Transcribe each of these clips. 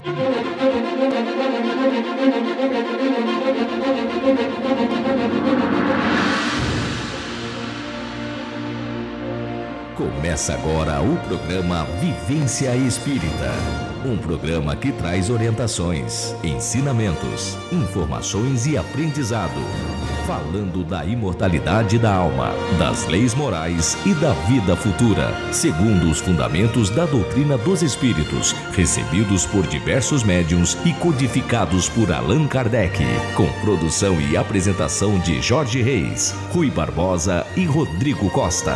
Começa agora o programa Vivência Espírita. Um programa que traz orientações, ensinamentos, informações e aprendizado. Falando da imortalidade da alma, das leis morais e da vida futura, segundo os fundamentos da doutrina dos espíritos, recebidos por diversos médiuns e codificados por Allan Kardec, com produção e apresentação de Jorge Reis, Rui Barbosa e Rodrigo Costa.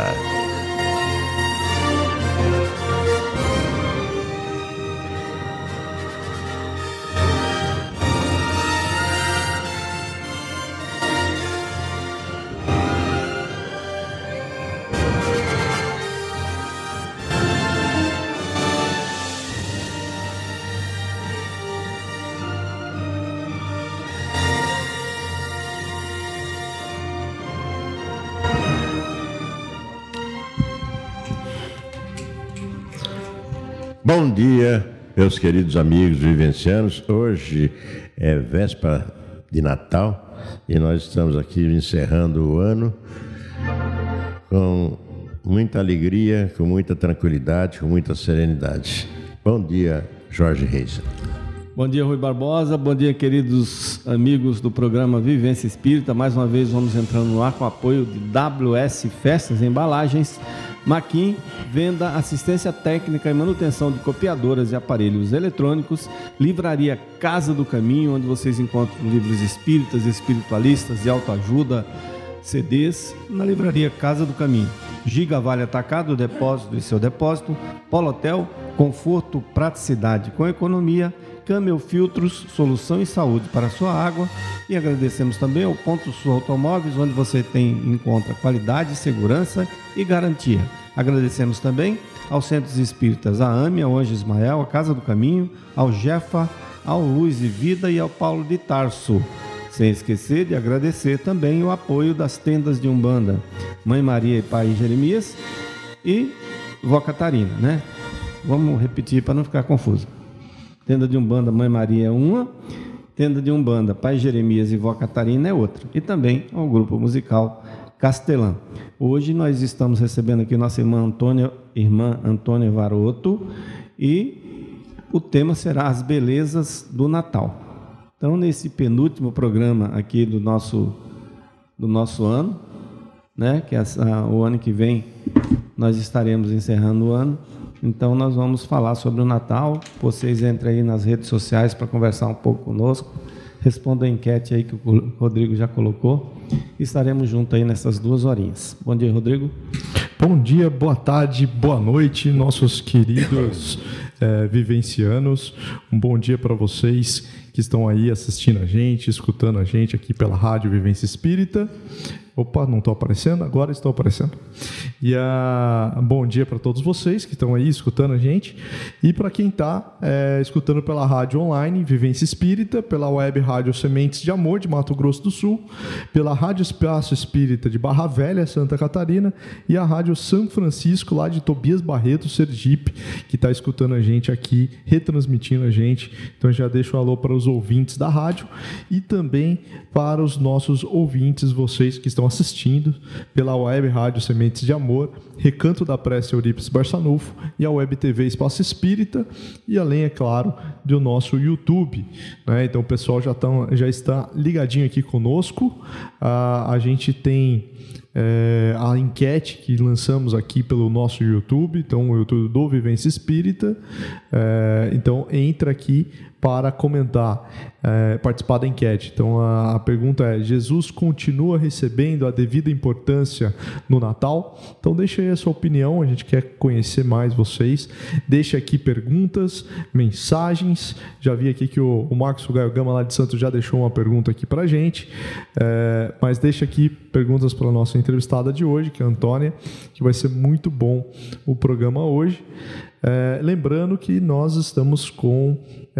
Bom dia, meus queridos amigos vivencianos. Hoje é véspera de Natal e nós estamos aqui encerrando o ano com muita alegria, com muita tranquilidade, com muita serenidade. Bom dia, Jorge Reis. Bom dia, Rui Barbosa. Bom dia, queridos amigos do programa Vivência Espírita. Mais uma vez vamos entrando no ar com o apoio de WS Festas e Embalagens, Maquin, venda, assistência técnica e manutenção de copiadoras e aparelhos eletrônicos, Livraria Casa do Caminho, onde vocês encontram livros espíritas, espiritualistas e autoajuda, CDs, na Livraria Casa do Caminho. Giga Vale Atacado, o depósito e seu depósito, Polo Hotel, conforto, praticidade com economia, Camel Filtros, solução em saúde para a sua água. E agradecemos também ao Ponto Sul Automóveis, onde você encontra qualidade, segurança e garantia. Agradecemos também aos Centros Espíritas, a AME, ao Anjo Ismael, a Casa do Caminho, ao Jefa, ao Luz e Vida e ao Paulo de Tarso. Sem esquecer de agradecer também o apoio das tendas de Umbanda, Mãe Maria e Pai Jeremias e Vó Catarina, né? Vamos repetir para não ficar confuso. Tenda de Umbanda, Mãe Maria é uma, Tenda de Umbanda, Pai Jeremias e Vó Catarina é outra. E também o grupo musical Castelã. Hoje nós estamos recebendo aqui nossa irmã Antônia Varoto e o tema será as belezas do Natal. Então, nesse penúltimo programa aqui do nosso ano, né, que o ano que vem nós estaremos encerrando o ano. Então nós vamos falar sobre o Natal. Vocês entrem aí nas redes sociais para conversar um pouco conosco. Responda a enquete aí que o Rodrigo já colocou. Estaremos juntos aí nessas 2 horinhas. Bom dia, Rodrigo. Bom dia, boa tarde, boa noite, nossos queridos vivencianos. Um bom dia para vocês que estão aí assistindo a gente, escutando a gente aqui pela Rádio Vivência Espírita. Opa, não estou aparecendo? Agora estou aparecendo. E bom dia para todos vocês que estão aí escutando a gente. E para quem está escutando pela rádio online, Vivência Espírita, pela web Rádio Sementes de Amor, de Mato Grosso do Sul, pela Rádio Espaço Espírita de Barra Velha, Santa Catarina, e a Rádio São Francisco, lá de Tobias Barreto, Sergipe, que está escutando a gente aqui, retransmitindo a gente. Então já deixo um alô para os ouvintes da rádio e também para os nossos ouvintes, vocês que estão assistindo pela web Rádio Sementes de Amor, Recanto da Prece Eurípides Barçanufo e a web TV Espaço Espírita, e além, é claro, do nosso YouTube, né? Então o pessoal já está ligadinho aqui conosco. A gente tem a enquete que lançamos aqui pelo nosso YouTube, então o YouTube do Vivência Espírita. Então entra aqui para comentar, participar da enquete. Então a pergunta é: Jesus continua recebendo a devida importância no Natal? Então deixa aí a sua opinião, a gente quer conhecer mais vocês. Deixa aqui perguntas, mensagens. Já vi aqui que o Marcos Gaio Gama lá de Santos já deixou uma pergunta aqui para a gente, mas deixa aqui perguntas para a nossa entrevistada de hoje, que é a Antônia, que vai ser muito bom o programa hoje. Lembrando que nós estamos com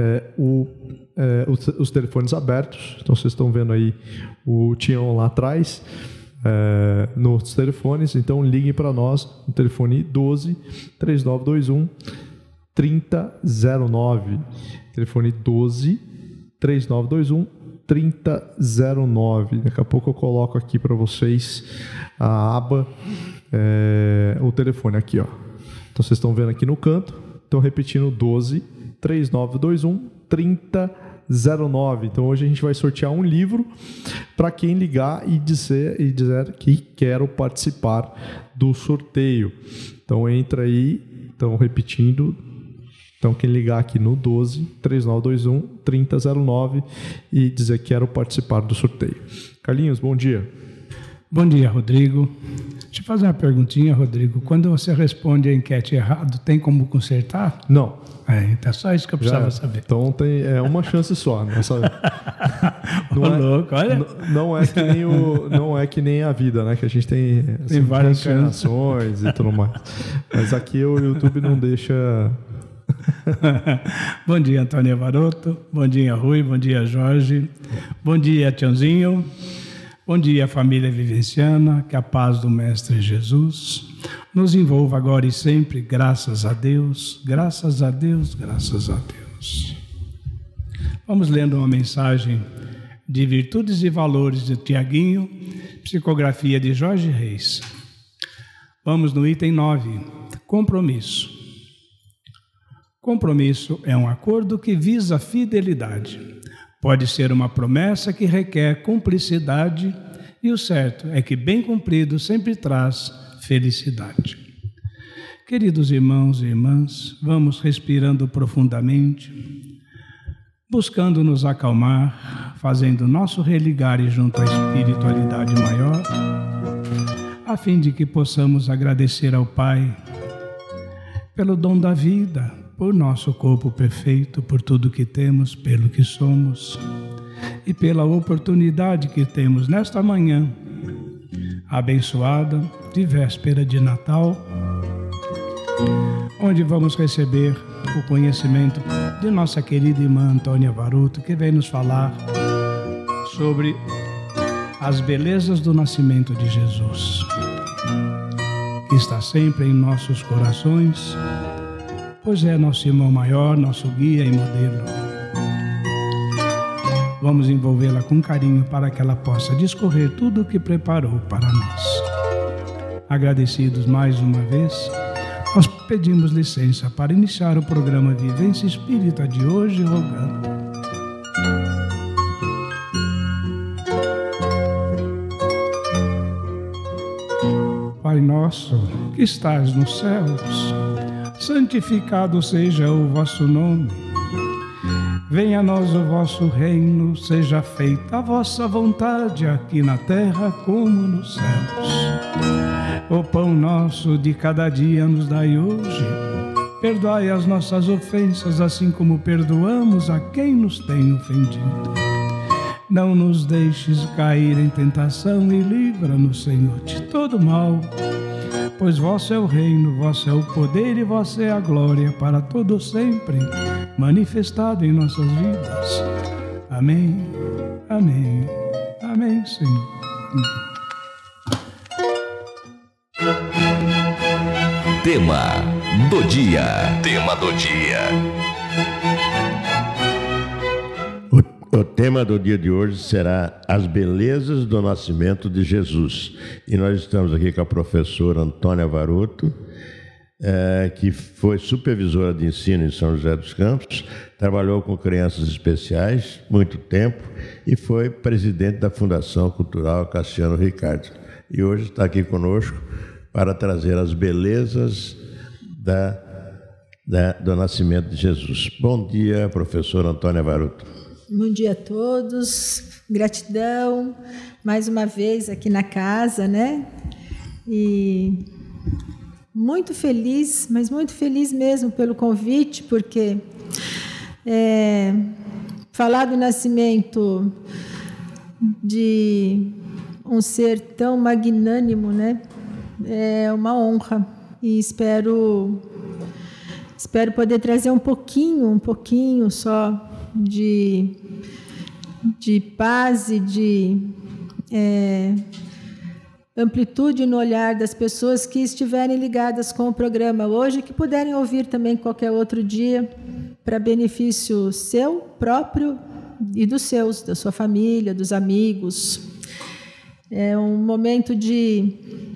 os telefones abertos. Então vocês estão vendo aí o Tião lá atrás nos telefones. Então liguem para nós no telefone 12 3921 3009. Telefone 12 3921 3009. Daqui a pouco eu coloco aqui para vocês a aba, o telefone aqui, ó. Então vocês estão vendo aqui no canto. Então repetindo, 12 3921 3009. Então hoje a gente vai sortear um livro para quem ligar e dizer que quero participar do sorteio. Então entra aí, então repetindo. Então quem ligar aqui no 12 3921 3009 e dizer que quero participar do sorteio. Carlinhos, bom dia. Bom dia, Rodrigo. Deixa eu fazer uma perguntinha, Rodrigo. Quando você responde a enquete errado, tem como consertar? Não. Então é só isso que eu precisava saber. Então tem uma chance só. Louco, olha. Não é que nem a vida, né? Que a gente tem várias encarnações e tudo mais. Mas aqui o YouTube não deixa. Bom dia, Antônia Varoto. Bom dia, Rui. Bom dia, Jorge. Bom dia, Tiãozinho. Bom dia, família vivenciana. Que a paz do Mestre Jesus nos envolva agora e sempre. Graças a Deus, graças a Deus, graças a Deus. Vamos lendo uma mensagem de Virtudes e Valores de Tiaguinho, psicografia de Jorge Reis. Vamos no item 9, compromisso. Compromisso é um acordo que visa a fidelidade. Pode ser uma promessa que requer cumplicidade e o certo é que bem cumprido sempre traz felicidade. Queridos irmãos e irmãs, vamos respirando profundamente, buscando nos acalmar, fazendo nosso religar junto à espiritualidade maior, a fim de que possamos agradecer ao Pai pelo dom da vida, por nosso corpo perfeito, por tudo que temos, pelo que somos e pela oportunidade que temos nesta manhã abençoada de véspera de Natal, onde vamos receber o conhecimento de nossa querida irmã Antônia Varoto, que vem nos falar sobre as belezas do nascimento de Jesus, que está sempre em nossos corações, pois é nosso irmão maior, nosso guia e modelo. Vamos envolvê-la com carinho para que ela possa discorrer tudo o que preparou para nós. Agradecidos mais uma vez, nós pedimos licença para iniciar o programa Vivência Espírita de hoje, rogando. Pai nosso, que estás nos céus, santificado seja o vosso nome. Venha a nós o vosso reino, seja feita a vossa vontade, aqui na terra como nos céus. O pão nosso de cada dia nos dai hoje. Perdoai as nossas ofensas, assim como perdoamos a quem nos tem ofendido. Não nos deixes cair em tentação e livra-nos, Senhor, de todo mal. Pois vosso é o reino, vosso é o poder e vossa é a glória para todo sempre, manifestado em nossas vidas. Amém, amém, amém, Senhor. Tema do dia. Tema do dia. O tema do dia de hoje será as belezas do nascimento de Jesus. E nós estamos aqui com a professora Antônia Varoto, que foi supervisora de ensino em São José dos Campos, trabalhou com crianças especiais muito tempo e foi presidente da Fundação Cultural Cassiano Ricardo. E hoje está aqui conosco para trazer as belezas do nascimento de Jesus. Bom dia, professora Antônia Varoto. Bom dia a todos, gratidão mais uma vez aqui na casa, né? E muito feliz, mas muito feliz mesmo pelo convite, porque falar do nascimento de um ser tão magnânimo, né? É uma honra e espero poder trazer um pouquinho só de paz e de amplitude no olhar das pessoas que estiverem ligadas com o programa hoje, que puderem ouvir também qualquer outro dia, para benefício seu próprio e dos seus, da sua família, dos amigos. É um momento de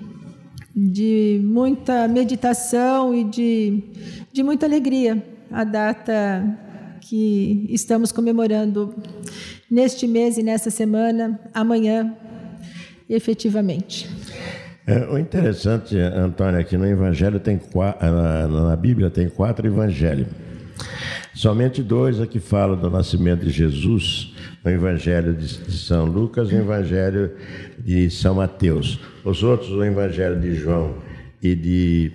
muita meditação e de muita alegria, a data que estamos comemorando neste mês e nesta semana, amanhã, efetivamente. O interessante, Antônio, é que no Evangelho na Bíblia tem 4 evangelhos. Somente 2 aqui falam do nascimento de Jesus, o Evangelho de São Lucas e o Evangelho de São Mateus. Os outros, o Evangelho de João e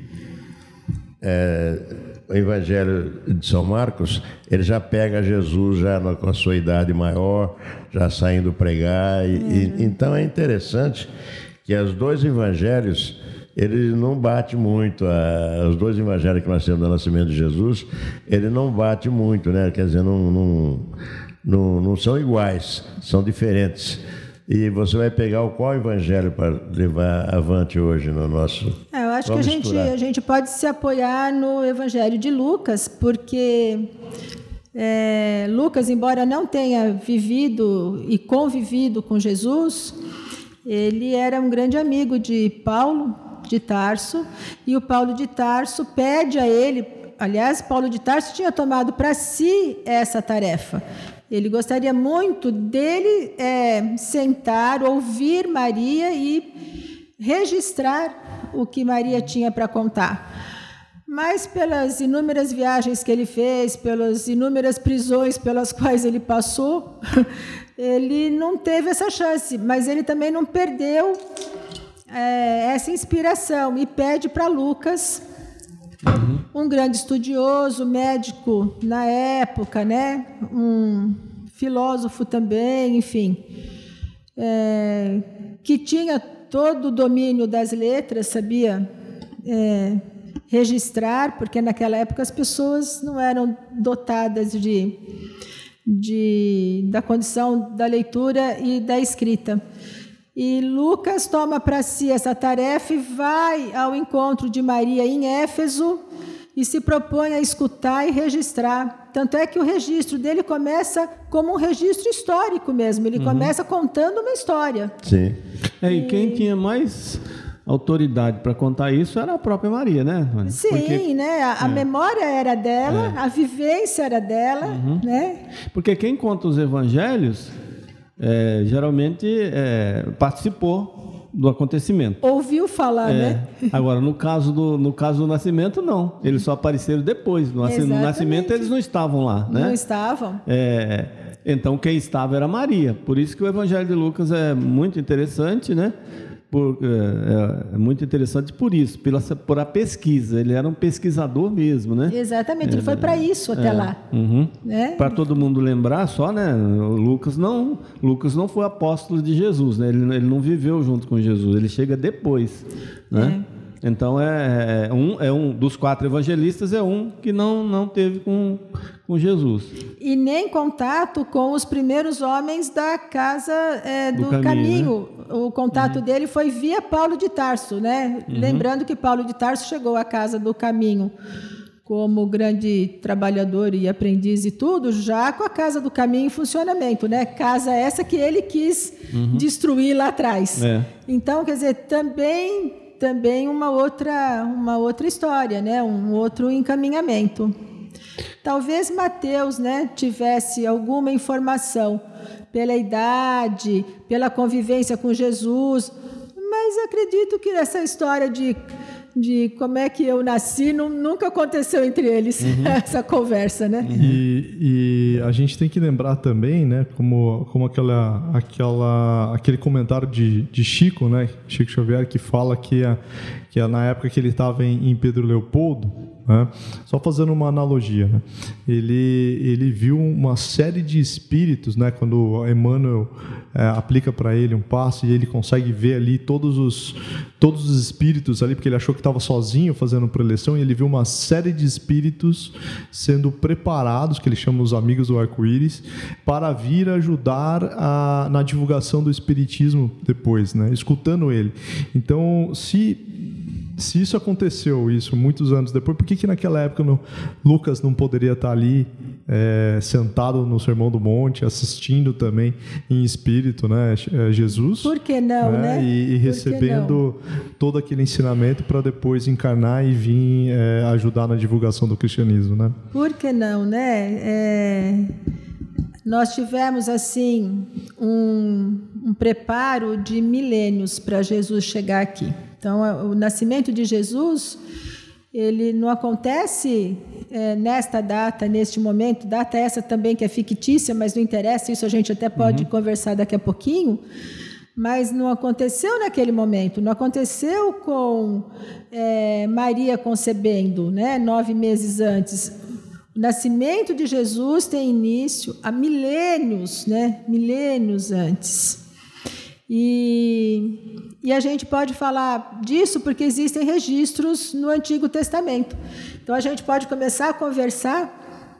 o Evangelho de São Marcos, ele já pega Jesus já com a sua idade maior, já saindo pregar. Então é interessante que os 2 evangelhos, ele não bate muito. Os 2 evangelhos que nós temos do nascimento de Jesus, ele não bate muito, né? Quer dizer, não são iguais, são diferentes. E você vai pegar qual evangelho para levar avante hoje no nosso... Eu acho que a gente pode se apoiar no Evangelho de Lucas, porque Lucas, embora não tenha vivido e convivido com Jesus, ele era um grande amigo de Paulo de Tarso, e o Paulo de Tarso pede a ele... Aliás, Paulo de Tarso tinha tomado para si essa tarefa. Ele gostaria muito dele sentar, ouvir Maria e registrar o que Maria tinha para contar. Mas pelas inúmeras viagens que ele fez, pelas inúmeras prisões pelas quais ele passou, ele não teve essa chance. Mas ele também não perdeu essa inspiração e pede para Lucas, um grande estudioso, médico na época, né? Um filósofo também, enfim, que tinha todo o domínio das letras, sabia registrar, porque naquela época as pessoas não eram dotadas da condição da leitura e da escrita. E Lucas toma para si essa tarefa e vai ao encontro de Maria em Éfeso e se propõe a escutar e registrar. Tanto é que o registro dele começa como um registro histórico mesmo. Ele começa contando uma história. Sim. E quem tinha mais autoridade para contar isso era a própria Maria, né? Sim, porque, né? A memória era dela, a vivência era dela, né? Porque quem conta os evangelhos... geralmente participou do acontecimento. Ouviu falar, né? Agora, no caso do nascimento, não. Eles só apareceram depois. No nascimento, eles não estavam lá, né? Não estavam. Então, quem estava era Maria. Por isso que o Evangelho de Lucas é muito interessante, né? É muito interessante por isso, por a pesquisa. Ele era um pesquisador mesmo, né? Exatamente, ele foi para isso até lá. Né? Para todo mundo lembrar só, né? Lucas não foi apóstolo de Jesus, né? Ele não viveu junto com Jesus, ele chega depois, né? Então um dos 4 evangelistas, é um que não teve com Jesus. E nem contato com os primeiros homens da casa do caminho. Né? O contato dele foi via Paulo de Tarso, né? Lembrando que Paulo de Tarso chegou à casa do caminho como grande trabalhador e aprendiz e tudo, já com a casa do caminho em funcionamento, né? Casa essa que ele quis destruir lá atrás. Então, quer dizer, também uma outra história, né? Um outro encaminhamento. Talvez Mateus, né, tivesse alguma informação pela idade, pela convivência com Jesus, mas acredito que essa história de como é que eu nasci nunca aconteceu entre eles, essa conversa, né? E a gente tem que lembrar também, né, como aquele comentário de Chico, né, Chico Xavier, que fala que na época que ele estava em Pedro Leopoldo, né? Só fazendo uma analogia, né? Ele viu uma série de espíritos, né? Quando Emmanuel aplica para ele um passe e ele consegue ver ali todos os espíritos ali, porque ele achou que estava sozinho fazendo preleção, e ele viu uma série de espíritos sendo preparados, que ele chama os amigos do arco-íris, para vir ajudar na divulgação do espiritismo depois, né? Escutando ele. Então, se isso aconteceu, muitos anos depois, por que naquela época Lucas não poderia estar ali sentado no Sermão do Monte, assistindo também em espírito, né, Jesus? Por que não, né? E recebendo todo aquele ensinamento para depois encarnar e vir ajudar na divulgação do cristianismo, né? Por que não, né? Nós tivemos, assim, um preparo de milênios para Jesus chegar aqui. Então, o nascimento de Jesus, ele não acontece nesta data, neste momento, data essa também que é fictícia, mas não interessa, isso a gente até pode conversar daqui a pouquinho, mas não aconteceu naquele momento, não aconteceu com Maria concebendo, né, 9 meses antes. O nascimento de Jesus tem início há milênios, né, milênios antes. E a gente pode falar disso porque existem registros no Antigo Testamento. Então, a gente pode começar a conversar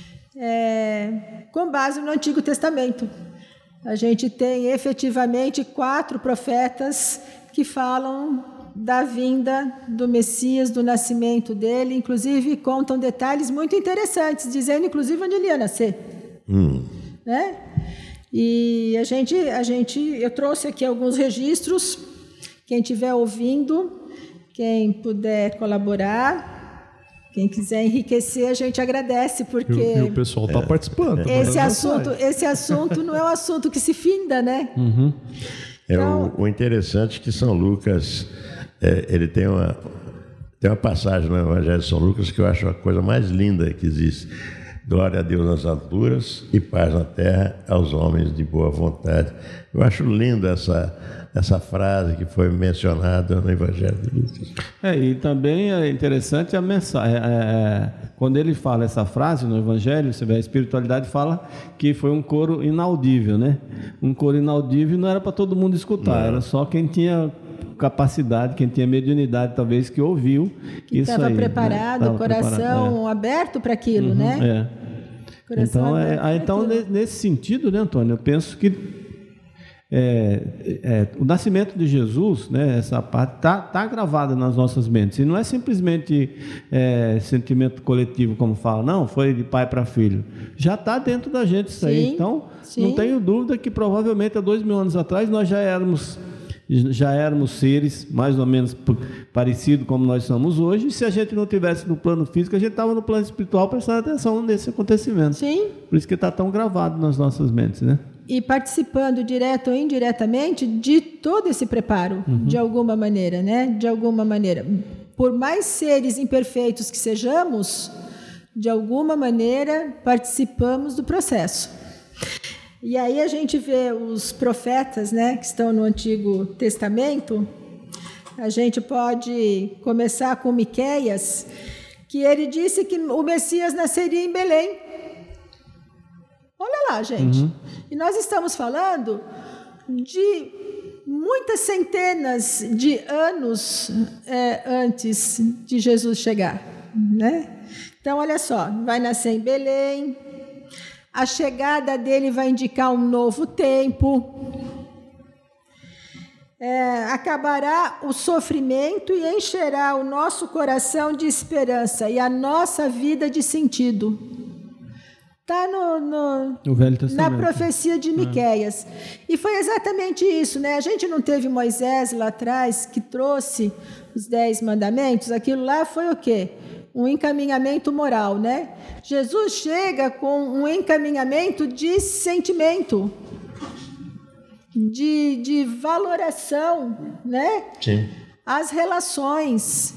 com base no Antigo Testamento. A gente tem, efetivamente, 4 profetas que falam da vinda do Messias, do nascimento dele, inclusive contam detalhes muito interessantes, dizendo, inclusive, onde ele ia nascer. Né? E eu trouxe aqui alguns registros. Quem estiver ouvindo, quem puder colaborar, quem quiser enriquecer, a gente agradece, porque... E o pessoal está participando. Esse assunto não é um assunto que se finda, né? Então, o interessante é que São Lucas, ele tem uma passagem no Evangelho de São Lucas que eu acho a coisa mais linda que existe. Glória a Deus nas alturas e paz na terra aos homens de boa vontade. Eu acho linda essa frase que foi mencionada no Evangelho de Lucas. E também é interessante a mensagem. Quando ele fala essa frase no Evangelho, você vê, a espiritualidade fala que foi um coro inaudível, né? Um coro inaudível não era para todo mundo escutar, era só quem tinha capacidade, quem tinha mediunidade, talvez, que ouviu que isso aí. Estava preparado, né? Coração aberto para aquilo, né? Então, nesse sentido, né, Antônio, eu penso que o nascimento de Jesus, né, essa parte tá gravada nas nossas mentes, e não é simplesmente sentimento coletivo, como fala, não, foi de pai para filho, já está dentro da gente isso aí. Então, não tenho dúvida que provavelmente há 2000 anos atrás nós já éramos seres mais ou menos parecidos como nós somos hoje, e se a gente não tivesse no plano físico, a gente estava no plano espiritual prestando atenção nesse acontecimento. Sim. Por isso que está tão gravado nas nossas mentes, né? E participando direto ou indiretamente de todo esse preparo, de alguma maneira, né? De alguma maneira. Por mais seres imperfeitos que sejamos, de alguma maneira participamos do processo. E aí a gente vê os profetas, né, que estão no Antigo Testamento. A gente pode começar com Miqueias, que ele disse que o Messias nasceria em Belém. Olha lá, gente. E nós estamos falando de muitas centenas de anos antes de Jesus chegar, né? Então, olha só, vai nascer em Belém, a chegada dele vai indicar um novo tempo, acabará o sofrimento e encherá o nosso coração de esperança e a nossa vida de sentido. Está no Velho Testamento, na profecia de Miqueias. E foi exatamente isso, né? A gente não teve Moisés lá atrás que trouxe os 10 mandamentos. Aquilo lá foi o quê? Um encaminhamento moral, né? Jesus chega com um encaminhamento de sentimento, de valoração, né? Sim. As relações,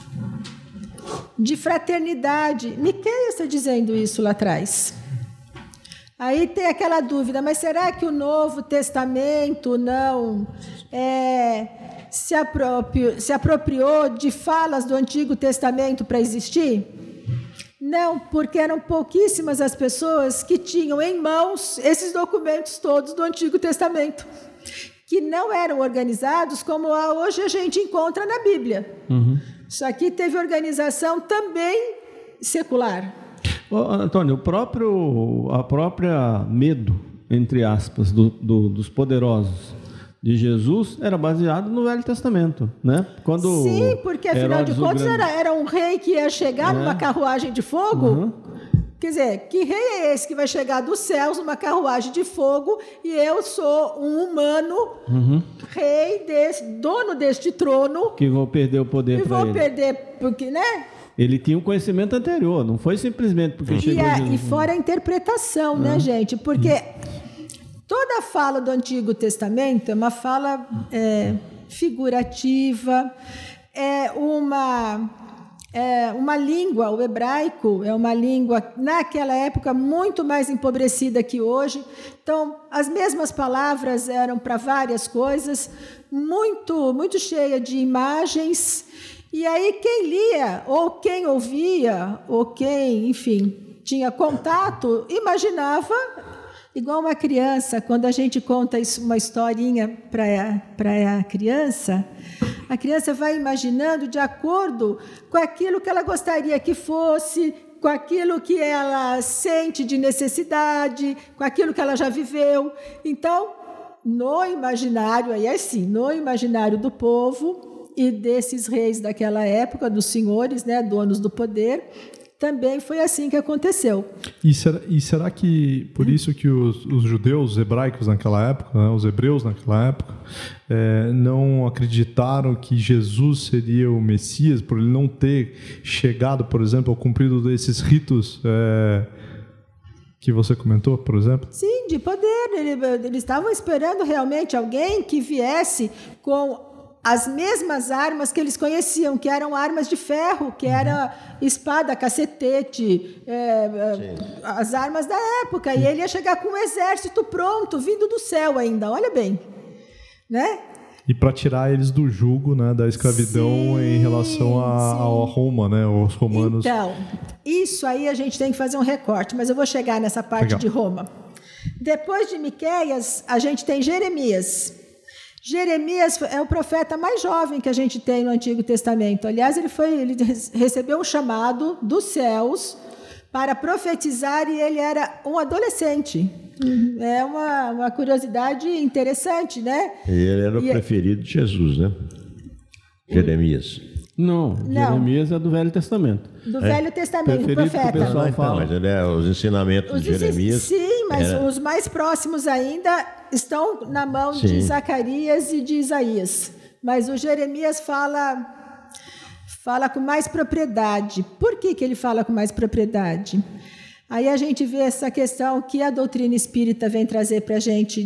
de fraternidade. Miqueias está dizendo isso lá atrás. Aí tem aquela dúvida, mas será que o Novo Testamento não se apropriou de falas do Antigo Testamento para existir? Não, porque eram pouquíssimas as pessoas que tinham em mãos esses documentos todos do Antigo Testamento, que não eram organizados como hoje a gente encontra na Bíblia. Isso aqui teve organização também secular. Antônio, a própria medo, entre aspas, dos poderosos de Jesus era baseado no Velho Testamento, né? Sim, porque afinal de contas era um rei que ia chegar numa carruagem de fogo. Quer dizer, que rei é esse que vai chegar dos céus numa carruagem de fogo e eu sou um humano, rei, dono deste trono. Que vou perder o poder para ele. E vou perder, porque, né? Ele tinha um conhecimento anterior, não foi simplesmente porque chegou Jesus. E fora a interpretação, né, gente? Porque toda a fala do Antigo Testamento é uma fala figurativa, é uma língua, o hebraico é uma língua, naquela época, muito mais empobrecida que hoje. Então, as mesmas palavras eram para várias coisas, muito, muito cheia de imagens. E aí, quem lia, ou quem ouvia, ou quem, enfim, tinha contato, imaginava, igual uma criança, quando a gente conta uma historinha para a criança vai imaginando de acordo com aquilo que ela gostaria que fosse, com aquilo que ela sente de necessidade, com aquilo que ela já viveu. Então, no imaginário, aí assim, no imaginário do povo e desses reis daquela época, dos senhores, né, donos do poder, também foi assim que aconteceu. E será que por isso que os judeus, os hebraicos naquela época, né, os hebreus naquela época, não acreditaram que Jesus seria o Messias, por ele não ter chegado, por exemplo, ao cumprido desses ritos que você comentou, por exemplo? Sim, de poder. Eles estavam esperando realmente alguém que viesse com as mesmas armas que eles conheciam, que eram armas de ferro, que era espada, cacetete, as armas da época. E ele ia chegar com um exército pronto, vindo do céu ainda, olha bem. Né? E para tirar eles do jugo, né, da escravidão em relação a Roma, né, aos romanos. Então, isso aí a gente tem que fazer um recorte, mas eu vou chegar nessa parte de Roma. Depois de Miqueias, a gente tem Jeremias. Jeremias é o profeta mais jovem que a gente tem no Antigo Testamento. Aliás, ele recebeu um chamado dos céus para profetizar e ele era um adolescente. É uma curiosidade interessante, né? E ele era o preferido de Jesus, né? Jeremias. Não, Jeremias é do Velho Testamento. Do Velho Testamento, o profeta. Mas os ensinamentos de Jeremias... Sim, mas os mais próximos ainda estão na mão de Zacarias e de Isaías. Mas o Jeremias fala com mais propriedade. Por que ele fala com mais propriedade? Aí a gente vê essa questão que a doutrina espírita vem trazer para a gente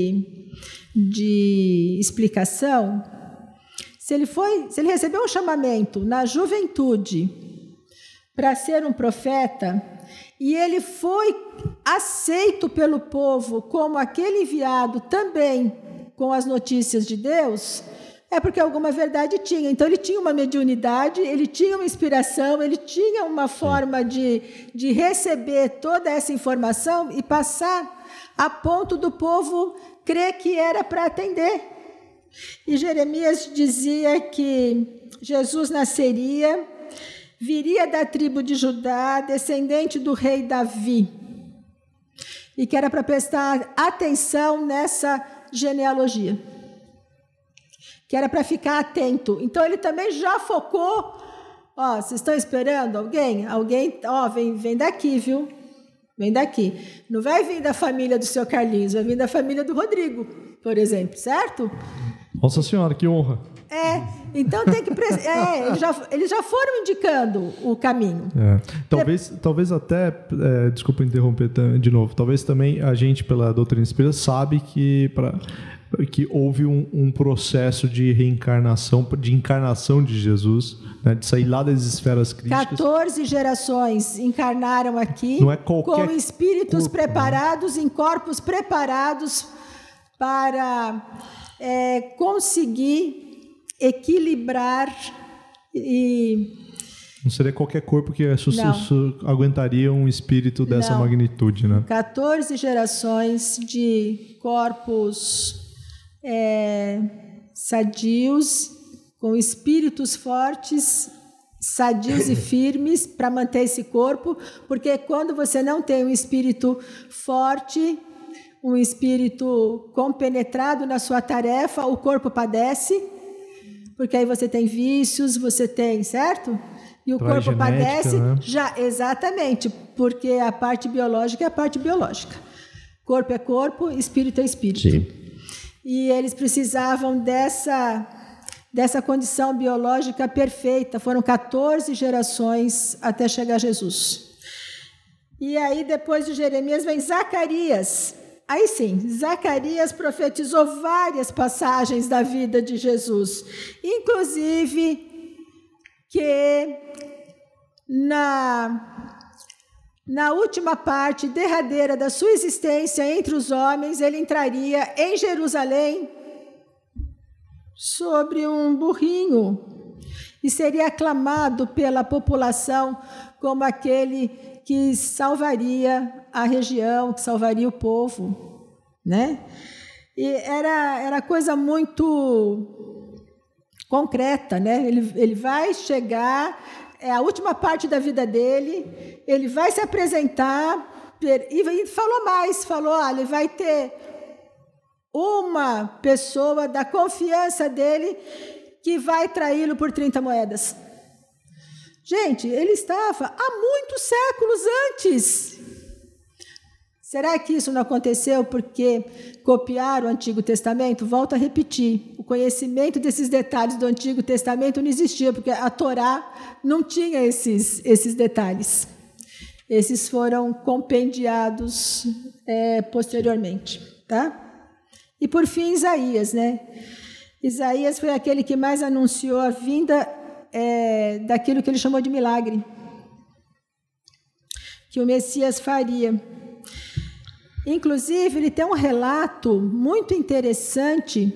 de explicação. Se ele recebeu um chamamento na juventude para ser um profeta e ele foi aceito pelo povo como aquele enviado também com as notícias de Deus, é porque alguma verdade tinha. Então ele tinha uma mediunidade, ele tinha uma inspiração, ele tinha uma forma de receber toda essa informação e passar a ponto do povo crer que era para atender. E Jeremias dizia que Jesus viria da tribo de Judá, descendente do rei Davi, e que era para prestar atenção nessa genealogia, que era para ficar atento. Então ele também já focou, vocês estão esperando alguém, vem daqui, viu? Vem daqui. Não vai vir da família do seu Carlinhos, vai vir da família do Rodrigo, por exemplo, certo? Nossa Senhora, que honra. Então tem que... eles já foram indicando o caminho. Talvez até... desculpa interromper de novo. Talvez também a gente, pela doutrina espírita, sabe que houve um processo de reencarnação, de encarnação de Jesus, né, de sair lá das esferas críticas. 14 gerações encarnaram aqui, não é qualquer com espíritos corpo, preparados, em corpos preparados para conseguir equilibrar e... Não seria qualquer corpo que aguentaria um espírito dessa magnitude, né? 14 gerações de corpos sadios, com espíritos fortes, sadios e firmes para manter esse corpo, porque quando você não tem um espírito forte, um espírito compenetrado na sua tarefa, o corpo padece, porque aí você tem vícios, você tem, certo? E o corpo padece, né? Exatamente, porque a parte biológica é a parte biológica. Corpo é corpo, espírito é espírito. Sim. E eles precisavam dessa condição biológica perfeita. Foram 14 gerações até chegar Jesus. E aí, depois de Jeremias, vem Zacarias. Aí sim, Zacarias profetizou várias passagens da vida de Jesus, inclusive que na última parte derradeira da sua existência entre os homens, ele entraria em Jerusalém sobre um burrinho e seria aclamado pela população como aquele que salvaria a região, que salvaria o povo, né? E era coisa muito concreta, né? Ele vai chegar, é a última parte da vida dele, ele vai se apresentar e falou, olha, vai ter uma pessoa da confiança dele que vai traí-lo por 30 moedas. Gente, ele estava há muitos séculos antes. Será que isso não aconteceu porque copiaram o Antigo Testamento? Volto a repetir, o conhecimento desses detalhes do Antigo Testamento não existia, porque a Torá não tinha esses detalhes. Esses foram compendiados posteriormente, tá? E por fim, Isaías, né? Isaías foi aquele que mais anunciou a vinda daquilo que ele chamou de milagre, que o Messias faria. Inclusive, ele tem um relato muito interessante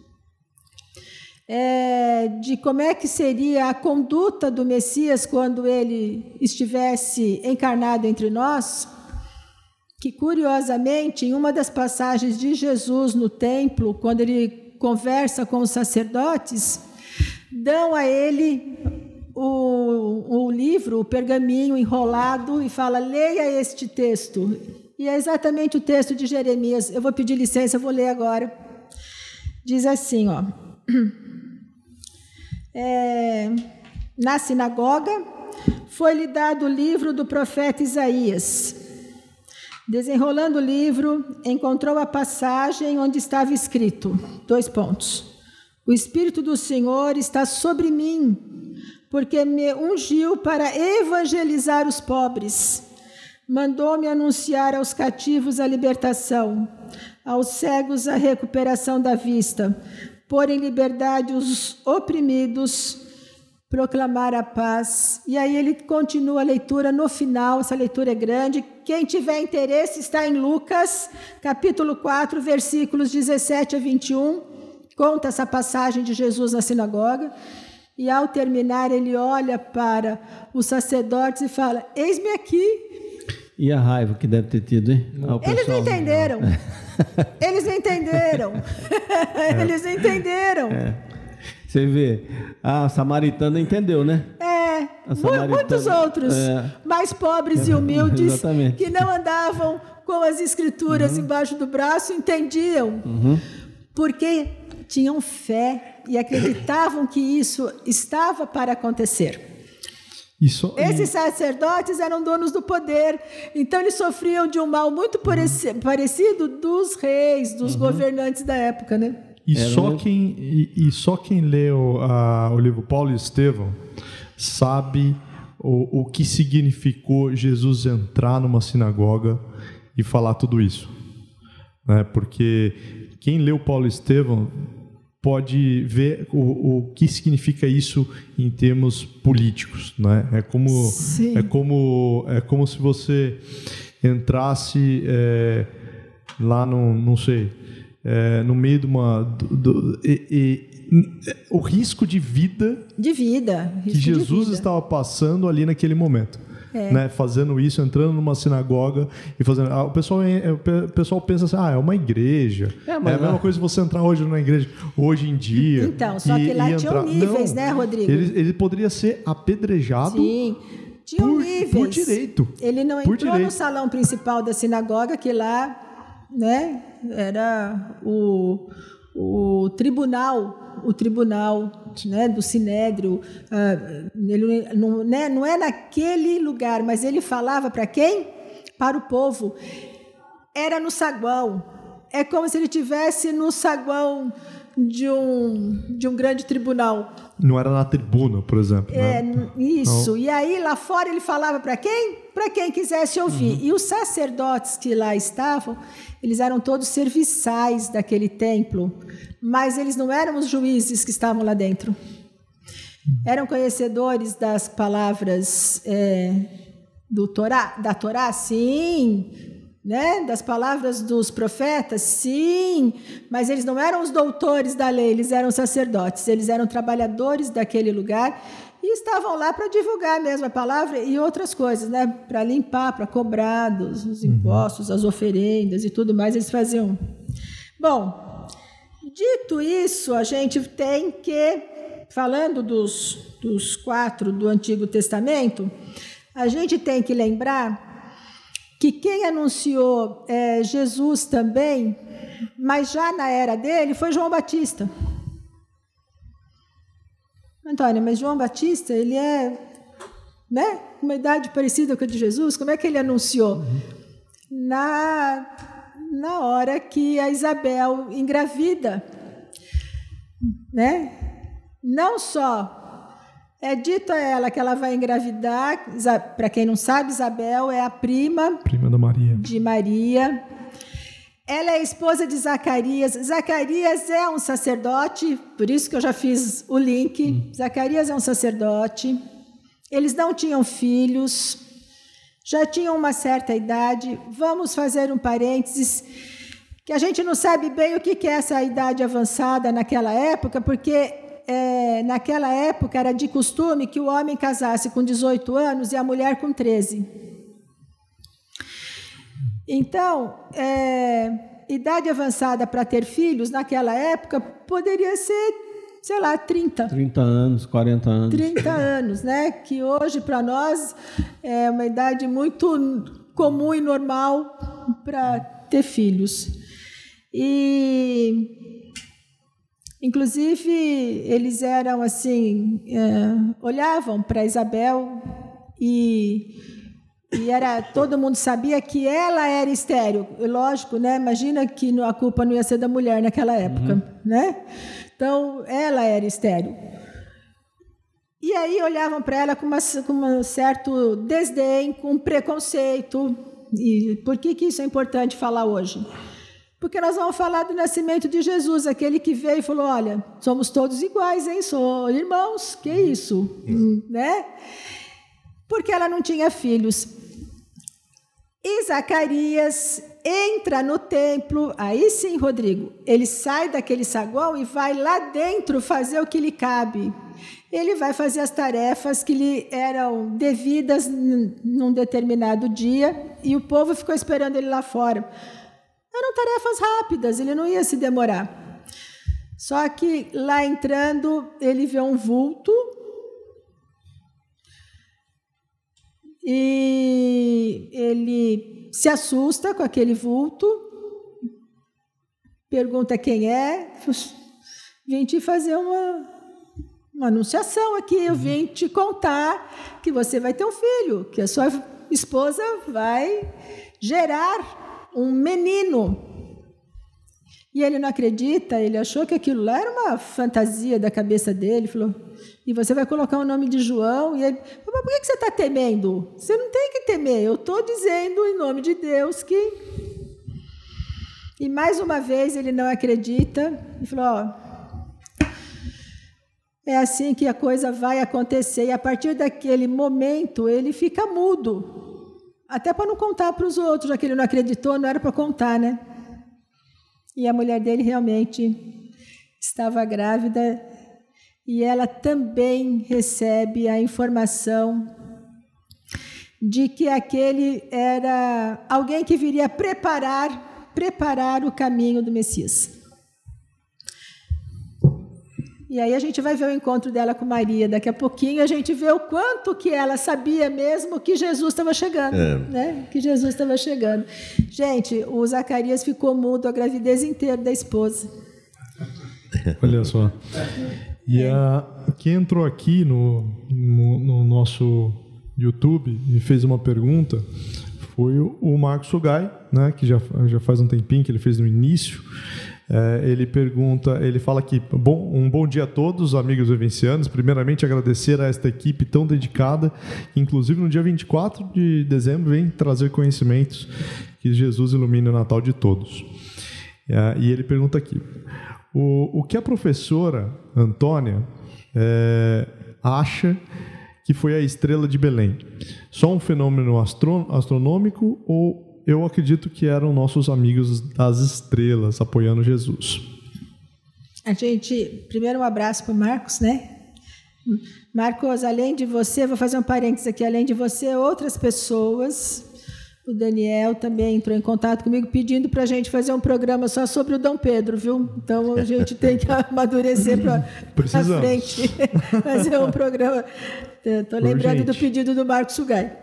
de como é que seria a conduta do Messias quando ele estivesse encarnado entre nós, que, curiosamente, em uma das passagens de Jesus no templo, quando ele conversa com os sacerdotes, dão a ele o livro, o pergaminho enrolado e fala, leia este texto. E é exatamente o texto de Jeremias. Eu vou pedir licença, eu vou ler agora. Diz assim, ó. Na sinagoga, foi-lhe dado o livro do profeta Isaías. Desenrolando o livro, encontrou a passagem onde estava escrito, 2 pontos. O Espírito do Senhor está sobre mim, porque me ungiu para evangelizar os pobres. Mandou-me anunciar aos cativos a libertação, aos cegos a recuperação da vista, pôr em liberdade os oprimidos, proclamar a paz. E aí ele continua a leitura no final, essa leitura é grande. Quem tiver interesse está em Lucas, capítulo 4, versículos 17 a 21, conta essa passagem de Jesus na sinagoga. E ao terminar ele olha para os sacerdotes e fala, eis-me aqui. E a raiva que deve ter tido, hein? Eles não entenderam. Eles não entenderam. Eles não entenderam. Você vê, a samaritana entendeu, né? Muitos outros, mais pobres e humildes, que não andavam com as escrituras embaixo do braço, entendiam. Porque tinham fé e acreditavam que isso estava para acontecer. Esses sacerdotes eram donos do poder, então eles sofriam de um mal muito parecido dos reis, dos governantes da época, né? Só quem leu o livro Paulo e Estevão sabe o que significou Jesus entrar numa sinagoga e falar tudo isso, né? Porque quem leu Paulo e Estevão pode ver o que significa isso em termos políticos, né? É como se você entrasse lá no meio de uma o risco de vida, que Jesus estava passando ali naquele momento. Né? Fazendo isso, entrando numa sinagoga e fazendo. O pessoal pensa assim: é uma igreja. É a mesma coisa que você entrar hoje numa igreja, hoje em dia. Então, só que lá tinham níveis, né, Rodrigo? Ele poderia ser apedrejado. Sim. Tinham níveis. Por direito. Ele não entrou no salão principal da sinagoga, que lá, né, era o tribunal, né, do Sinédrio. Ele não é naquele lugar, mas ele falava para quem? Para o povo. Era no saguão. É como se ele estivesse no saguão de um grande tribunal. Não era na tribuna, por exemplo. Isso. Não. E aí, lá fora, ele falava para quem? Para quem quisesse ouvir. E os sacerdotes que lá estavam, eles eram todos serviçais daquele templo, mas eles não eram os juízes que estavam lá dentro. Eram conhecedores das palavras da Torá, sim, né? Das palavras dos profetas, sim, mas eles não eram os doutores da lei, eles eram sacerdotes, eles eram trabalhadores daquele lugar e estavam lá para divulgar mesmo a palavra e outras coisas, né? Para limpar, para cobrar os impostos, as oferendas e tudo mais, eles faziam. Bom, dito isso, a gente tem que, falando dos 4 do Antigo Testamento, a gente tem que lembrar que quem anunciou Jesus também, mas já na era dele, foi João Batista. Antônia, mas João Batista, ele né, uma idade parecida com a de Jesus, como é que ele anunciou? Na hora que a Isabel engravida, né? Não só é dito a ela que ela vai engravidar. Para quem não sabe, Isabel é a prima da Maria. De Maria. Ela é a esposa de Zacarias. Zacarias é um sacerdote, por isso que eu já fiz o link. Zacarias é um sacerdote. Eles não tinham filhos, já tinham uma certa idade. Vamos fazer um parênteses, que a gente não sabe bem o que é essa idade avançada naquela época, porque naquela época era de costume que o homem casasse com 18 anos e a mulher com 13. Então, idade avançada para ter filhos naquela época poderia ser, sei lá, 30 anos, 40 anos. 30 anos, né? Que hoje para nós é uma idade muito comum e normal para ter filhos. E inclusive, eles eram assim, olhavam para Isabel e todo mundo sabia que ela era estéril. Lógico, né? Imagina que a culpa não ia ser da mulher naquela época, né? Então, ela era estéril. E aí olhavam para ela com um certo desdém, com preconceito. E por que isso é importante falar hoje? Porque nós vamos falar do nascimento de Jesus, aquele que veio e falou: olha, somos todos iguais, hein? Somos irmãos, que isso? Né? Porque ela não tinha filhos. E Zacarias entra no templo, aí sim, Rodrigo, ele sai daquele saguão e vai lá dentro fazer o que lhe cabe. Ele vai fazer as tarefas que lhe eram devidas num determinado dia e o povo ficou esperando ele lá fora. Eram tarefas rápidas, ele não ia se demorar. Só que lá entrando, ele vê um vulto e ele se assusta com aquele vulto, pergunta quem é. Vim te fazer uma anunciação aqui, eu vim te contar que você vai ter um filho, que a sua esposa vai gerar um menino. E ele não acredita, ele achou que aquilo lá era uma fantasia da cabeça dele, falou: e você vai colocar o nome de João? E ele falou: mas por que você está temendo? Você não tem que temer, eu estou dizendo em nome de Deus que... E mais uma vez ele não acredita e falou: é assim que a coisa vai acontecer. E a partir daquele momento ele fica mudo, até para não contar para os outros, já que ele não acreditou, não era para contar, né? E a mulher dele realmente estava grávida e ela também recebe a informação de que aquele era alguém que viria preparar o caminho do Messias. E aí a gente vai ver o encontro dela com Maria. Daqui a pouquinho a gente vê o quanto que ela sabia mesmo que Jesus estava chegando. Né? Que Jesus estava chegando. Gente, o Zacarias ficou mudo a gravidez inteira da esposa. Olha só. E quem entrou aqui no nosso YouTube e fez uma pergunta foi o Marcos Sugai, né, que já faz um tempinho que ele fez no início. Ele pergunta, ele fala aqui, um bom dia a todos, amigos vivencianos. Primeiramente, agradecer a esta equipe tão dedicada, que inclusive no dia 24 de dezembro vem trazer conhecimentos, que Jesus ilumine o Natal de todos. E ele pergunta aqui, o que a professora Antônia acha que foi a estrela de Belém? Só um fenômeno astronômico ou eu acredito que eram nossos amigos das estrelas apoiando Jesus? Primeiro um abraço para o Marcos, né? Marcos, além de você, vou fazer um parênteses aqui, além de você, outras pessoas, o Daniel também entrou em contato comigo pedindo para a gente fazer um programa só sobre o Dom Pedro, viu? Então a gente tem que amadurecer para frente, fazer um programa. Estou lembrando do pedido do Marcos Sugai.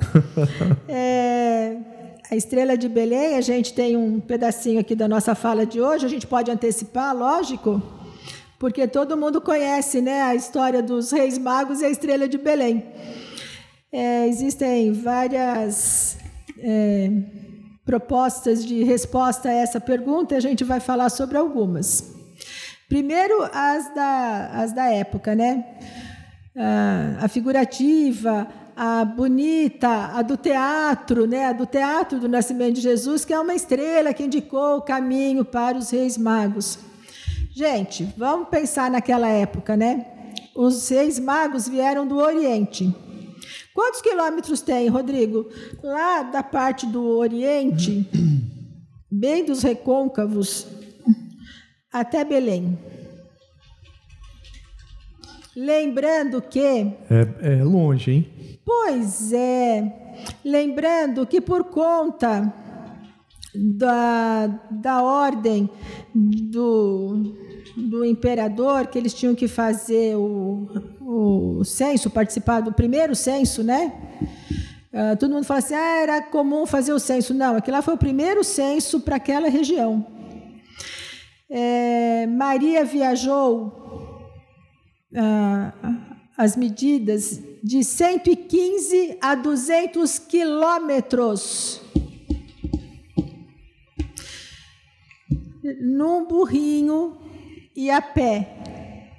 A estrela de Belém, a gente tem um pedacinho aqui da nossa fala de hoje, a gente pode antecipar, lógico, porque todo mundo conhece, né, a história dos Reis Magos e a estrela de Belém. Existem várias propostas de resposta a essa pergunta, a gente vai falar sobre algumas. Primeiro, as da época, né? A figurativa, a bonita, a do teatro, né? A do teatro do nascimento de Jesus, que é uma estrela que indicou o caminho para os Reis Magos. Gente, vamos pensar naquela época, né? Os Reis Magos vieram do Oriente. Quantos quilômetros tem, Rodrigo? Lá da parte do Oriente, bem dos recôncavos, até Belém. Lembrando que... É longe, hein? Pois é. Lembrando que por conta da ordem do imperador, que eles tinham que fazer o censo, participar do primeiro censo, né? Todo mundo fala assim, era comum fazer o censo. Não, aquilo lá foi o primeiro censo para aquela região. Maria viajou as medidas de 115 a 200 quilômetros num burrinho e a pé.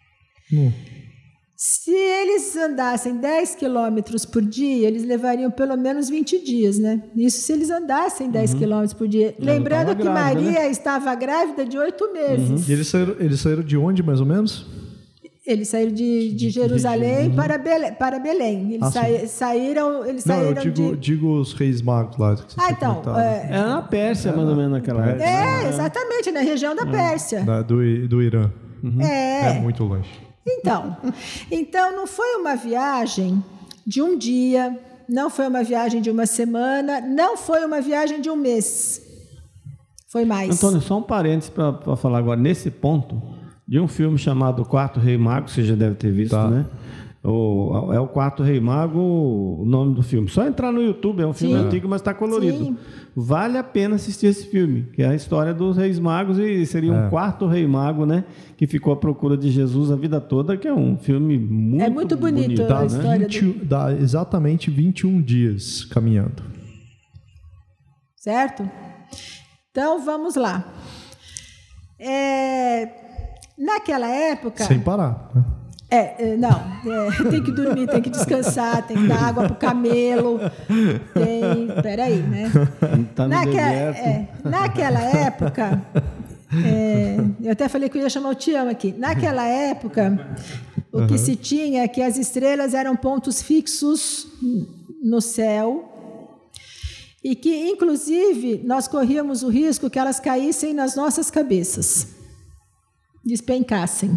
Se eles andassem 10 quilômetros por dia, eles levariam pelo menos 20 dias, né? Isso se eles andassem 10 quilômetros por dia. Lembrando que grávida, Maria, né, estava grávida de 8 meses. E eles saíram de onde, mais ou menos? Eles saíram de Jerusalém para Belém. Eles saíram eu digo os Reis Magos lá. Então. Era na Pérsia, mais ou menos, naquela época. Exatamente, na região da Pérsia. Do Irã. É muito longe. Então, não foi uma viagem de um dia, não foi uma viagem de uma semana, não foi uma viagem de um mês. Foi mais. Antônio, só um parênteses para falar agora, nesse ponto, de um filme chamado O Quarto Rei Mago, você já deve ter visto, né? É o Quarto Rei Mago, o nome do filme. Só entrar no YouTube, é um filme antigo, mas está colorido. Sim. Vale a pena assistir esse filme, que é a história dos Reis Magos e seria um quarto Rei Mago, né? Que ficou à procura de Jesus a vida toda, que é um filme muito bonito. A história dá exatamente 21 dias caminhando. Certo? Então, vamos lá. Naquela época... Sem parar, né? Tem que dormir, tem que descansar, tem que dar água para o camelo, peraí, né? Tá no deserto. Naquela época, eu até falei que eu ia chamar o Tião aqui. Naquela época, o que se tinha é que as estrelas eram pontos fixos no céu e que, inclusive, nós corríamos o risco que elas caíssem nas nossas cabeças. despencassem.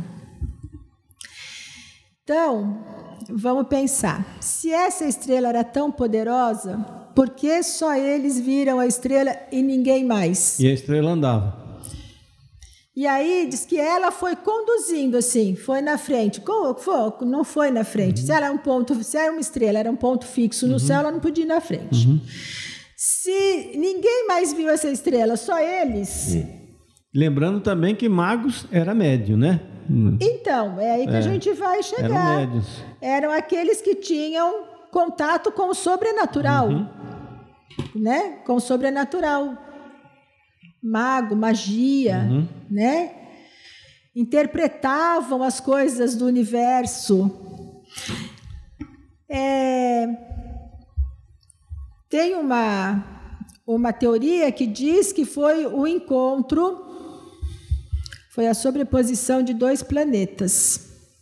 Então, vamos pensar. Se essa estrela era tão poderosa, por que só eles viram a estrela e ninguém mais? E a estrela andava. E aí diz que ela foi conduzindo assim, foi na frente. Não foi na frente. Se era uma estrela, era um ponto fixo no céu, ela não podia ir na frente. Se ninguém mais viu essa estrela, só eles. Lembrando também que magos era médio, né? Então, é aí que a gente vai chegar. Eram médios. Eram aqueles que tinham contato com o sobrenatural. Né? Com o sobrenatural. Mago, magia, né? Interpretavam as coisas do universo. Tem uma teoria que diz que foi o encontro, foi a sobreposição de 2 planetas.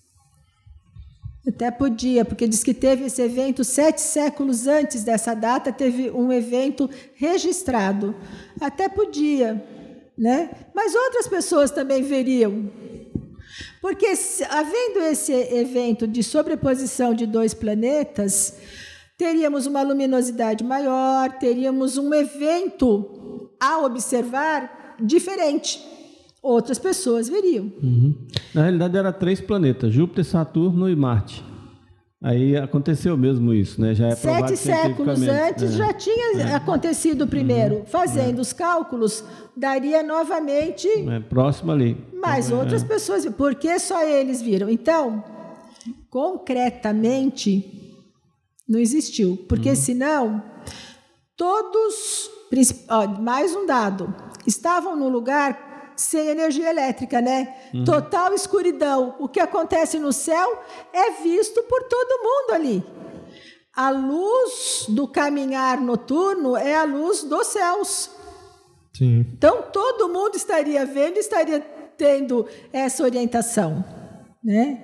Até podia, porque diz que teve esse evento 7 séculos antes dessa data, teve um evento registrado. Até podia, né? Mas outras pessoas também veriam. Porque, havendo esse evento de sobreposição de 2 planetas, teríamos uma luminosidade maior, teríamos um evento a observar diferente. Outras pessoas veriam. Na realidade, era 3 planetas, Júpiter, Saturno e Marte. Aí aconteceu mesmo isso, né? Já é 7 séculos antes já tinha acontecido o primeiro. Fazendo os cálculos, daria novamente... próximo ali. Mas outras pessoas viram. Por que só eles viram? Então, concretamente, não existiu. Porque senão, todos... mais um dado. Estavam no lugar... sem energia elétrica, né? Total escuridão. O que acontece no céu é visto por todo mundo ali. A luz do caminhar noturno é a luz dos céus. Sim. Então, todo mundo estaria vendo, estaria tendo essa orientação, né?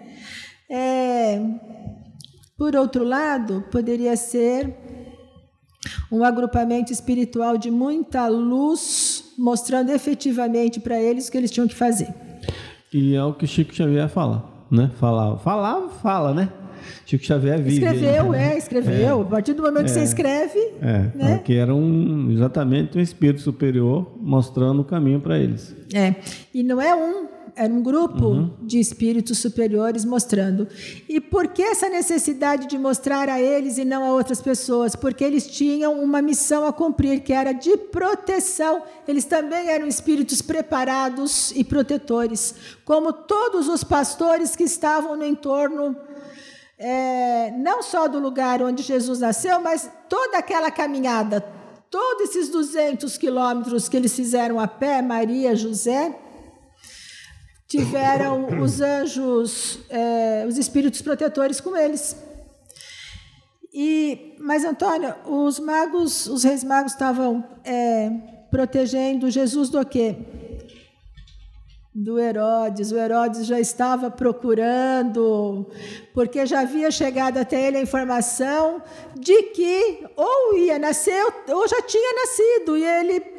Por outro lado, poderia ser um agrupamento espiritual de muita luz, mostrando efetivamente para eles o que eles tinham que fazer. E é o que Chico Xavier fala, né? Fala, né? Chico Xavier vive. Escreveu. A partir do momento que você escreve... né? Que era exatamente um espírito superior mostrando o caminho para eles. E não é era um grupo de espíritos superiores mostrando. E por que essa necessidade de mostrar a eles e não a outras pessoas? Porque eles tinham uma missão a cumprir, que era de proteção. Eles também eram espíritos preparados e protetores, como todos os pastores que estavam no entorno, não só do lugar onde Jesus nasceu, mas toda aquela caminhada, todos esses 200 quilômetros que eles fizeram a pé, Maria, José... tiveram os anjos, os espíritos protetores com eles. Mas, Antônio, os reis magos estavam protegendo Jesus do quê? Do Herodes. O Herodes já estava procurando, porque já havia chegado até ele a informação de que ou ia nascer ou já tinha nascido, e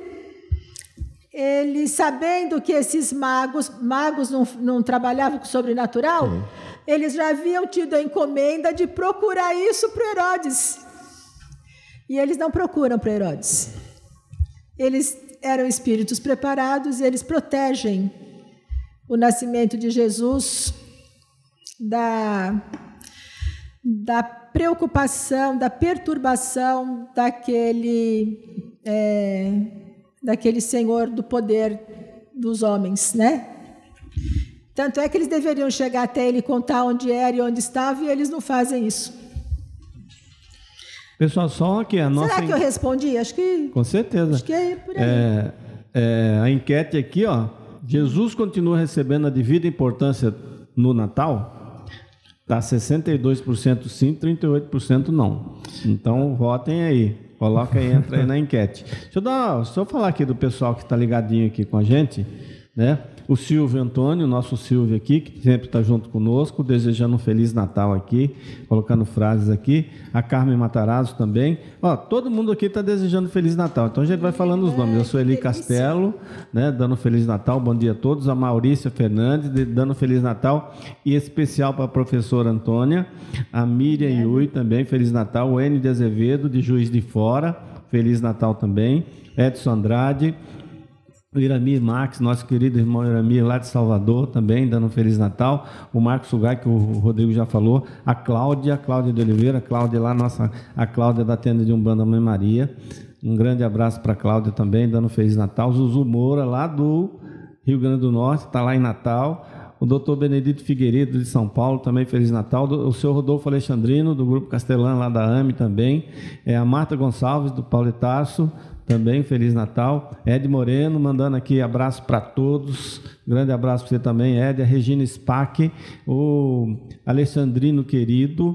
ele, sabendo que esses magos não trabalhavam com o sobrenatural, eles já haviam tido a encomenda de procurar isso para Herodes. E eles não procuram para Herodes. Eles eram espíritos preparados e eles protegem o nascimento de Jesus da preocupação, da perturbação daquele senhor do poder dos homens, né? Tanto é que eles deveriam chegar até ele, contar onde era e onde estava, e eles não fazem isso. Pessoal, só aqui a nossa... Será que eu respondi? Acho que... Com certeza. Acho que é por aí. A enquete aqui, ó. Jesus continua recebendo a devida importância no Natal? Tá 62% sim, 38% não. Então, votem aí. Coloca aí, entra aí na enquete. Deixa eu falar aqui do pessoal que está ligadinho aqui com a gente. né? O Silvio Antônio, nosso Silvio aqui, que sempre está junto conosco, desejando um Feliz Natal aqui, colocando frases aqui. A Carmen Matarazzo também. Ó, todo mundo aqui está desejando Feliz Natal. Então a gente vai falando os nomes. Eu sou Eli Castelo, né, dando Feliz Natal, bom dia a todos. A Maurícia Fernandes, dando Feliz Natal, e especial para a professora Antônia. A Miriam Yui também, Feliz Natal. O Enio de Azevedo, de Juiz de Fora, Feliz Natal também. Edson Andrade. O Iramir Max, nosso querido irmão Iramir, lá de Salvador, também, dando um Feliz Natal. O Marcos Sugai, que o Rodrigo já falou. A Cláudia de Oliveira, a Cláudia da tenda de Umbanda Mãe Maria. Um grande abraço para a Cláudia também, dando um Feliz Natal. Zuzu Moura, lá do Rio Grande do Norte, está lá em Natal. O doutor Benedito Figueiredo, de São Paulo, também Feliz Natal. O senhor Rodolfo Alexandrino, do Grupo Castelã, lá da AME também. A Marta Gonçalves, do Paulo de Tarso, também Feliz Natal. Ed Moreno, mandando aqui abraço para todos. Grande abraço para você também, Ed. A Regina Spack, o Alexandrino querido,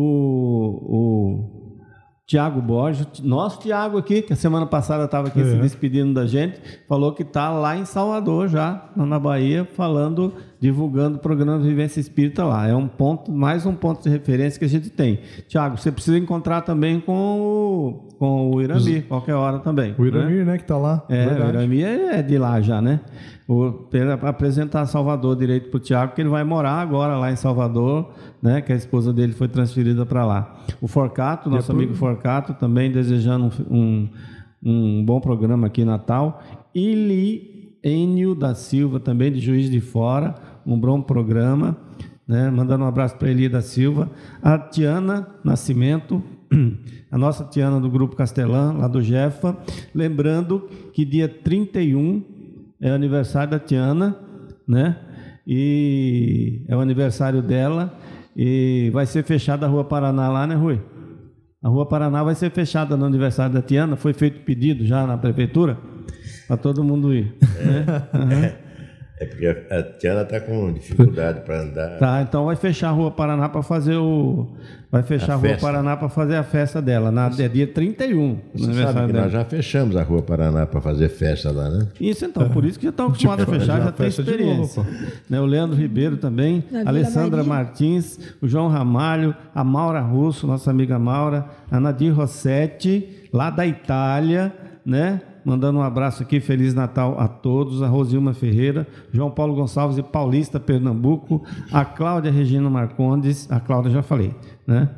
o Tiago Borges, nosso Tiago aqui, que a semana passada estava aqui se despedindo da gente, falou que está lá em Salvador já, na Bahia, divulgando o programa Vivência Espírita lá. É mais um ponto de referência que a gente tem. Tiago, você precisa encontrar também com o Iramir, qualquer hora também. O Iramir, né, que está lá. O Iramir é de lá já, né? Para apresentar Salvador direito para o Tiago, que ele vai morar agora lá em Salvador, né? Que a esposa dele foi transferida para lá. O Forcato, nosso amigo Forcato, também desejando um bom programa aqui em Natal. Enio da Silva, também de Juiz de Fora, um bom programa, né? Mandando um abraço para Eli da Silva. A Tiana Nascimento, a nossa Tiana do Grupo Castelã, lá do Jefa. Lembrando que dia 31 é o aniversário da Tiana, né? E é o aniversário dela e vai ser fechada a Rua Paraná lá, né, Rui? A Rua Paraná vai ser fechada no aniversário da Tiana. Foi feito pedido já na prefeitura para todo mundo ir. Né? Uhum. É porque a Tiana está com dificuldade para andar. Tá, então vai fechar a Rua Paraná para fazer a Rua Paraná para fazer a festa dela. É dia 31. Você sabe que nós já fechamos a Rua Paraná para fazer festa lá, né? Isso então, por isso que já estão acostumados a fechar, já tem experiência. Né, o Leandro Ribeiro também, a Alessandra Martins, o João Ramalho, a Maura Russo, nossa amiga Maura, a Nadir Rossetti, lá da Itália, né? Mandando um abraço aqui, Feliz Natal a todos, a Rosilma Ferreira, João Paulo Gonçalves e Paulista, Pernambuco, a Cláudia Regina Marcondes, a Cláudia já falei, né?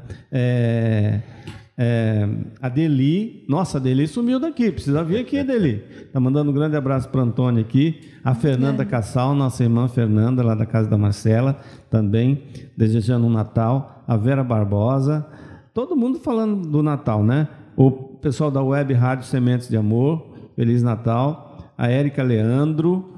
A Deli, nossa, a Deli sumiu daqui, precisa vir aqui, Deli. Tá mandando um grande abraço para o Antônio aqui, a Fernanda Cassal, nossa irmã Fernanda, lá da casa da Marcela, também, desejando um Natal, a Vera Barbosa, todo mundo falando do Natal, né? O pessoal da Web Rádio Sementes de Amor, Feliz Natal. A Érica Leandro,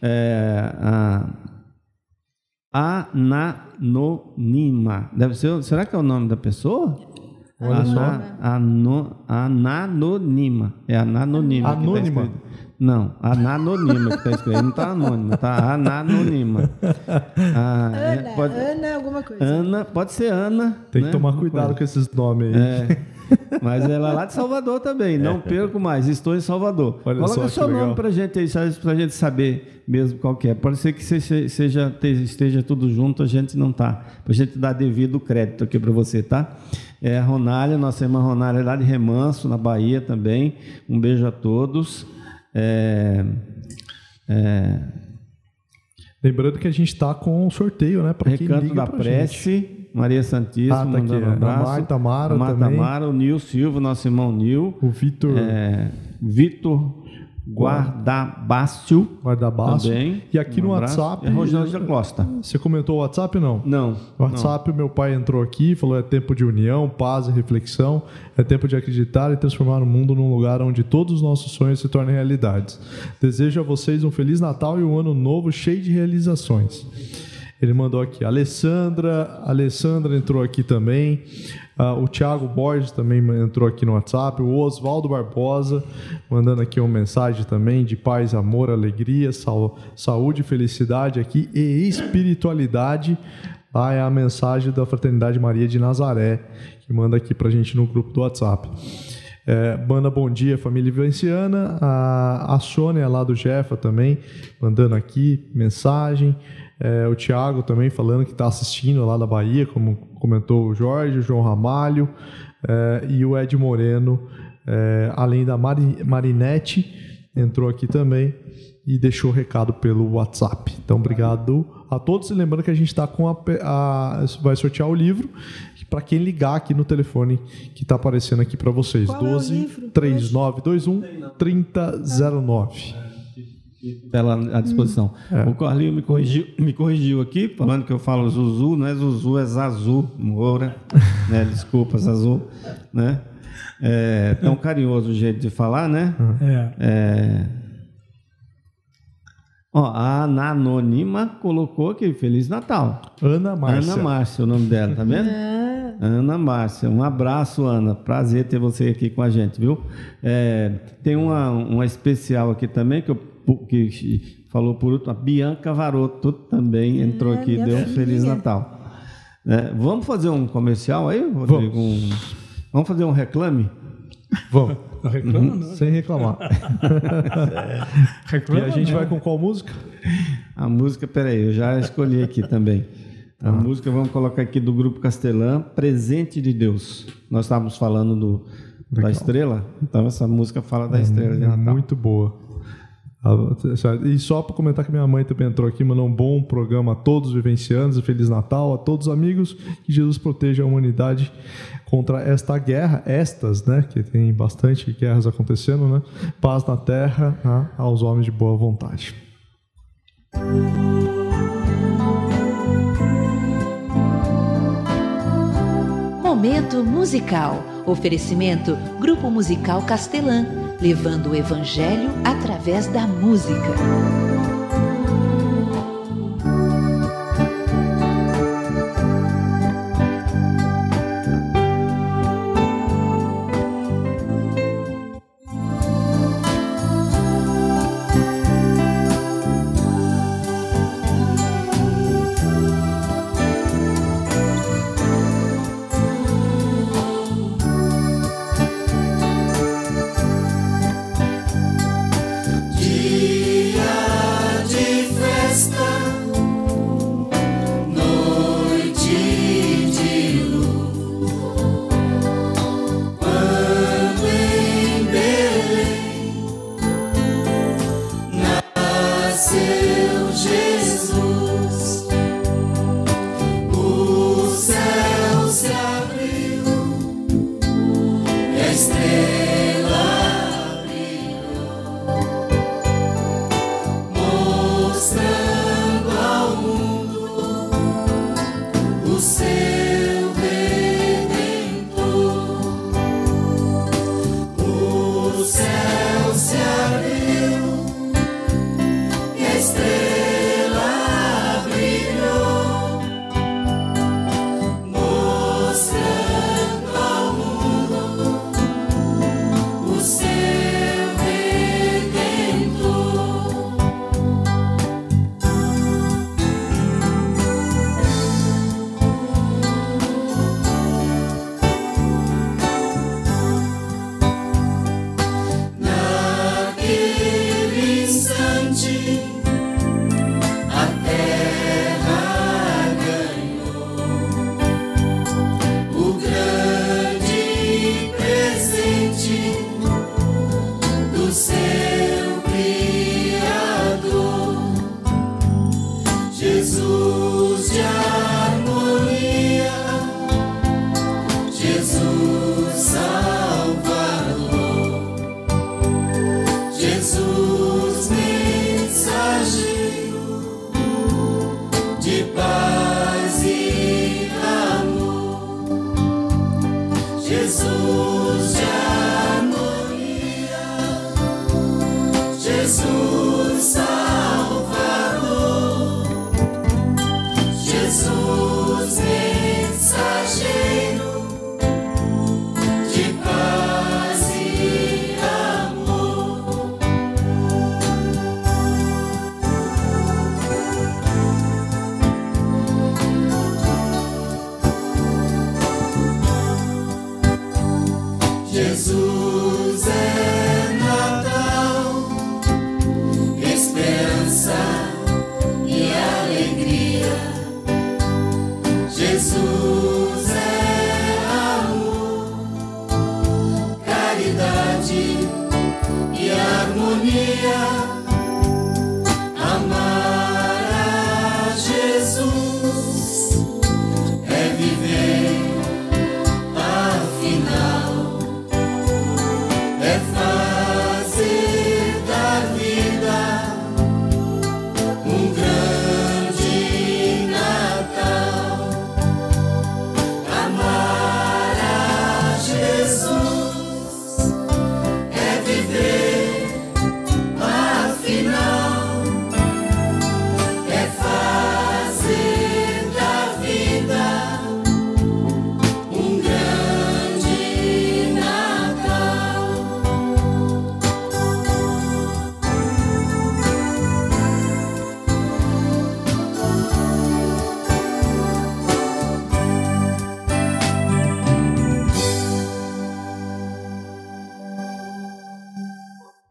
a Ananonima. Deve ser, será que é o nome da pessoa? Olha só. Ananonima. É Ananonima. Anônima? Não, Ananonima que está escrito. Não está anônima, está Ananonima. Ana, alguma coisa. Ana, pode ser Ana. Tem que tomar cuidado com esses nomes aí. Mas ela é lá de Salvador também. Não perco mais, estou em Salvador. Coloca seu nome para a gente aí, para a gente saber mesmo qual que é. Pode ser que esteja tudo junto, a gente não está. Para a gente dar devido crédito aqui para você, tá? A Ronália, nossa irmã Ronália, lá de Remanso, na Bahia também. Um beijo a todos. Lembrando que a gente está com um sorteio, né? Para quem liga da Prece, gente. Maria Santíssima, tá mandando aqui, um abraço. A Marta Mara também. Tamara, o Nil Silva, nosso irmão Nil. O Vitor. Vitor Guardabácio também. E aqui no WhatsApp. É Rosângela Costa. Você comentou o WhatsApp ou não? Não. O WhatsApp, meu pai entrou aqui, falou: é tempo de união, paz e reflexão, é tempo de acreditar e transformar o mundo num lugar onde todos os nossos sonhos se tornem realidades. Desejo a vocês um Feliz Natal e um ano novo cheio de realizações. Ele mandou aqui. A Alessandra entrou aqui também. O Thiago Borges também entrou aqui no WhatsApp. O Oswaldo Barbosa mandando aqui uma mensagem também de paz, amor, alegria, saúde, felicidade aqui e espiritualidade. É a mensagem da Fraternidade Maria de Nazaré, que manda aqui pra gente no grupo do WhatsApp. Manda bom dia, família vivenciana. A Sônia lá do Jefa também, mandando aqui mensagem. O Thiago também falando que está assistindo lá da Bahia, como comentou o Jorge, o João Ramalho, e o Ed Moreno, além da Marinete, entrou aqui também e deixou o recado pelo WhatsApp. Então, obrigado a todos. E lembrando que a gente está com vai sortear o livro para quem ligar aqui no telefone que está aparecendo aqui para vocês. Qual 12 3921 3009. Pela à disposição. O Carlinho me corrigiu aqui, falando que eu falo Zuzu, não é Zuzu, é Zazu Moura, né? Desculpa, Zazu, né? Tão carinhoso o jeito de falar, né? A Anônima colocou aqui, Feliz Natal. Ana Márcia, o nome dela, tá vendo? Ana Márcia, um abraço, Ana. Prazer ter você aqui com a gente, viu? Tem uma especial aqui também que falou por último, a Bianca Varoto também entrou aqui, deu um Feliz Natal. Vamos fazer um comercial aí, Rodrigo? Vamos fazer um reclame? Vamos. Reclama, não. Sem reclamar. E a gente vai com qual música? A música, peraí, eu já escolhi aqui também. A música vamos colocar aqui do Grupo Castelã, Presente de Deus. Nós estávamos falando da estrela, então essa música fala da estrela de Natal. Muito boa. E só para comentar que minha mãe também entrou aqui, mandou um bom programa a todos os vivencianos e Feliz Natal a todos os amigos, que Jesus proteja a humanidade contra esta guerra, né, que tem bastante guerras acontecendo, né? Paz na terra, né, aos homens de boa vontade. Momento musical. Oferecimento Grupo Musical Castelã, levando o Evangelho através da música.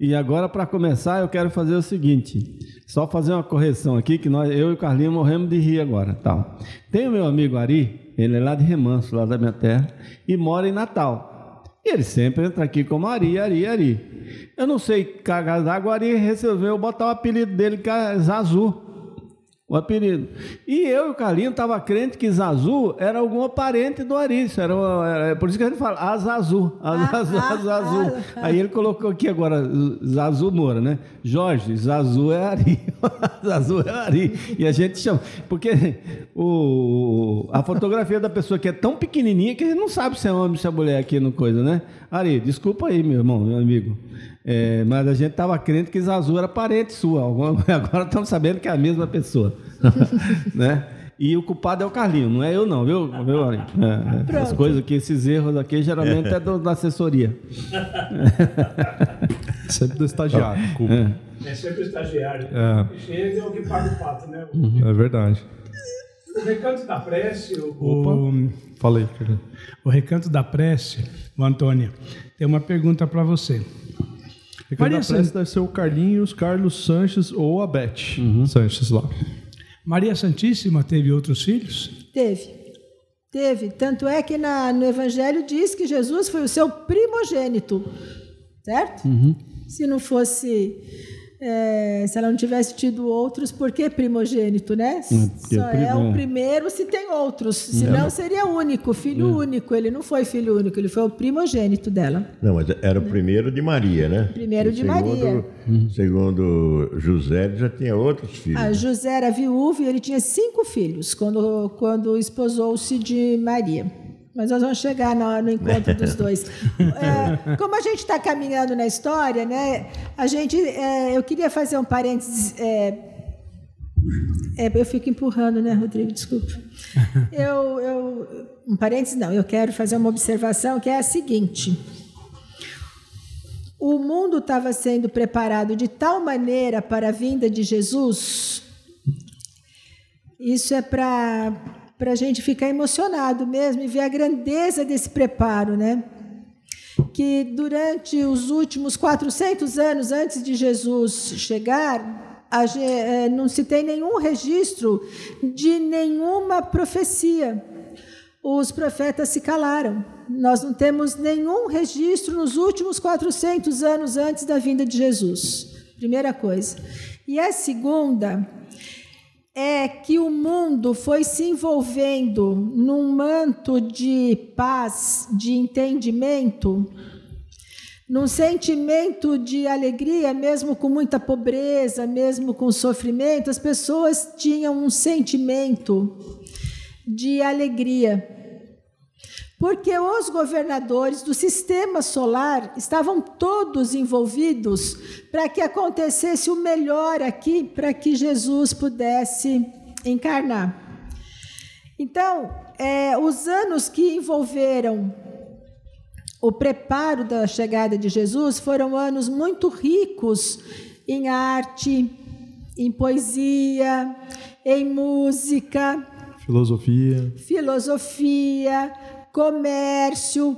E agora, para começar, eu quero fazer o seguinte, só fazer uma correção aqui, que eu e o Carlinhos morremos de rir agora. Tal. Tem o meu amigo Ari, ele é lá de Remanso, lá da minha terra, e mora em Natal. E ele sempre entra aqui como Ari. Eu não sei, cargas d'água, o Ari resolveu botar o apelido dele, que é Zazu. O apelido. E eu e o Carlinhos estava crente que Zazu era algum parente do Ari. Por isso que a gente fala Azazu. Azazu. Aí ele colocou aqui agora Zazu Moura, né? Jorge, Zazu é Ari. Zazu é Ari. E a gente chama. Porque a fotografia da pessoa que é tão pequenininha que a gente não sabe se é homem ou se é mulher aqui no coisa, né? Ari, desculpa aí, meu irmão, meu amigo. Mas a gente estava crente que Zazu era parente sua. Agora estamos sabendo que é a mesma pessoa. Né? E o culpado é o Carlinhos, não é eu não, viu? As coisas aqui, esses erros aqui, geralmente é da assessoria. Sempre do estagiário. É sempre o estagiário. Chega é o que paga o pato, né? É verdade. O recanto da prece... Falei, Carlinhos. O recanto da prece, o Antônio, tem uma pergunta para você. Recanto da prece deve ser o Carlinhos, Carlos Sanches ou a Beth Sanches lá. Maria Santíssima teve outros filhos? Teve. Tanto é que no Evangelho diz que Jesus foi o seu primogênito, certo? Se não fosse... se ela não tivesse tido outros, por que primogênito, né? Só é o primeiro se tem outros, senão seria único, filho único. Ele não foi filho único, ele foi o primogênito dela. Não, mas era o primeiro de Maria, né? Primeiro de Maria. Segundo José, ele já tinha outros filhos. José era viúvo e ele tinha 5 filhos quando esposou-se de Maria. Mas nós vamos chegar no encontro dos dois. Como a gente está caminhando na história, né? Eu queria fazer um parênteses. Eu fico empurrando, né, Rodrigo? Desculpa. Um parênteses não. Eu quero fazer uma observação que é a seguinte: o mundo estava sendo preparado de tal maneira para a vinda de Jesus. Isso é para a gente ficar emocionado mesmo e ver a grandeza desse preparo, né? Que durante os últimos 400 anos antes de Jesus chegar, não se tem nenhum registro de nenhuma profecia. Os profetas se calaram. Nós não temos nenhum registro nos últimos 400 anos antes da vinda de Jesus. Primeira coisa. E a segunda é que o mundo foi se envolvendo num manto de paz, de entendimento, num sentimento de alegria, mesmo com muita pobreza, mesmo com sofrimento, as pessoas tinham um sentimento de alegria. Porque os governadores do sistema solar estavam todos envolvidos para que acontecesse o melhor aqui, para que Jesus pudesse encarnar. Então, os anos que envolveram o preparo da chegada de Jesus foram anos muito ricos em arte, em poesia, em música, filosofia, comércio,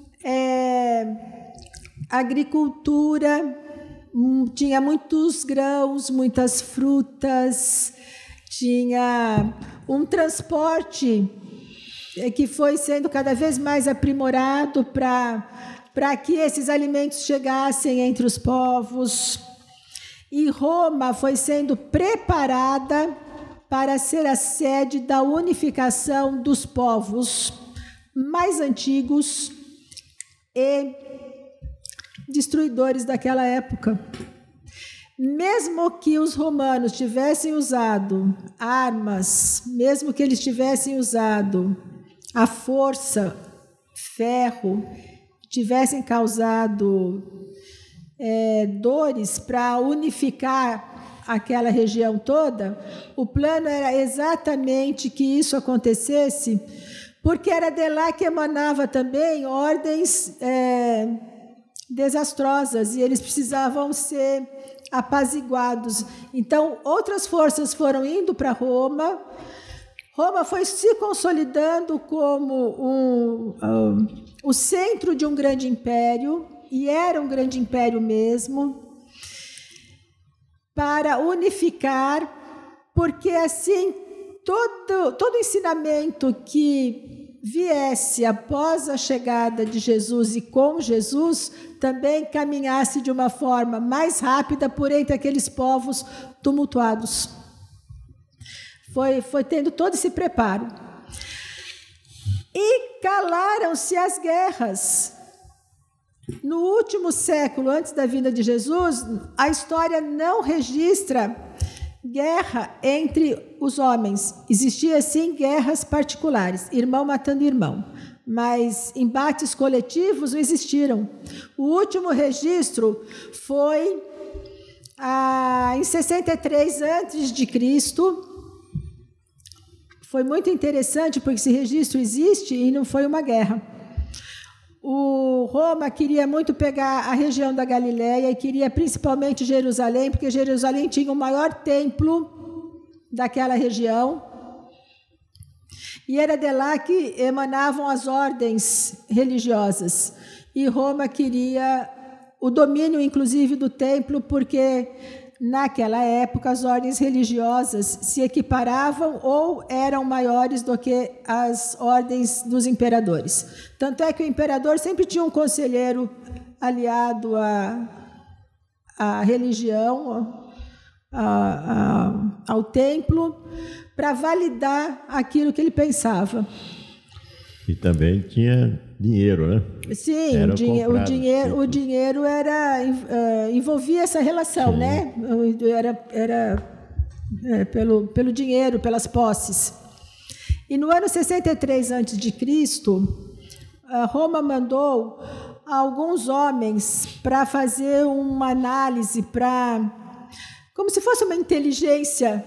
agricultura, tinha muitos grãos, muitas frutas, tinha um transporte que foi sendo cada vez mais aprimorado para que esses alimentos chegassem entre os povos. E Roma foi sendo preparada para ser a sede da unificação dos povos mais antigos e destruidores daquela época. Mesmo que os romanos tivessem usado armas, mesmo que eles tivessem usado a força, ferro, tivessem causado dores para unificar aquela região toda, o plano era exatamente que isso acontecesse, porque era de lá que emanava também ordens desastrosas e eles precisavam ser apaziguados. Então, outras forças foram indo para Roma. Roma foi se consolidando como o centro de um grande império, e era um grande império mesmo. para unificar, porque assim todo ensinamento que viesse após a chegada de Jesus e com Jesus também caminhasse de uma forma mais rápida por entre aqueles povos tumultuados. Foi tendo todo esse preparo. E calaram-se as guerras. No último século, antes da vinda de Jesus, a história não registra guerra entre os homens. Existia, sim, guerras particulares, irmão matando irmão. Mas embates coletivos não existiram. O último registro foi em 63 a.C., foi muito interessante, porque esse registro existe e não foi uma guerra. Roma queria muito pegar a região da Galileia e queria principalmente Jerusalém, porque Jerusalém tinha o maior templo daquela região. E era de lá que emanavam as ordens religiosas. E Roma queria o domínio, inclusive, do templo, porque naquela época as ordens religiosas se equiparavam ou eram maiores do que as ordens dos imperadores. Tanto é que o imperador sempre tinha um conselheiro aliado à religião, ao templo, para validar aquilo que ele pensava. E também tinha dinheiro, né? Sim, o dinheiro envolvia essa relação, sim, né? Era pelo dinheiro, pelas posses. E no ano 63 a.C., Roma mandou alguns homens para fazer uma análise, como se fosse uma inteligência,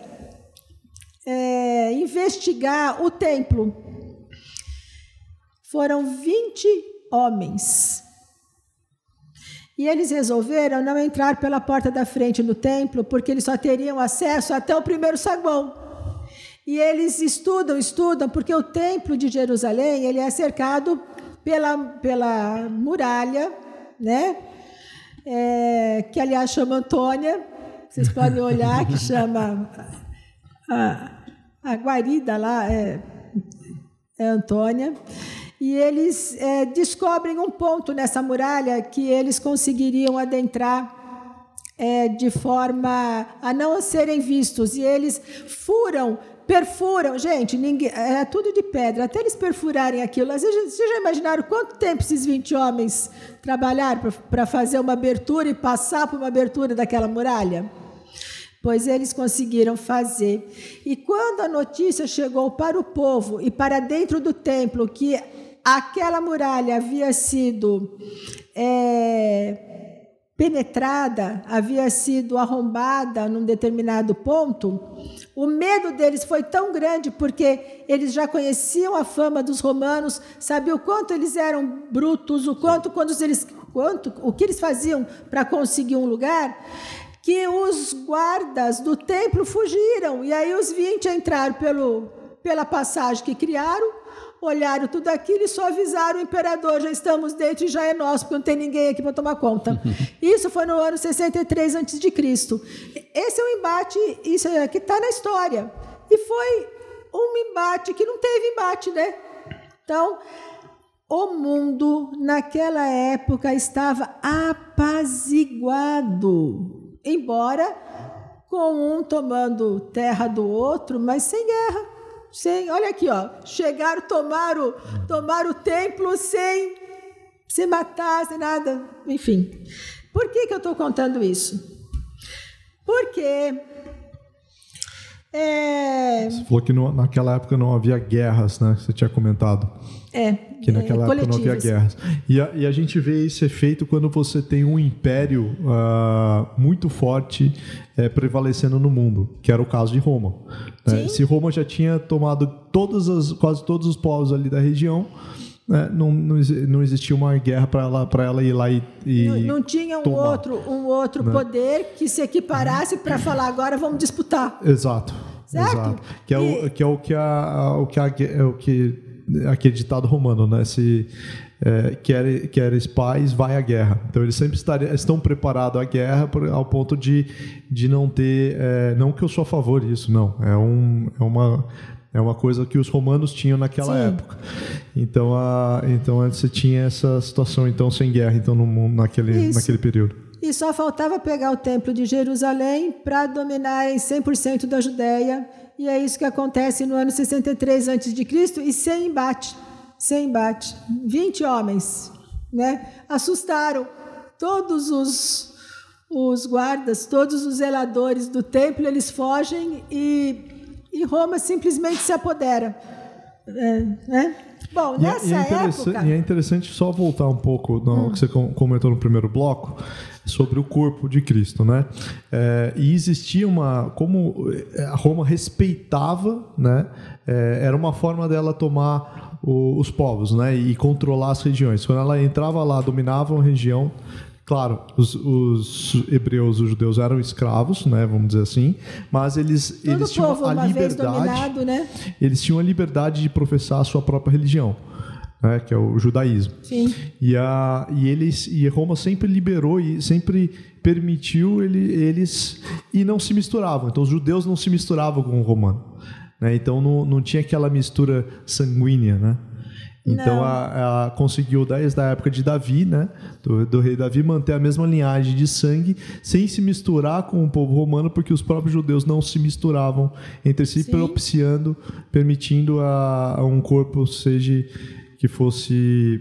investigar o templo. Foram 20 homens. E eles resolveram não entrar pela porta da frente no templo, porque eles só teriam acesso até o primeiro saguão. E eles estudam, porque o templo de Jerusalém ele é cercado pela muralha, né? Que, aliás, chama Antônia. Vocês podem olhar, que chama a guarida lá, é Antônia. E eles descobrem um ponto nessa muralha que eles conseguiriam adentrar de forma a não serem vistos. E eles perfuram. Gente, é tudo de pedra. Até eles perfurarem aquilo. Vocês já imaginaram quanto tempo esses 20 homens trabalharam para fazer uma abertura e passar por uma abertura daquela muralha? Pois eles conseguiram fazer. E quando a notícia chegou para o povo e para dentro do templo que aquela muralha havia sido penetrada, havia sido arrombada num determinado ponto, o medo deles foi tão grande, porque eles já conheciam a fama dos romanos, sabiam o quanto eles eram brutos, o que eles faziam para conseguir um lugar, que os guardas do templo fugiram. E aí os 20 entraram pela passagem que criaram, olharam tudo aquilo e só avisaram o imperador: já estamos dentro e já é nosso, porque não tem ninguém aqui para tomar conta. Isso foi no ano 63 a.C. Esse é um embate, isso aqui está na história. E foi um embate que não teve embate, né? Então, o mundo, naquela época, estava apaziguado, embora com um tomando terra do outro, mas sem guerra. Olha aqui, ó, chegaram, tomaram o templo sem se matar, sem nada, enfim. Por que eu estou contando isso? Porque você falou que naquela época não havia guerras, né? Você tinha comentado. Que naquela época não havia guerras. E a gente vê esse efeito quando você tem um império muito forte prevalecendo no mundo, que era o caso de Roma. Né? Se Roma já tinha tomado quase todos os povos ali da região, né? Não existia uma guerra para ela ir lá e não tinha um outro né? poder que se equiparasse para falar: agora vamos disputar. Exato. Certo? Exato. Que é aquele ditado romano, né? Se queres paz, vai à guerra. Então eles sempre estão preparados à guerra ao ponto de não ter... não que eu sou a favor disso, não. É uma coisa que os romanos tinham naquela época. Então você tinha essa situação então sem guerra então, no mundo, naquele período. E só faltava pegar o templo de Jerusalém para dominar em 100% da Judéia. E é isso que acontece no ano 63 a.C. e sem embate. 20 homens, né, assustaram todos os guardas, todos os zeladores do templo, eles fogem e Roma simplesmente se apodera. Né? Bom, nessa época... E é interessante só voltar um pouco no que você comentou no primeiro bloco, sobre o corpo de Cristo, né? E existia como a Roma respeitava, né? Era uma forma dela tomar os povos, né? E controlar as regiões. Quando ela entrava lá, dominavam a região. Claro, os hebreus, os judeus eram escravos, né? Vamos dizer assim, mas eles tinham a liberdade. Dominado, né? Eles tinham a liberdade de professar a sua própria religião. Que é o judaísmo. Sim. E Roma sempre liberou e sempre permitiu eles e não se misturavam. Então os judeus não se misturavam com o romano, né? Então não tinha aquela mistura sanguínea, né? Então conseguiu desde a época de Davi, né? Do rei Davi, manter a mesma linhagem de sangue sem se misturar com o povo romano, porque os próprios judeus não se misturavam entre si, permitindo a um corpo que fosse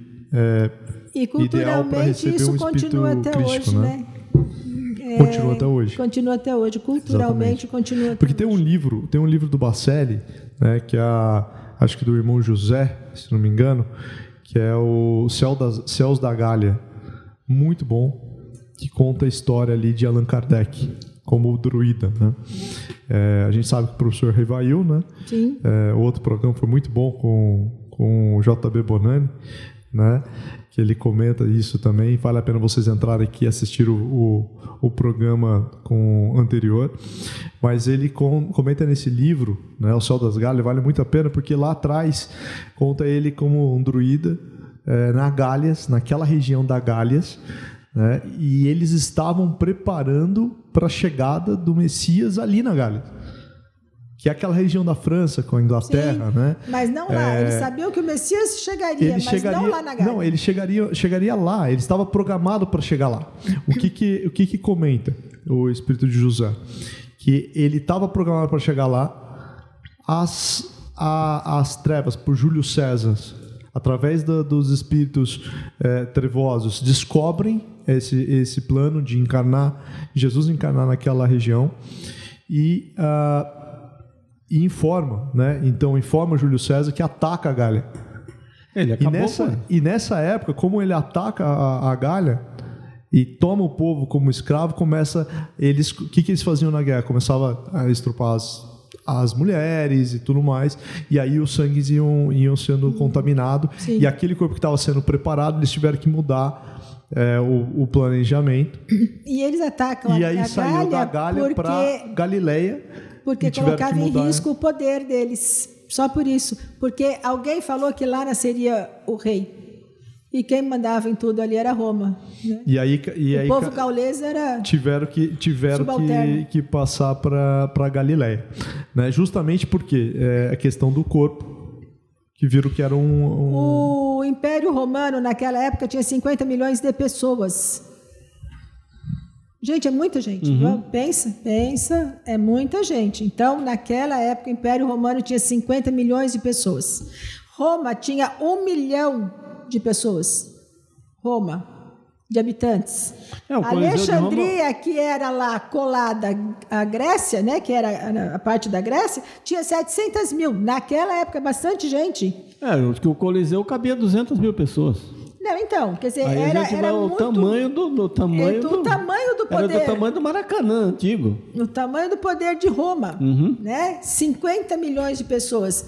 ideal para receber isso um espírito crístico, né? Continua até hoje. Continua até hoje. Culturalmente, continua até porque hoje. Tem um livro do Bacelli, né, que acho que do irmão José, se não me engano, que é o Céus da Gália. Muito bom, que conta a história ali de Allan Kardec, como o druida, né? A gente sabe que o professor Rivail, né? Sim. O outro programa foi muito bom com o JB Bonani, né? Que ele comenta isso também. Vale a pena vocês entrarem aqui e assistir o programa anterior. Mas ele comenta nesse livro, né, O Céu das Gálias, vale muito a pena, porque lá atrás conta ele como um druida na Gálias, naquela região da Gálias, né, e eles estavam preparando para a chegada do Messias ali na Gália, que é aquela região da França com a Inglaterra, sim, né? Mas não lá. Eles sabiam que o Messias chegaria, não lá na Gália. Não, ele chegaria lá. Ele estava programado para chegar lá. O que comenta o Espírito de José? Que ele estava programado para chegar lá. As trevas, por Júlio César, através dos espíritos trevosos, descobrem esse plano de Jesus encarnar naquela região e informa, né? Então informa Júlio César que ataca a Gália. Ele acabou e nessa época, como ele ataca a Gália e toma o povo como escravo, o que eles faziam na guerra? Começava a estrupar as mulheres e tudo mais, e aí os sangues iam sendo contaminados, e aquele corpo que estava sendo preparado, eles tiveram que mudar o planejamento. E eles atacam e aí saiu da Gália para Galileia, porque colocava em risco o poder deles. Só por isso. Porque alguém falou que lá nasceria o rei. E quem mandava em tudo ali era Roma. Né? O povo gaulês era tiveram que passar para Galileia. Né? Justamente porque a questão do corpo, que viram que era O Império Romano, naquela época, tinha 50 milhões de pessoas. Gente, é muita gente. Uhum. Pensa, é muita gente. Então, naquela época, o Império Romano tinha 50 milhões de pessoas. Roma tinha 1 milhão de pessoas. Roma, de habitantes. Alexandria, que era lá colada à Grécia, né, que era a parte da Grécia, tinha 700 mil. Naquela época, bastante gente. Que o Coliseu cabia 200 mil pessoas. Não, então, quer dizer, aí era muito... O tamanho do tamanho do poder. Era do tamanho do Maracanã antigo. O tamanho do poder de Roma, né? 50 milhões de pessoas.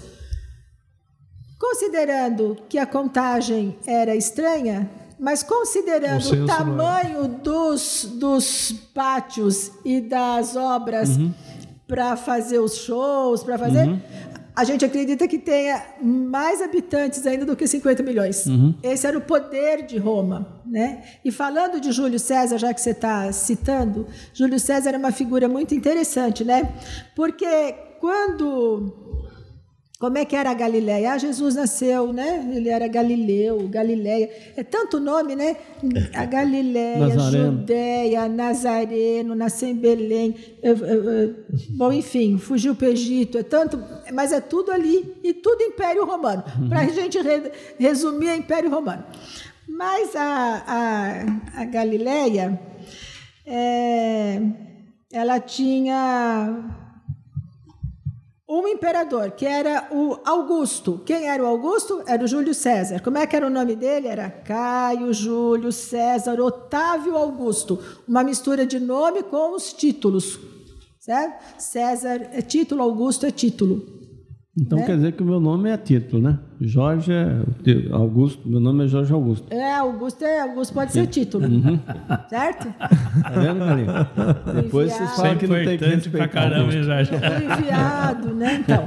Considerando que a contagem era estranha, mas considerando o tamanho dos pátios e das obras para fazer os shows, a gente acredita que tenha mais habitantes ainda do que 50 milhões. Esse era o poder de Roma, né? E falando de Júlio César, já que você está citando, Júlio César é uma figura muito interessante, né? Porque como é que era a Galileia? Jesus nasceu, né? Ele era Galileu, Galileia. É tanto nome, né? A Galileia, Judéia, Nazareno, nasceu em Belém. Bom, enfim, fugiu para o Egito. É tanto, mas é tudo ali. E tudo Império Romano. Para a gente resumir, é Império Romano. Mas a Galileia, ela tinha um imperador, que era o Augusto. Quem era o Augusto? Era o Júlio César. Como é que era o nome dele? Era Caio, Júlio, César, Otávio, Augusto. Uma mistura de nome com os títulos. Certo? César é título, Augusto é título. Então quer dizer que o meu nome é título, né? Jorge é Augusto, meu nome é Jorge Augusto. Augusto pode ser título. Certo? Tá vendo, Galinho? Depois vocês falam que não tem que respeitar. Pra caramba, Jorge. Enviado, né? Então.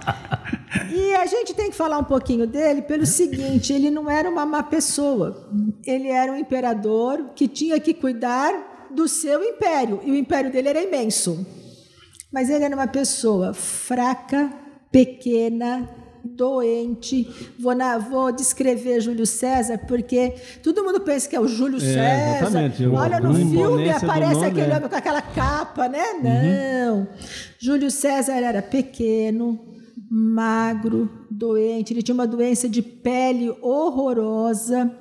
E a gente tem que falar um pouquinho dele pelo seguinte: ele não era uma má pessoa. Ele era um imperador que tinha que cuidar do seu império. E o império dele era imenso. Mas ele era uma pessoa fraca, pequena, doente. Vou descrever Júlio César, porque todo mundo pensa que é o Júlio César. Exatamente. Olha, no filme aparece aquele homem com aquela capa, né? Não. Júlio César era pequeno, magro, doente. Ele tinha uma doença de pele horrorosa.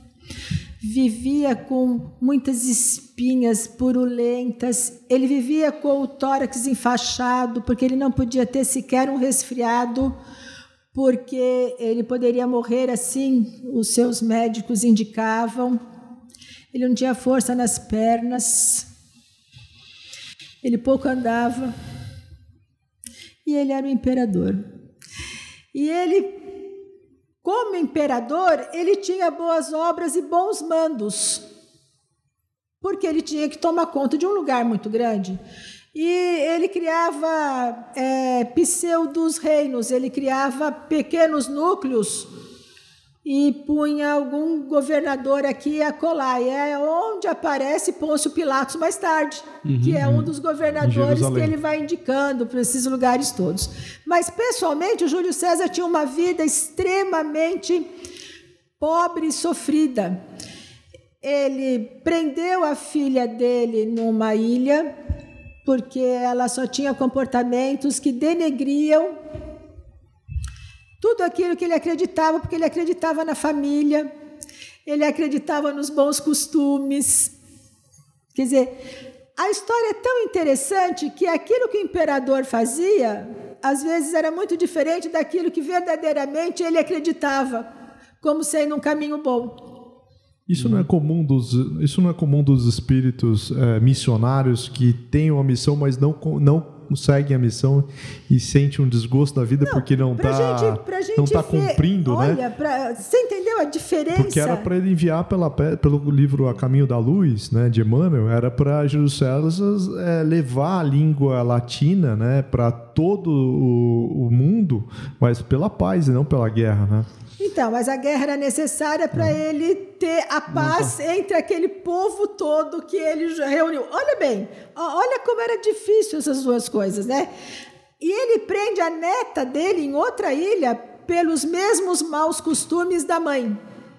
Vivia com muitas espinhas purulentas. Ele vivia com o tórax enfaixado, porque ele não podia ter sequer um resfriado, porque ele poderia morrer assim, os seus médicos indicavam. Ele não tinha força nas pernas, ele pouco andava, e ele era o imperador. E ele, como imperador, ele tinha boas obras e bons mandos, porque ele tinha que tomar conta de um lugar muito grande. E ele criava pseudos reinos, ele criava pequenos núcleos e punha algum governador aqui e acolá. E é onde aparece Pôncio Pilatos mais tarde, que é um dos governadores que ele vai indicando para esses lugares todos. Mas, pessoalmente, o Júlio César tinha uma vida extremamente pobre e sofrida. Ele prendeu a filha dele numa ilha, porque ela só tinha comportamentos que denegriam tudo aquilo que ele acreditava, porque ele acreditava na família, ele acreditava nos bons costumes. Quer dizer, a história é tão interessante que aquilo que o imperador fazia, às vezes era muito diferente daquilo que verdadeiramente ele acreditava como sendo um caminho bom. Isso não é comum dos espíritos missionários que têm uma missão, mas não seguem a missão e sentem um desgosto da vida porque não está cumprindo, olha, né? Você entendeu a diferença? Porque era para ele enviar pelo livro A Caminho da Luz, né, de Emmanuel, era para Júlio César levar a língua latina, né, para todo o mundo, mas pela paz e não pela guerra, né? Então, mas a guerra era necessária para ele ter a paz entre aquele povo todo que ele reuniu. Olha bem, olha como era difícil essas duas coisas, né? E ele prende a neta dele em outra ilha pelos mesmos maus costumes da mãe.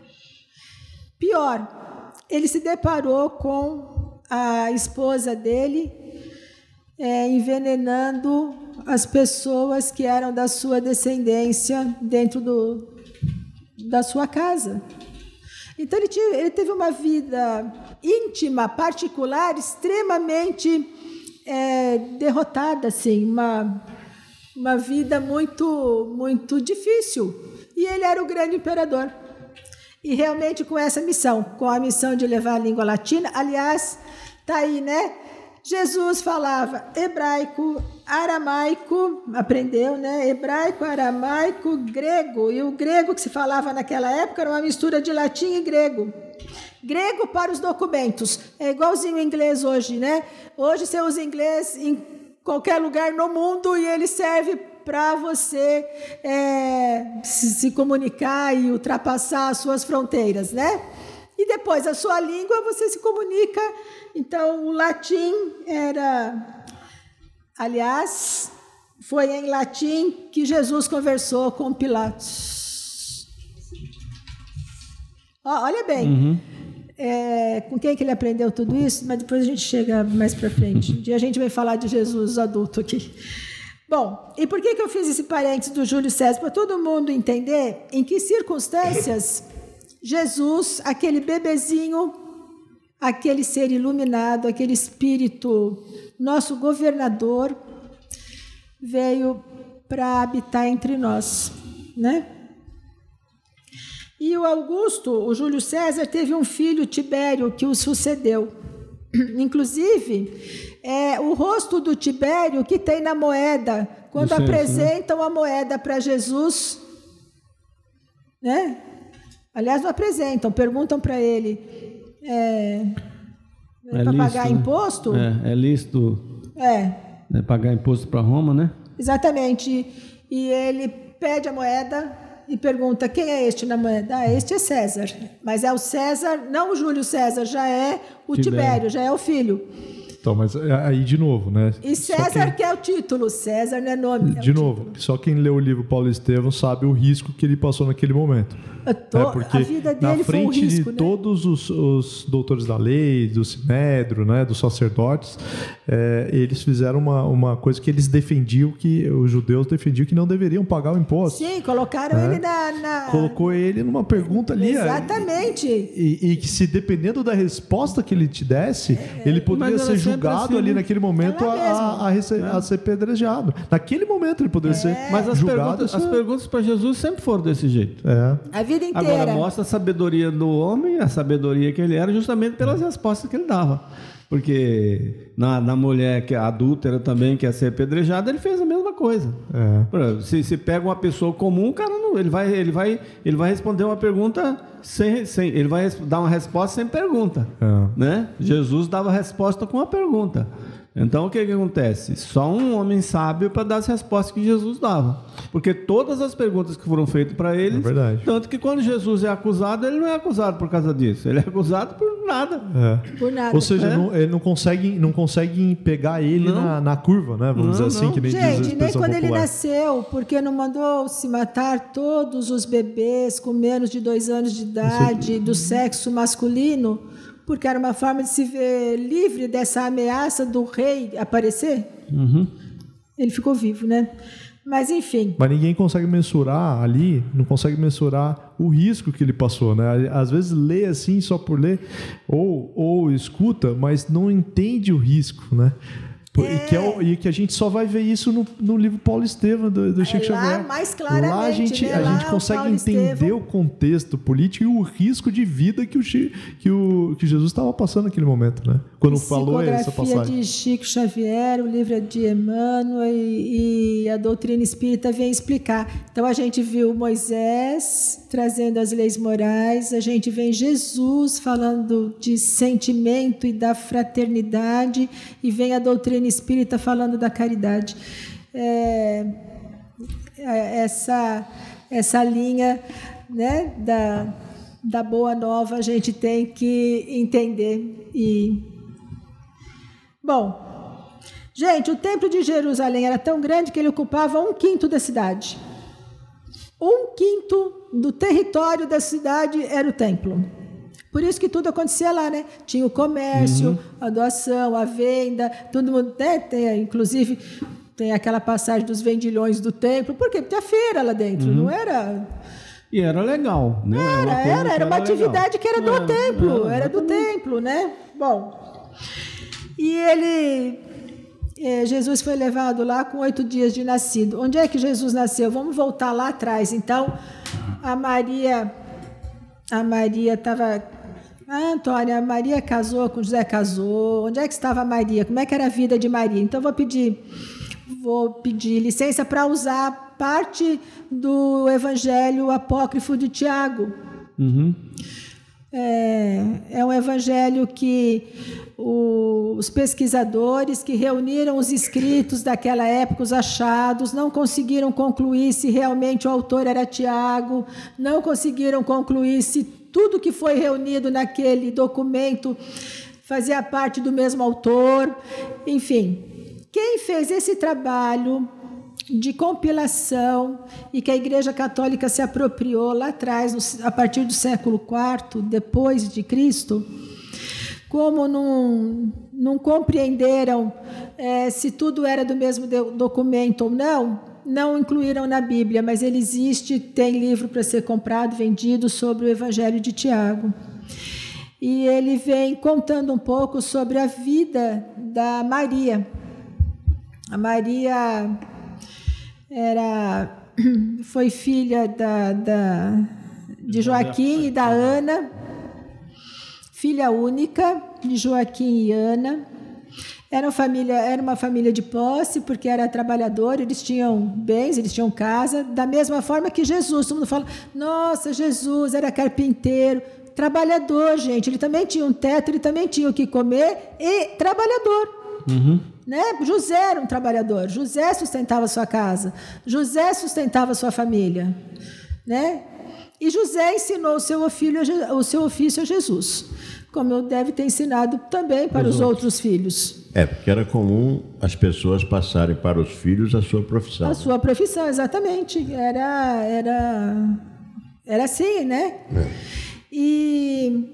Pior, ele se deparou com a esposa dele envenenando as pessoas que eram da sua descendência dentro da sua casa. Então ele teve uma vida íntima, particular, extremamente derrotada, assim, uma vida muito, muito difícil. E ele era o grande imperador. E realmente com essa missão, com a missão de levar a língua latina, aliás, está aí, né? Jesus falava hebraico, aramaico, aprendeu, né? Hebraico, aramaico, grego. E o grego que se falava naquela época era uma mistura de latim e grego. Grego para os documentos. É igualzinho o inglês hoje, né? Hoje você usa inglês em qualquer lugar no mundo e ele serve para você se comunicar e ultrapassar as suas fronteiras, né? E depois a sua língua, você se comunica. Então, o latim era... Aliás, foi em latim que Jesus conversou com Pilatos. Olha bem, com quem que ele aprendeu tudo isso? Mas depois a gente chega mais para frente. Um dia a gente vai falar de Jesus adulto aqui. Bom, e por que eu fiz esse parênteses do Júlio César? Para todo mundo entender em que circunstâncias Jesus, aquele bebezinho, aquele ser iluminado, aquele espírito, nosso governador, veio para habitar entre nós, né? E o Augusto, o Júlio César, teve um filho, Tibério, que o sucedeu. Inclusive, o rosto do Tibério que tem na moeda, quando apresentam a moeda para Jesus, né? Aliás, não apresentam, perguntam para ele, para pagar imposto? É lícito pagar imposto para Roma, né? Exatamente. E ele pede a moeda e pergunta, quem é este na moeda? Este é César. Mas é o César, não o Júlio César, já é o Tibério, já é o filho. Então, mas aí de novo, né? E César que é o título, César não é nome. De novo, só quem leu o livro Paulo Estevão sabe o risco que ele passou naquele momento. Porque a vida dele na frente foi um risco, de todos os doutores da lei, do Sinédrio, né, dos sacerdotes, eles fizeram uma coisa que eles defendiam, que os judeus defendiam que não deveriam pagar o imposto. Sim, colocaram ele Colocou ele numa pergunta ali. Exatamente. E que se dependendo da resposta que ele te desse, ele poderia ser julgado ali naquele momento a ser pedrejado. Naquele momento ele poderia ser julgado. As perguntas para Jesus sempre foram desse jeito. A vida inteira. Agora mostra a sabedoria do homem, a sabedoria que ele era, justamente pelas respostas que ele dava. Porque na mulher que é adúltera também, que ia ser apedrejada, ele fez a mesma coisa. Se pega uma pessoa comum, o cara não, ele vai responder uma pergunta ele vai dar uma resposta sem pergunta, né? Jesus dava resposta com uma pergunta. Então o que acontece? Só um homem sábio para dar as respostas que Jesus dava. Porque todas as perguntas que foram feitas para ele, tanto que quando Jesus é acusado, ele não é acusado por causa disso, ele é acusado por nada. Por nada. Ou seja, ele não conseguem pegar ele na curva, né? Vamos dizer assim, que nem diz a expressão nem quando popular. ele nasceu, porque não mandou se matar todos os bebês com menos de 2 anos de idade do sexo masculino, porque era uma forma de se ver livre dessa ameaça do rei aparecer. Ele ficou vivo, né? Mas, enfim. Mas ninguém consegue mensurar ali, não consegue mensurar o risco que ele passou, né? Às vezes lê assim só por ler, ou escuta, mas não entende o risco, né? E que a gente só vai ver isso no livro Paulo Estevão, do Chico Xavier. Mais claramente, lá a gente consegue entender o contexto político e o risco de vida que Jesus estava passando naquele momento, né? Quando falou essa passagem. De Chico Xavier, o livro é de Emmanuel e a doutrina espírita vem explicar. Então a gente viu Moisés trazendo as leis morais, a gente vê Jesus falando de sentimento e da fraternidade, e vem a doutrina espírita falando da caridade. Essa linha, né, da boa nova a gente tem que entender. Bom, gente, o templo de Jerusalém era tão grande que ele ocupava 1/5 da cidade. 1/5 do território da cidade era o templo. Por isso que tudo acontecia lá, né? Tinha o comércio, a doação, a venda, todo mundo, né? Inclusive, tem aquela passagem dos vendilhões do templo. Por quê? Porque tinha feira lá dentro, não era... E era legal, né? Era uma atividade que era do templo, era do templo, né? Bom, e Jesus foi levado lá com 8 dias de nascido. Onde é que Jesus nasceu? Vamos voltar lá atrás. Então, a Maria estava... Antônia, a Maria casou com José, casou. Onde é que estava a Maria? Como é que era a vida de Maria? Então, vou pedir licença para usar parte do Evangelho Apócrifo de Tiago. É um evangelho que os pesquisadores que reuniram os escritos daquela época, os achados, não conseguiram concluir se realmente o autor era Tiago, não conseguiram concluir se tudo que foi reunido naquele documento fazia parte do mesmo autor. Enfim, quem fez esse trabalho de compilação e que a Igreja Católica se apropriou lá atrás, a partir do século IV, depois de Cristo, como não compreenderam se tudo era do mesmo documento ou não incluíram na Bíblia, mas ele existe, tem livro para ser comprado, vendido, sobre o Evangelho de Tiago. E ele vem contando um pouco sobre a vida da Maria. A Maria foi filha de Joaquim e da Ana, filha única de Joaquim e Ana. Era uma família de posse, porque era trabalhador, eles tinham bens, eles tinham casa, da mesma forma que Jesus. Todo mundo fala, nossa, Jesus era carpinteiro, trabalhador, gente. Ele também tinha um teto, ele também tinha o que comer e trabalhador. Uhum. Né? José era um trabalhador, José sustentava sua casa, José sustentava sua família, né? E José ensinou o seu ofício a Jesus, como deve ter ensinado também para os outros filhos. Porque era comum as pessoas passarem para os filhos a sua profissão. A sua profissão, exatamente. Era assim, né? E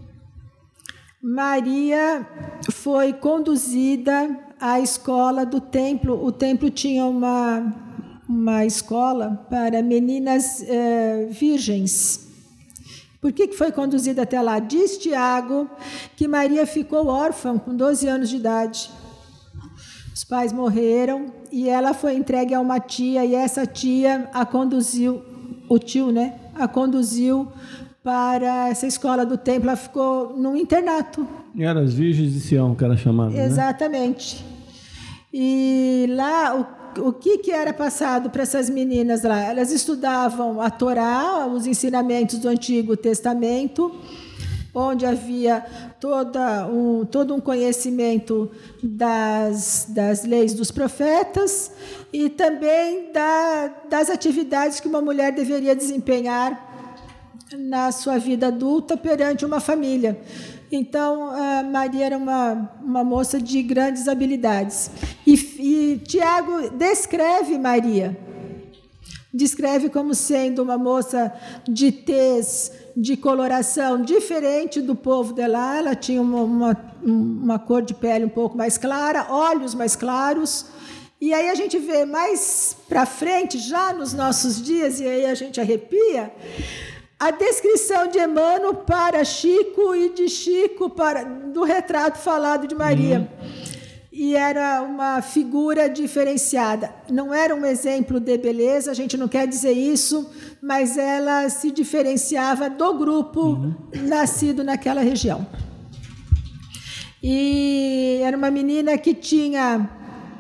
Maria foi conduzida à escola do templo. O templo tinha uma escola para meninas virgens. Por que foi conduzida até lá? Diz Tiago que Maria ficou órfã com 12 anos de idade. Os pais morreram e ela foi entregue a uma tia, e essa tia a conduziu, o tio, né? A conduziu para essa escola do templo. Ela ficou num internato. Eram as Virgens de Sião, que era chamada. Exatamente. Né? E lá, o que era passado para essas meninas lá? Elas estudavam a Torá, os ensinamentos do Antigo Testamento, onde havia todo um conhecimento das leis dos profetas e também das atividades que uma mulher deveria desempenhar na sua vida adulta perante uma família. Então, a Maria era uma moça de grandes habilidades. E Tiago descreve Maria. Descreve como sendo uma moça de tez, de coloração diferente do povo de lá. Ela tinha uma cor de pele um pouco mais clara, olhos mais claros. E aí a gente vê mais para frente, já nos nossos dias, e aí a gente arrepia, a descrição de Emmanuel para Chico e de Chico do retrato falado de Maria. E era uma figura diferenciada. Não era um exemplo de beleza, a gente não quer dizer isso, mas ela se diferenciava do grupo nascido naquela região. E era uma menina que tinha...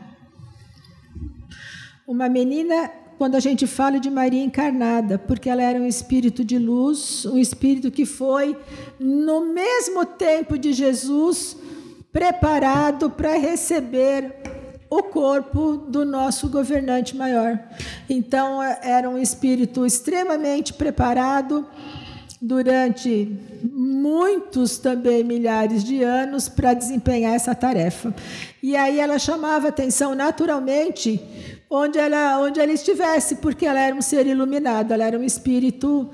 Quando a gente fala de Maria encarnada, porque ela era um espírito de luz, um espírito que foi, no mesmo tempo de Jesus, preparado para receber o corpo do nosso governante maior. Então, era um espírito extremamente preparado durante muitos também milhares de anos para desempenhar essa tarefa. E aí ela chamava atenção naturalmente onde ela estivesse, porque ela era um ser iluminado, ela era um espírito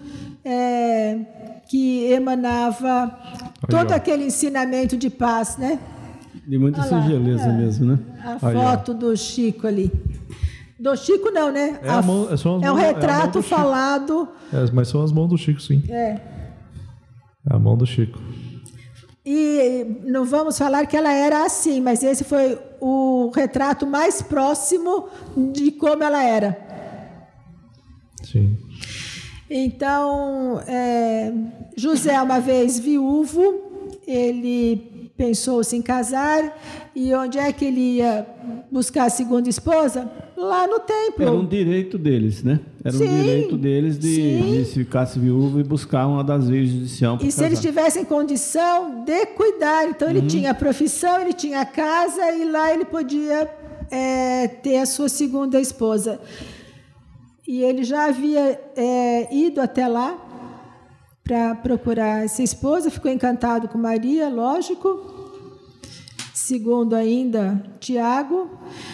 que emanava todo aquele ensinamento de paz, né? De muita singeleza mesmo, né? A foto do Chico ali. Do Chico não, né? É um retrato falado. Mas são as mãos do Chico, sim. É a mão do Chico. E não vamos falar que ela era assim, mas esse foi o retrato mais próximo de como ela era. Sim. Então, José, uma vez viúvo, ele pensou-se em casar. E onde é que ele ia buscar a segunda esposa? Lá no templo. Era um direito deles, né? Era um direito deles de se ficasse viúvo e buscar uma das virgens de Sião para casar. Se eles tivessem condição de cuidar. Então, ele tinha a profissão, ele tinha a casa, e lá ele podia ter a sua segunda esposa. E ele já havia ido até lá para procurar essa esposa, ficou encantado com Maria, lógico, segundo ainda Tiago,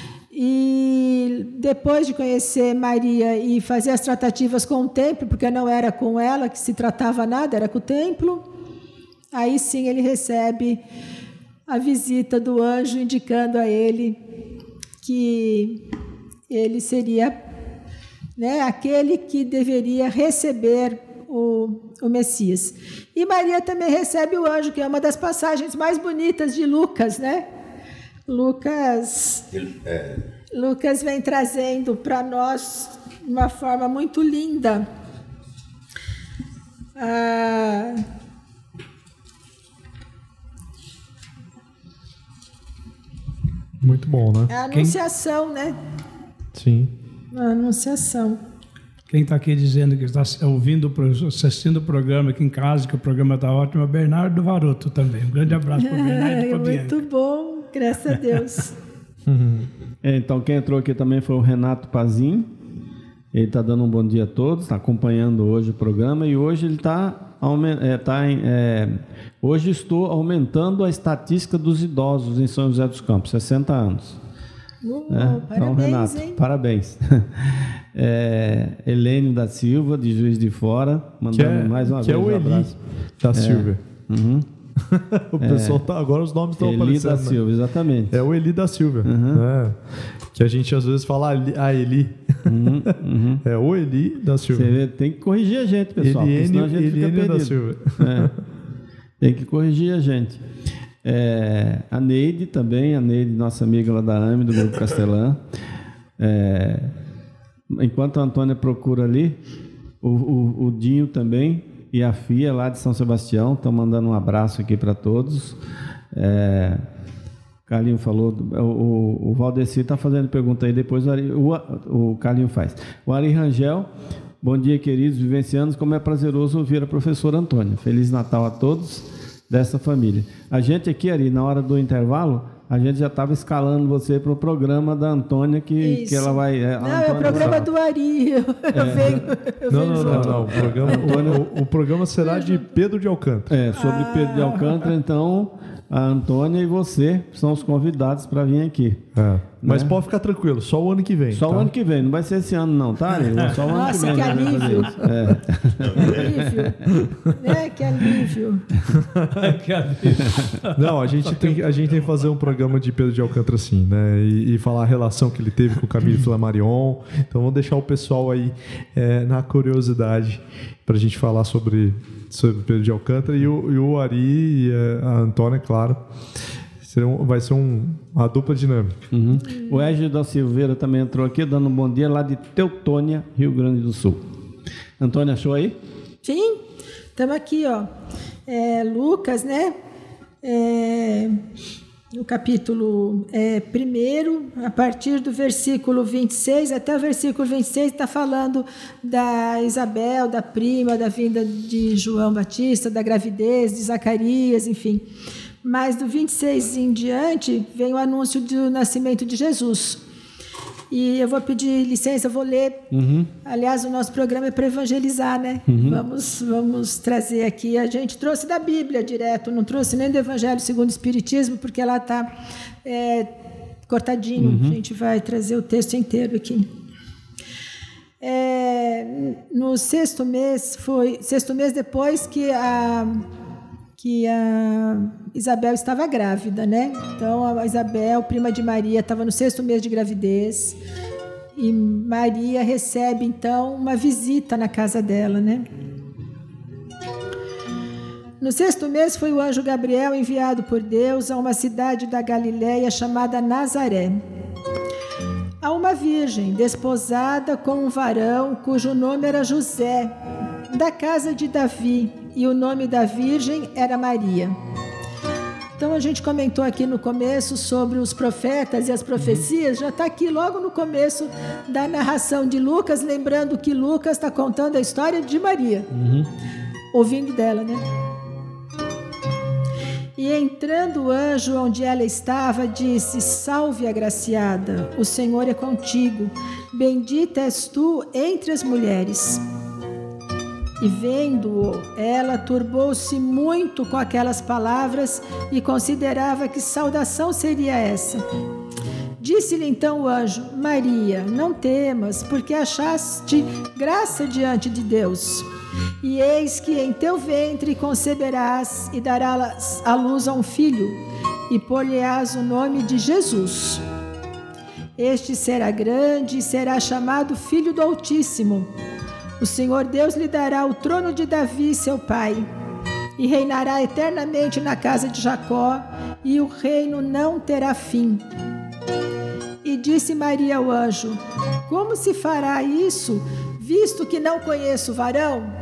e depois de conhecer Maria e fazer as tratativas com o templo, porque não era com ela que se tratava nada, era com o templo, aí sim ele recebe a visita do anjo indicando a ele que ele seria, né, aquele que deveria receber o Messias. E Maria também recebe o anjo, que é uma das passagens mais bonitas de Lucas, né? Lucas vem trazendo para nós de uma forma muito linda muito bom, né? A anunciação, né? Sim. A anunciação. Quem está aqui dizendo que está assistindo o programa aqui em casa, que o programa está ótimo, é Bernardo Varoto também. Um grande abraço para o Bernardo e para a Bianca. Muito bom, graças a Deus. Então, quem entrou aqui também foi o Renato Pazin. Ele está dando um bom dia a todos, está acompanhando hoje o programa, e hoje ele hoje estou aumentando a estatística dos idosos em São José dos Campos, 60 anos. Parabéns, então, Renato, hein? Parabéns. Helene da Silva, de Juiz de Fora, mandando mais uma vez um abraço. Da Silva. O pessoal tá, agora os nomes estão aparecendo. Eli da Silva, exatamente. É o Eli da Silva. Que a gente às vezes fala a Eli. É o Eli da Silva. Você tem que corrigir a gente, pessoal. Senão a gente fica perdido. Da Silva. Tem que corrigir a gente. A Neide também, nossa amiga lá da AME, do Grupo Castelã. Enquanto a Antônia procura ali, o Dinho também e a Fia lá de São Sebastião estão mandando um abraço aqui para todos. O Carlinho falou, o Valdeci está fazendo pergunta aí, depois o Carlinho faz. O Ari Rangel, bom dia, queridos vivencianos, como é prazeroso ouvir a professora Antônia. Feliz Natal a todos dessa família. A gente aqui, Ari, na hora do intervalo, a gente já estava escalando você para o programa da Antônia, que ela vai... Não, é o programa do Ari. Não. O programa será de Pedro de Alcântara. Sobre Pedro de Alcântara, então... A Antônia e você são os convidados para vir aqui. Mas pode ficar tranquilo, só o ano que vem. Só o ano que vem, não vai ser esse ano não, tá? Só o ano que vem. Que alívio. Que alívio. Que alívio. Não, a gente tem que fazer um programa de Pedro de Alcântara assim, né? E falar a relação que ele teve com o Camille Flammarion. Então vamos deixar o pessoal aí na curiosidade para a gente falar sobre Pedro de Alcântara, e o Ari e a Antônia, claro, vai ser uma dupla dinâmica. O Égio da Silveira também entrou aqui, dando um bom dia lá de Teutônia, Rio Grande do Sul. Antônia, achou aí? Sim, estamos aqui, ó. Lucas, né? No capítulo 1, a partir do versículo 26 até o versículo 26, está falando da Isabel, da prima, da vinda de João Batista, da gravidez de Zacarias, enfim. Mas do 26 em diante vem o anúncio do nascimento de Jesus. E eu vou pedir licença, eu vou ler. Aliás, o nosso programa é para evangelizar, né? Vamos trazer aqui. A gente trouxe da Bíblia direto, não trouxe nem do Evangelho segundo o Espiritismo, porque lá está cortadinho. A gente vai trazer o texto inteiro aqui. No sexto mês depois que a Isabel estava grávida, né? Então, a Isabel, prima de Maria, estava no 6º mês de gravidez, e Maria recebe, então, uma visita na casa dela, né? No 6º mês foi o anjo Gabriel enviado por Deus a uma cidade da Galiléia chamada Nazaré, a uma virgem desposada com um varão cujo nome era José, da casa de Davi, e o nome da virgem era Maria. Então a gente comentou aqui no começo sobre os profetas e as profecias, já está aqui logo no começo da narração de Lucas, lembrando que Lucas está contando a história de Maria, ouvindo dela, né? E entrando o anjo onde ela estava, disse: Salve, agraciada, o Senhor é contigo, bendita és tu entre as mulheres. E vendo-o, ela turbou-se muito com aquelas palavras e considerava que saudação seria essa. Disse-lhe então o anjo: Maria, não temas, porque achaste graça diante de Deus. E eis que em teu ventre conceberás e darás à luz a um filho, e pôr-lhe-ás o nome de Jesus. Este será grande e será chamado Filho do Altíssimo. O Senhor Deus lhe dará o trono de Davi, seu pai, e reinará eternamente na casa de Jacó, e o reino não terá fim. E disse Maria ao anjo: Como se fará isso, visto que não conheço varão?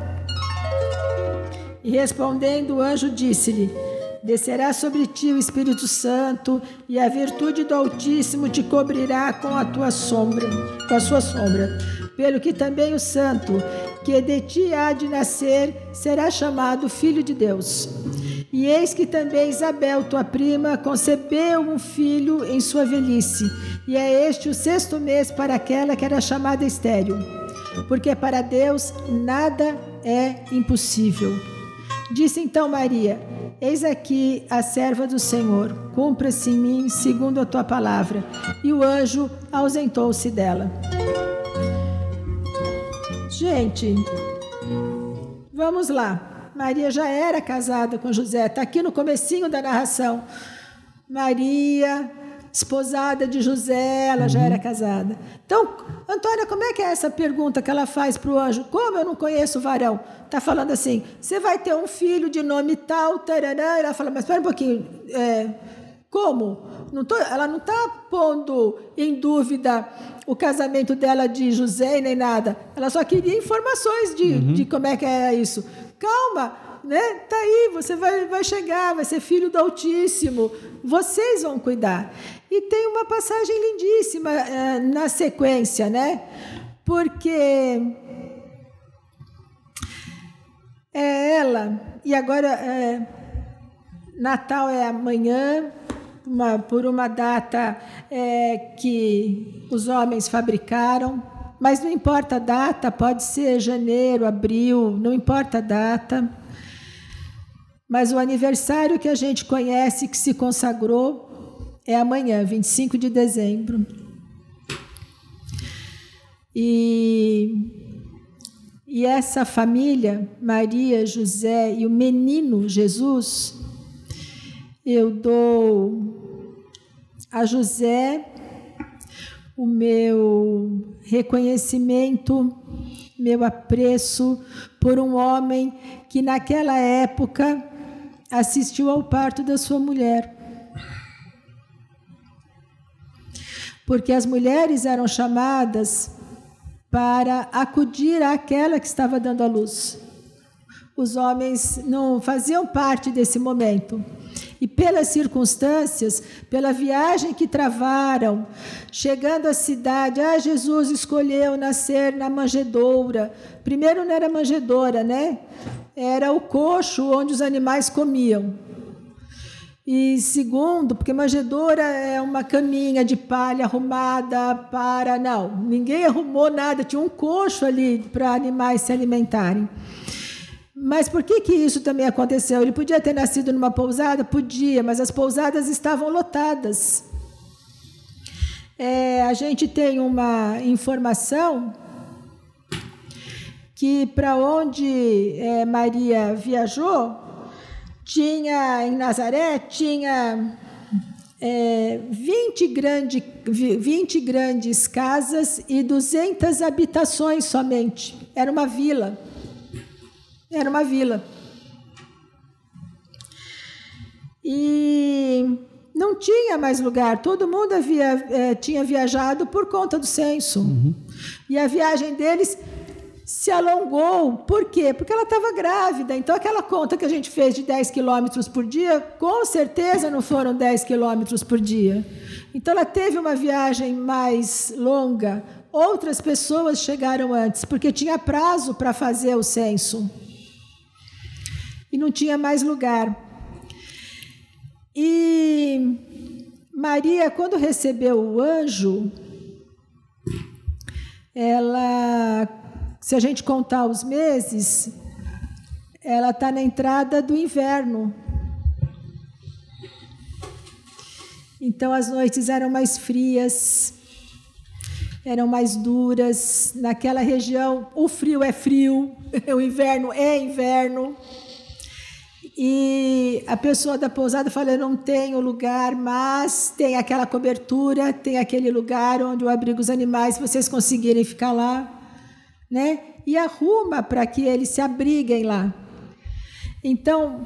E respondendo o anjo disse-lhe: Descerá sobre ti o Espírito Santo, e a virtude do Altíssimo te cobrirá com a sua sombra. Pelo que também o santo, que de ti há de nascer, será chamado Filho de Deus. E eis que também Isabel, tua prima, concebeu um filho em sua velhice, e é este o 6º mês para aquela que era chamada estéril, porque para Deus nada é impossível. Disse então Maria: Eis aqui a serva do Senhor, cumpra-se em mim segundo a tua palavra. E o anjo ausentou-se dela. Gente, vamos lá. Maria já era casada com José, está aqui no comecinho da narração. Maria, esposada de José, ela já era casada. Então, Antônia, como é que é essa pergunta que ela faz para o anjo? Como eu não conheço o varão? Está falando assim: você vai ter um filho de nome tal, tarará. Ela fala: mas espera um pouquinho, como? Ela não está pondo em dúvida o casamento dela de José nem nada. Ela só queria informações de como é que é isso. Calma, né? Tá aí, você vai chegar, vai ser filho do Altíssimo. Vocês vão cuidar. E tem uma passagem lindíssima na sequência, né? Porque ela, e agora Natal é amanhã, por uma data que os homens fabricaram, mas não importa a data, pode ser janeiro, abril, não importa a data. Mas o aniversário que a gente conhece, que se consagrou, é amanhã, 25 de dezembro. E essa família, Maria, José e o menino Jesus, eu dou a José o meu reconhecimento, meu apreço por um homem que naquela época assistiu ao parto da sua mulher. Porque as mulheres eram chamadas para acudir àquela que estava dando à luz. Os homens não faziam parte desse momento. E pelas circunstâncias, pela viagem que travaram, chegando à cidade, Jesus escolheu nascer na manjedoura. Primeiro não era manjedoura, né? Era o coxo onde os animais comiam. E segundo, porque manjedoura é uma caminha de palha arrumada para... Não, ninguém arrumou nada, tinha um coxo ali para animais se alimentarem. Mas por que isso também aconteceu? Ele podia ter nascido numa pousada? Podia, mas as pousadas estavam lotadas. A gente tem uma informação que para onde Maria viajou, tinha em Nazaré, tinha 20 grandes casas e 200 habitações somente. Era uma vila. E não tinha mais lugar. Todo mundo tinha viajado por conta do censo. E a viagem deles se alongou. Por quê? Porque ela estava grávida. Então, aquela conta que a gente fez de 10 quilômetros por dia, com certeza não foram 10 quilômetros por dia. Então, ela teve uma viagem mais longa. Outras pessoas chegaram antes, porque tinha prazo para fazer o censo. E não tinha mais lugar. E Maria, quando recebeu o anjo, ela, se a gente contar os meses, ela está na entrada do inverno. Então, as noites eram mais frias, eram mais duras. Naquela região, o frio é frio, o inverno é inverno. E a pessoa da pousada fala, eu não tenho lugar, mas tem aquela cobertura, tem aquele lugar onde eu abrigo os animais, se vocês conseguirem ficar lá, né? E arruma para que eles se abriguem lá. Então,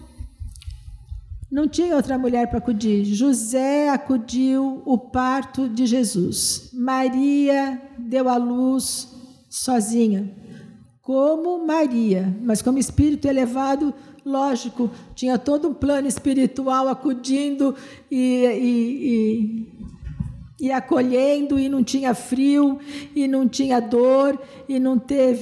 não tinha outra mulher para acudir. José acudiu o parto de Jesus. Maria deu à luz sozinha, como Maria, mas como espírito elevado. Lógico, tinha todo um plano espiritual acudindo e acolhendo, e não tinha frio, e não tinha dor, e não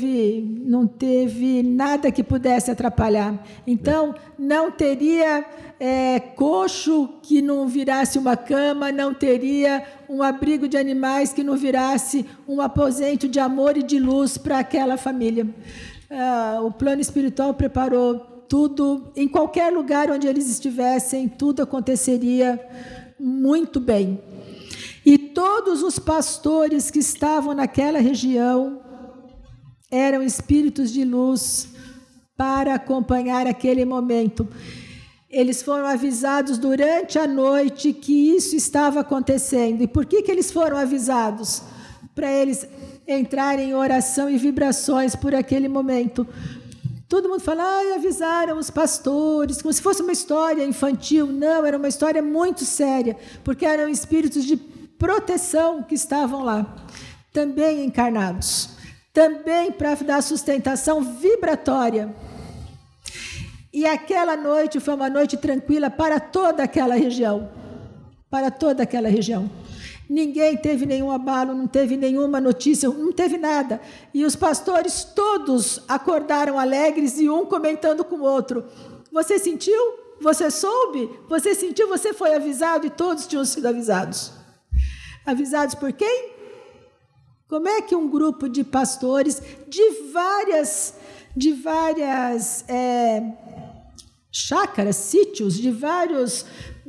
teve nada que pudesse atrapalhar. Então, não teria coxo que não virasse uma cama, não teria um abrigo de animais que não virasse um aposento de amor e de luz para aquela família. O plano espiritual preparou tudo, em qualquer lugar onde eles estivessem, tudo aconteceria muito bem. E todos os pastores que estavam naquela região eram espíritos de luz para acompanhar aquele momento. Eles foram avisados durante a noite que isso estava acontecendo. E por que eles foram avisados? Para eles entrarem em oração e vibrações por aquele momento. Todo mundo fala, avisaram os pastores, como se fosse uma história infantil. Não, era uma história muito séria, porque eram espíritos de proteção que estavam lá, também encarnados, também para dar sustentação vibratória. E aquela noite foi uma noite tranquila para toda aquela região, para toda aquela região. Ninguém teve nenhum abalo, não teve nenhuma notícia, não teve nada. E os pastores todos acordaram alegres e um comentando com o outro. Você sentiu? Você soube? Você sentiu? Você foi avisado? E todos tinham sido avisados. Avisados por quem? Como é que um grupo de pastores de várias chácaras, sítios, de várias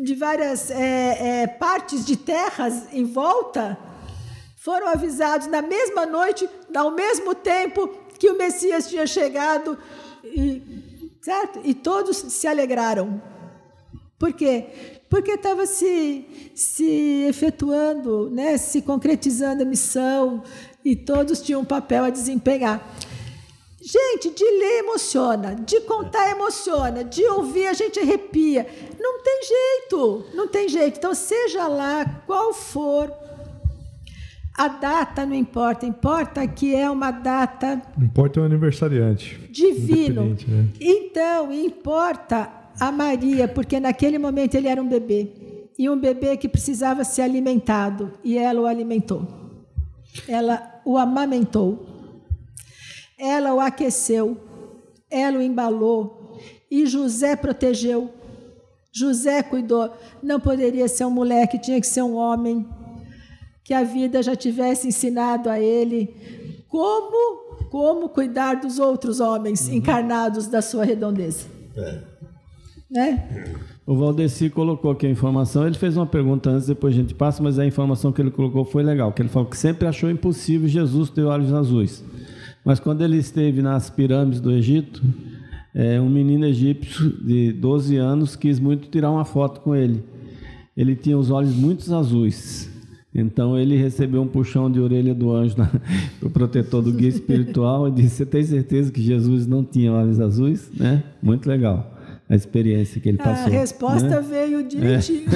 partes de terras em volta, foram avisados na mesma noite, ao mesmo tempo que o Messias tinha chegado, certo? E todos se alegraram. Por quê? Porque estava se efetuando, né, se concretizando a missão, e todos tinham um papel a desempenhar. Gente, de ler emociona, de contar emociona, de ouvir a gente arrepia. Não tem jeito, não tem jeito. Então, seja lá qual for a data, não importa. Importa que é uma data... Importa o aniversariante. Divino. Né? Então, importa a Maria, porque naquele momento ele era um bebê. E um bebê que precisava ser alimentado. E ela o alimentou. Ela o amamentou. Ela o aqueceu, ela o embalou, e José protegeu, José cuidou. Não poderia ser um moleque, tinha que ser um homem, que a vida já tivesse ensinado a ele como cuidar dos outros homens encarnados da sua redondeza. Né? O Valdeci colocou aqui a informação, ele fez uma pergunta antes, depois a gente passa, mas a informação que ele colocou foi legal, que ele falou que sempre achou impossível Jesus ter olhos azuis. Mas quando ele esteve nas pirâmides do Egito, um menino egípcio de 12 anos quis muito tirar uma foto com ele. Ele tinha os olhos muito azuis. Então ele recebeu um puxão de orelha do anjo, do protetor do guia espiritual, e disse, você tem certeza que Jesus não tinha olhos azuis? Né? Muito legal. a experiência que ele passou. A resposta, né, veio direitinho.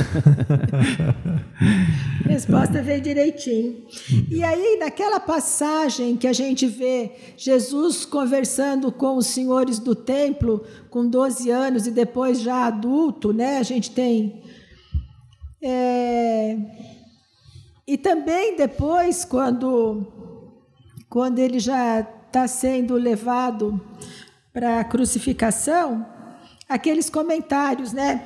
A resposta veio direitinho. E aí, naquela passagem que a gente vê Jesus conversando com os senhores do templo, com 12 anos e depois já adulto, né? A gente tem... E também depois, quando ele já está sendo levado para a crucificação, aqueles comentários, né?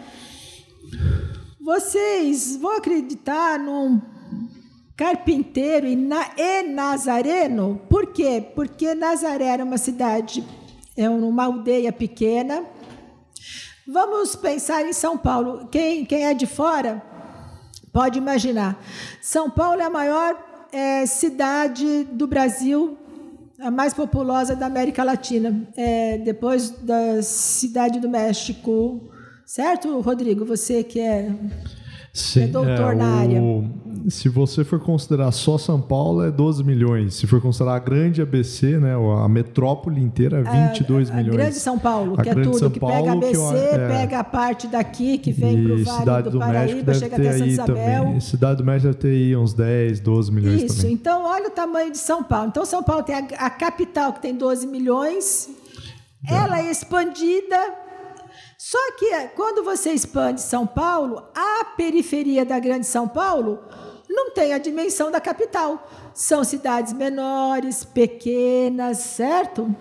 Vocês vão acreditar num carpinteiro e nazareno? Por quê? Porque Nazaré era uma cidade, uma aldeia pequena. Vamos pensar em São Paulo. Quem é de fora pode imaginar. São Paulo é a maior cidade do Brasil, a mais populosa da América Latina, depois da Cidade do México. Certo, Rodrigo? Você que Sim, é doutor na área. Se você for considerar só São Paulo, é 12 milhões. Se for considerar a grande ABC, né, a metrópole inteira, é 22 milhões. A grande São Paulo, que é tudo, que pega ABC, pega a parte daqui, que vem para o Vale do Paraíba, chega até Santa Isabel. Também. Cidade do México deve ter aí uns 10, 12 milhões Isso, também. Então olha o tamanho de São Paulo. Então São Paulo tem a capital, que tem 12 milhões, ela é expandida. Só que quando você expande São Paulo, a periferia da grande São Paulo não tem a dimensão da capital. São cidades menores, pequenas, certo?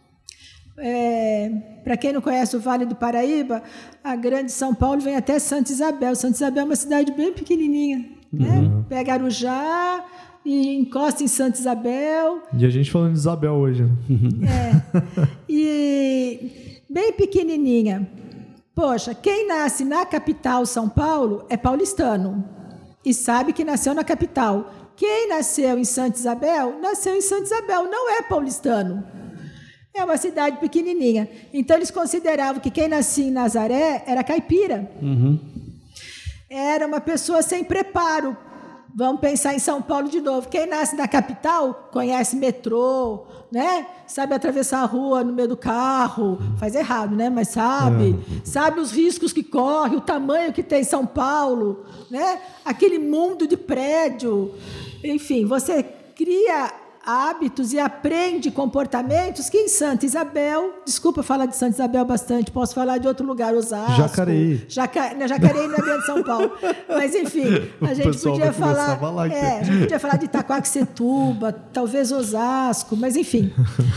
Para quem não conhece o Vale do Paraíba, a grande São Paulo vem até Santa Isabel. Santa Isabel é uma cidade bem pequenininha. Né? Pega Arujá e encosta em Santa Isabel. E a gente falando de Isabel hoje. Né? E bem pequenininha. Poxa, quem nasce na capital, São Paulo, é paulistano e sabe que nasceu na capital. Quem nasceu em Santa Isabel, não é paulistano. É uma cidade pequenininha. Então, eles consideravam que quem nascia em Nazaré era caipira. Era uma pessoa sem preparo. Vamos pensar em São Paulo de novo. Quem nasce na capital conhece metrô, né? Sabe atravessar a rua no meio do carro. Faz errado, né? Mas sabe. Sabe os riscos que corre, o tamanho que tem São Paulo, né? Aquele mundo de prédio. Enfim, você cria hábitos e aprende comportamentos que em Santa Isabel, desculpa falar de Santa Isabel bastante, posso falar de outro lugar, Osasco. Jacareí. Jacareí não é grande São Paulo. Mas, enfim, a gente podia falar... a gente podia falar de Itaquaquecetuba, talvez Osasco, mas, enfim.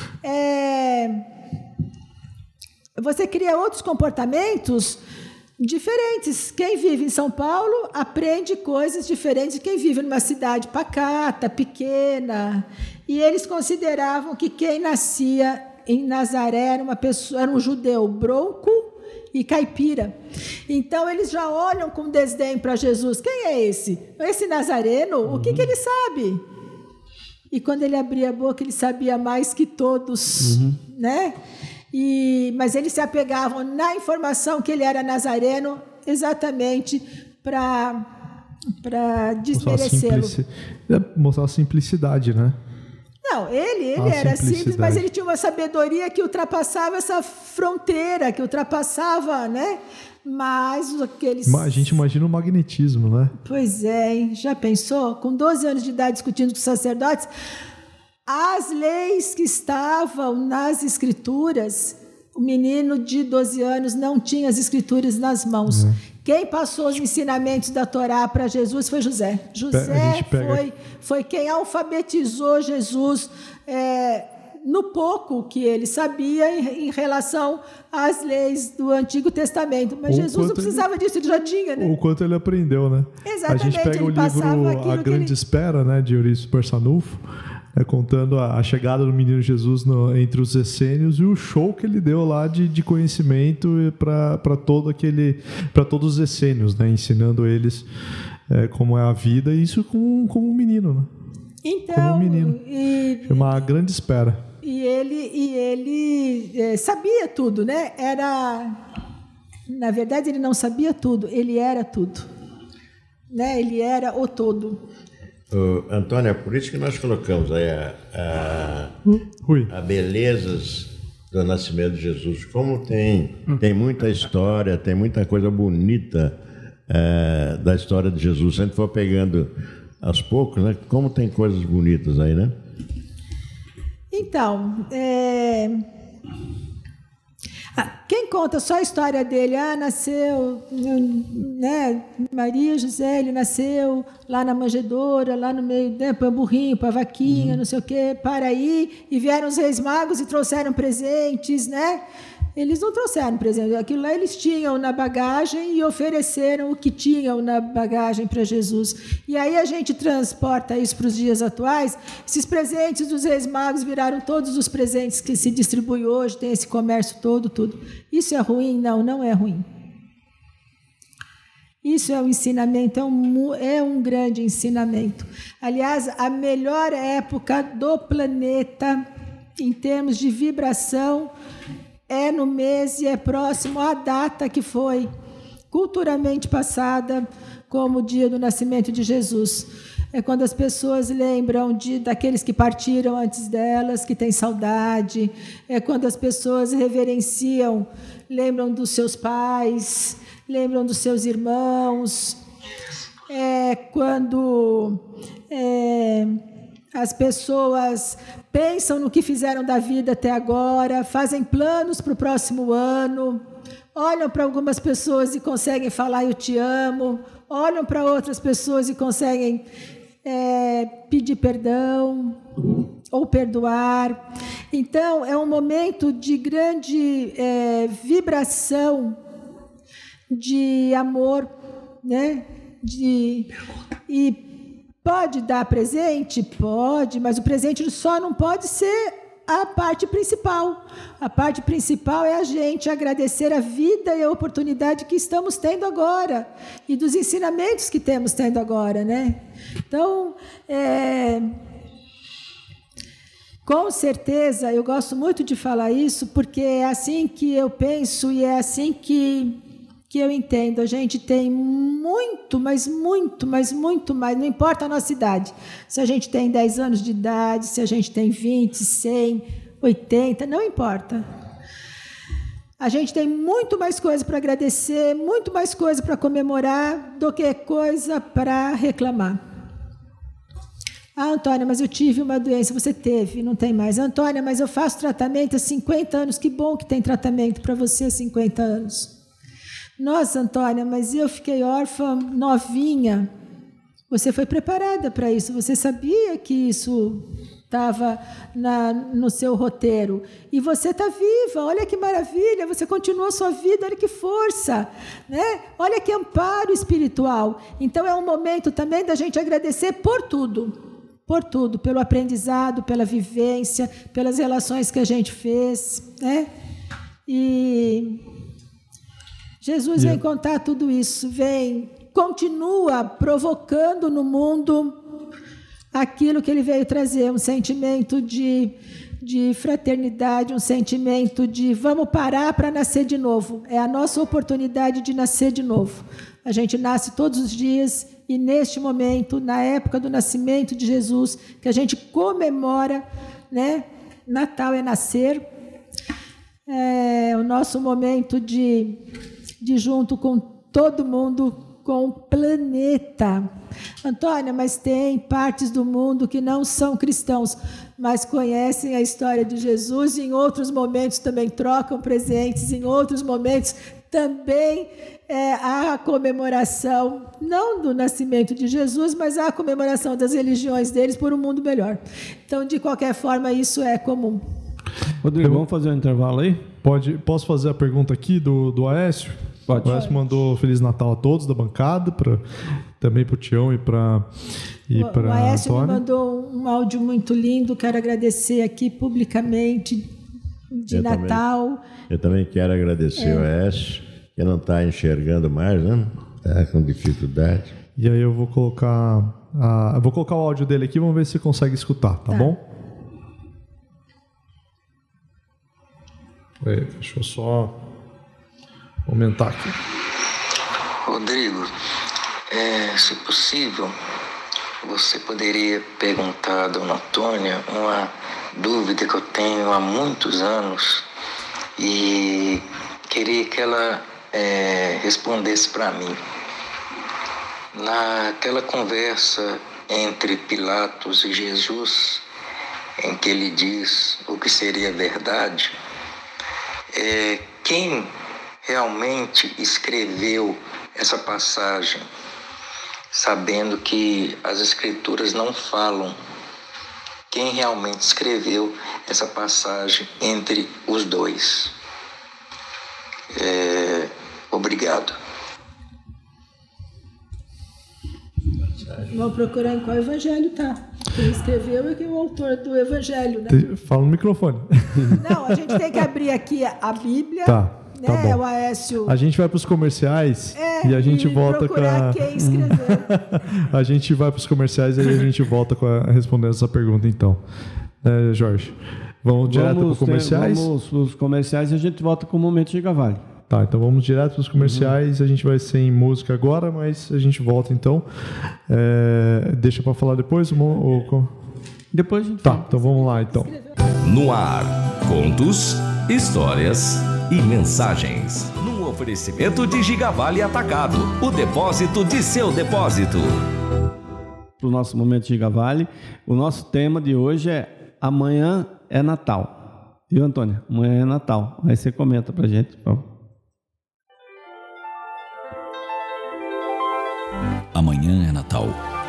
Você cria outros comportamentos diferentes. Quem vive em São Paulo aprende coisas diferentes de quem vive numa cidade pacata, pequena. E eles consideravam que quem nascia em Nazaré era um judeu bronco e caipira. Então, eles já olham com desdém para Jesus. Quem é esse? Esse nazareno? O que ele sabe? E quando ele abria a boca, ele sabia mais que todos, né? Mas eles se apegavam na informação que ele era nazareno exatamente para desmerecê-lo. Mostrar a simplicidade, né? Não, ele era simples, mas ele tinha uma sabedoria que ultrapassava essa fronteira, que ultrapassava, né? Mas aqueles... A gente imagina o magnetismo, né? Pois é, hein? Já pensou? Com 12 anos de idade discutindo com os sacerdotes... As leis que estavam nas escrituras, o menino de 12 anos não tinha as escrituras nas mãos. Quem passou os ensinamentos da Torá para Jesus foi José. José foi quem alfabetizou Jesus no pouco que ele sabia em relação às leis do Antigo Testamento. Mas Jesus não precisava disso, ele já tinha, né? O quanto ele aprendeu, né? Exatamente. A gente pega o livro A Grande Espera, né, de Eurípides Barçanufo, contando a chegada do menino Jesus entre os essênios e o show que ele deu lá de conhecimento para todos os essênios, né, ensinando eles como é a vida, e isso como um menino, né? Então, como um menino. Uma grande espera. E ele sabia tudo, né? Na verdade, ele não sabia tudo, ele era tudo, né? Ele era o todo. Antônio, é por isso que nós colocamos aí a belezas do nascimento de Jesus. Como tem muita história, tem muita coisa bonita da história de Jesus. Se a gente for pegando aos poucos, né? Como tem coisas bonitas aí, né? Então, quem conta só a história dele, nasceu, né, Maria José, ele nasceu lá na manjedoura, lá no meio, né, para o burrinho, para a vaquinha, não sei o quê, para aí, e vieram os reis magos e trouxeram presentes, né? Eles não trouxeram presente, aquilo lá eles tinham na bagagem e ofereceram o que tinham na bagagem para Jesus. E aí a gente transporta isso para os dias atuais. Esses presentes dos Reis Magos viraram todos os presentes que se distribuem hoje, tem esse comércio todo, tudo. Isso é ruim? Não, não é ruim. Isso é um ensinamento, é um grande ensinamento. Aliás, a melhor época do planeta, em termos de vibração, é no mês e é próximo à data que foi culturalmente passada como o dia do nascimento de Jesus. É quando as pessoas lembram daqueles que partiram antes delas, que têm saudade. É quando as pessoas reverenciam, lembram dos seus pais, lembram dos seus irmãos. É quando as pessoas pensam no que fizeram da vida até agora, fazem planos para o próximo ano, olham para algumas pessoas e conseguem falar eu te amo, olham para outras pessoas e conseguem pedir perdão ou perdoar. Então, é um momento de grande vibração de amor, né? Pode dar presente? Pode, mas o presente só não pode ser a parte principal. A parte principal é a gente agradecer a vida e a oportunidade que estamos tendo agora e dos ensinamentos que temos tendo agora, né? Então, com certeza, eu gosto muito de falar isso, porque é assim que eu penso e é assim que eu entendo. A gente tem muito, mas muito mais, não importa a nossa idade. Se a gente tem 10 anos de idade, se a gente tem 20, 100, 80, não importa. A gente tem muito mais coisa para agradecer, muito mais coisa para comemorar do que coisa para reclamar. Antônia, mas eu tive uma doença. Você teve, não tem mais. Antônia, mas eu faço tratamento há 50 anos. Que bom que tem tratamento para você há 50 anos. Nossa, Antônia, mas eu fiquei órfã novinha. Você foi preparada para isso. Você sabia que isso estava no seu roteiro. E você está viva. Olha que maravilha. Você continuou a sua vida. Olha que força, né? Olha que amparo espiritual. Então, é um momento também da gente agradecer por tudo. Por tudo. Pelo aprendizado, pela vivência, pelas relações que a gente fez, né? E Jesus vem contar tudo isso, continua provocando no mundo aquilo que ele veio trazer, um sentimento de fraternidade, um sentimento de vamos parar para nascer de novo. É a nossa oportunidade de nascer de novo. A gente nasce todos os dias e neste momento, na época do nascimento de Jesus, que a gente comemora, né? Natal é nascer, é o nosso momento de junto com todo mundo, com o planeta. Antônia, mas tem partes do mundo que não são cristãos, mas conhecem a história de Jesus e em outros momentos também trocam presentes, em outros momentos também há a comemoração, não do nascimento de Jesus, mas há a comemoração das religiões deles por um mundo melhor. Então, de qualquer forma, isso é comum. Rodrigo, vamos fazer um intervalo aí? Posso fazer a pergunta aqui do Aécio? Pode. O Aécio mandou Feliz Natal a todos da bancada, também para o Tião e para o Aécio me mandou um áudio muito lindo, quero agradecer aqui publicamente de Natal. Eu também quero agradecer o Aécio, que não está enxergando mais, né? Está com dificuldade. E aí eu vou colocar o áudio dele aqui, vamos ver se consegue escutar, tá bom? Deixa eu só aumentar aqui. Rodrigo, se possível, você poderia perguntar a Dona Antônia uma dúvida que eu tenho há muitos anos e queria que ela respondesse para mim. Naquela conversa entre Pilatos e Jesus, em que ele diz o que seria verdade, quem realmente escreveu essa passagem, sabendo que as Escrituras não falam, quem realmente escreveu essa passagem entre os dois? Obrigado. Vamos procurar em qual evangelho tá. Quem escreveu é o autor do evangelho, né? Fala no microfone. Não, a gente tem que abrir aqui a Bíblia. Tá bom. O Aécio... A gente vai para os comerciais e a gente volta com quem escreveu. A gente vai para os comerciais e aí a gente volta respondendo essa pergunta, então. Jorge, vamos direto para os comerciais? Vamos para os comerciais e a gente volta com o Momento Gigavalli. Tá, então vamos direto para os comerciais. A gente vai sem música agora, mas a gente volta então. Deixa para falar depois? Depois a gente fala. Então vamos lá então. No ar, contos, histórias e mensagens. Num oferecimento de Gigavalli Atacado, o depósito de seu depósito. Para o nosso Momento Gigavalli, o nosso tema de hoje é Amanhã é Natal. Viu, Antônia? Amanhã é Natal. Aí você comenta para a gente, por favor. Amanhã é Natal.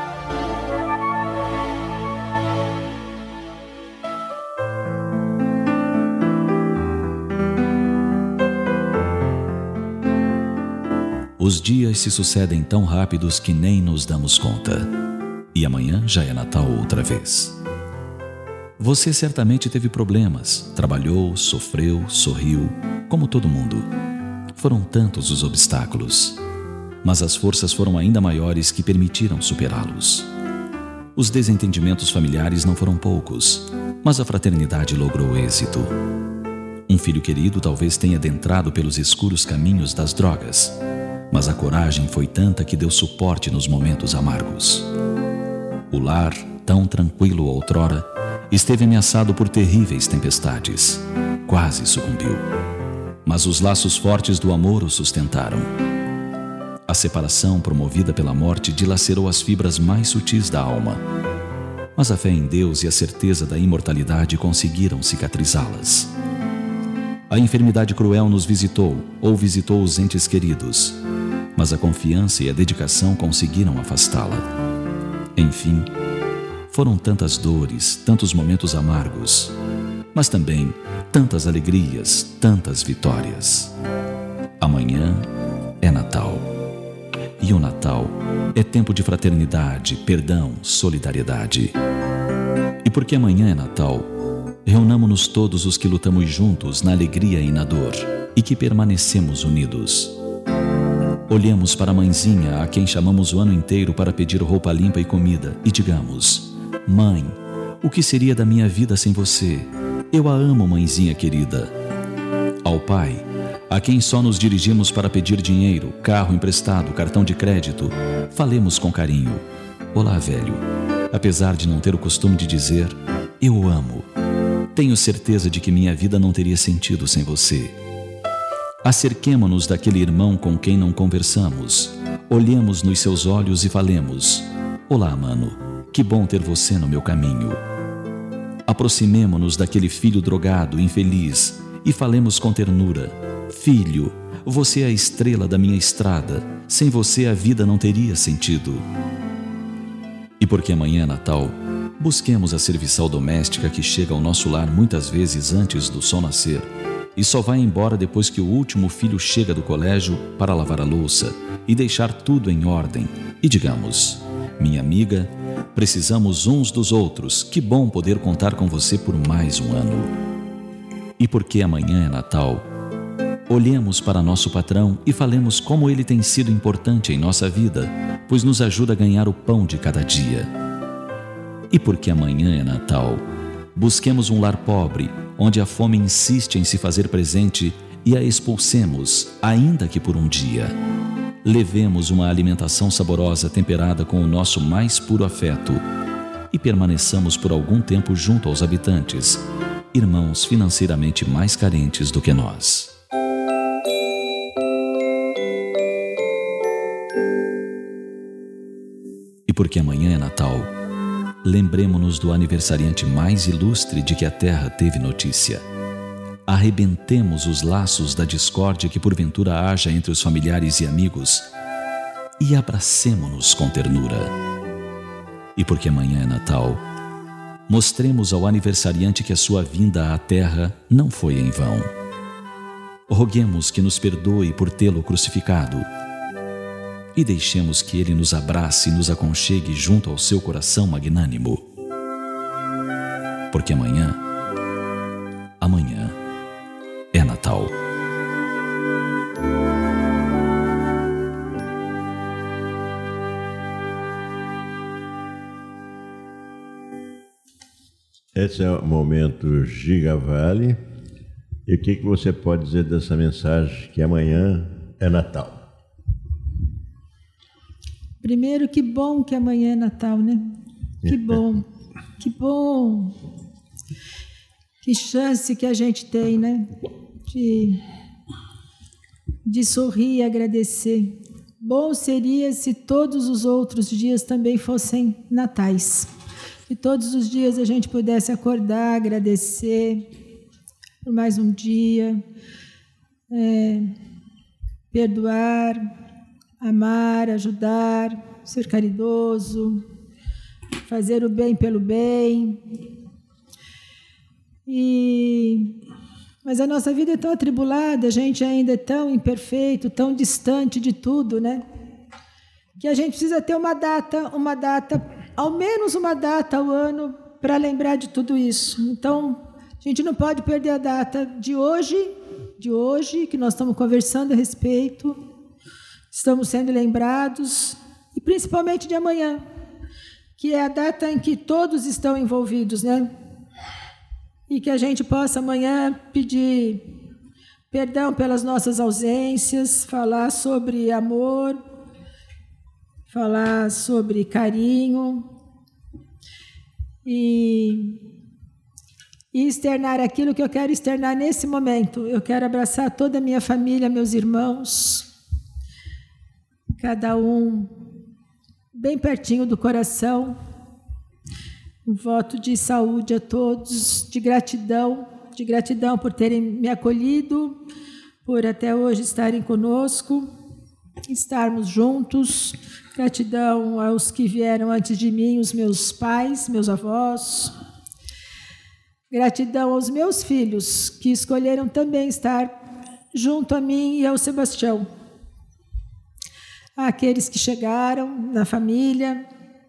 Os dias se sucedem tão rápidos que nem nos damos conta. E amanhã já é Natal outra vez. Você certamente teve problemas, trabalhou, sofreu, sorriu, como todo mundo. Foram tantos os obstáculos, mas as forças foram ainda maiores que permitiram superá-los. Os desentendimentos familiares não foram poucos, mas a fraternidade logrou êxito. Um filho querido talvez tenha adentrado pelos escuros caminhos das drogas, mas a coragem foi tanta que deu suporte nos momentos amargos. O lar, tão tranquilo outrora, esteve ameaçado por terríveis tempestades. Quase sucumbiu. Mas os laços fortes do amor o sustentaram. A separação promovida pela morte dilacerou as fibras mais sutis da alma. Mas a fé em Deus e a certeza da imortalidade conseguiram cicatrizá-las. A enfermidade cruel nos visitou ou visitou os entes queridos, mas a confiança e a dedicação conseguiram afastá-la. Enfim, foram tantas dores, tantos momentos amargos, mas também tantas alegrias, tantas vitórias. Amanhã é Natal. E o Natal é tempo de fraternidade, perdão, solidariedade. E porque amanhã é Natal, reunamo-nos todos os que lutamos juntos na alegria e na dor e que permanecemos unidos. Olhemos para a mãezinha a quem chamamos o ano inteiro para pedir roupa limpa e comida e digamos: Mãe, o que seria da minha vida sem você? Eu a amo, mãezinha querida. Ao pai, a quem só nos dirigimos para pedir dinheiro, carro emprestado, cartão de crédito, falemos com carinho: Olá, velho. Apesar de não ter o costume de dizer, eu o amo. Tenho certeza de que minha vida não teria sentido sem você. Acerquemo-nos daquele irmão com quem não conversamos. Olhemos nos seus olhos e falemos: Olá, mano. Que bom ter você no meu caminho. Aproximemo-nos daquele filho drogado, infeliz, e falemos com ternura: Filho, você é a estrela da minha estrada. Sem você a vida não teria sentido. E porque amanhã é Natal, busquemos a serviçal doméstica que chega ao nosso lar muitas vezes antes do sol nascer e só vai embora depois que o último filho chega do colégio para lavar a louça e deixar tudo em ordem. E digamos: minha amiga, precisamos uns dos outros. Que bom poder contar com você por mais um ano. E porque amanhã é Natal, olhemos para nosso patrão e falemos como ele tem sido importante em nossa vida, pois nos ajuda a ganhar o pão de cada dia. E porque amanhã é Natal, busquemos um lar pobre, onde a fome insiste em se fazer presente e a expulsemos, ainda que por um dia. Levemos uma alimentação saborosa temperada com o nosso mais puro afeto e permaneçamos por algum tempo junto aos habitantes, irmãos financeiramente mais carentes do que nós. E porque amanhã é Natal, lembremo-nos do aniversariante mais ilustre de que a Terra teve notícia. Arrebentemos os laços da discórdia que porventura haja entre os familiares e amigos e abracemo-nos com ternura. E porque amanhã é Natal, mostremos ao aniversariante que a sua vinda à Terra não foi em vão. Roguemos que nos perdoe por tê-lo crucificado e deixemos que ele nos abrace e nos aconchegue junto ao seu coração magnânimo. Porque amanhã é Natal. Esse é o momento Giga Vale. E o que você pode dizer dessa mensagem que amanhã é Natal? Primeiro, que bom que amanhã é Natal, né? Que bom, que bom. Que chance que a gente tem, né? De sorrir e agradecer. Bom seria se todos os outros dias também fossem natais. Que todos os dias a gente pudesse acordar, agradecer por mais um dia, perdoar, amar, ajudar, ser caridoso, fazer o bem pelo bem. Mas a nossa vida é tão atribulada, a gente ainda é tão imperfeito, tão distante de tudo, né? Que a gente precisa ter uma data, ao menos uma data ao ano para lembrar de tudo isso. Então, a gente não pode perder a data de hoje, que nós estamos conversando a respeito, estamos sendo lembrados, e principalmente de amanhã, que é a data em que todos estão envolvidos, né? E que a gente possa amanhã pedir perdão pelas nossas ausências, falar sobre amor, falar sobre carinho e externar aquilo que eu quero externar nesse momento. Eu quero abraçar toda a minha família, meus irmãos, cada um bem pertinho do coração. Um voto de saúde a todos, de gratidão por terem me acolhido, por até hoje estarem conosco, estarmos juntos. Gratidão aos que vieram antes de mim, os meus pais, meus avós. Gratidão aos meus filhos, que escolheram também estar junto a mim e ao Sebastião. Àqueles que chegaram na família,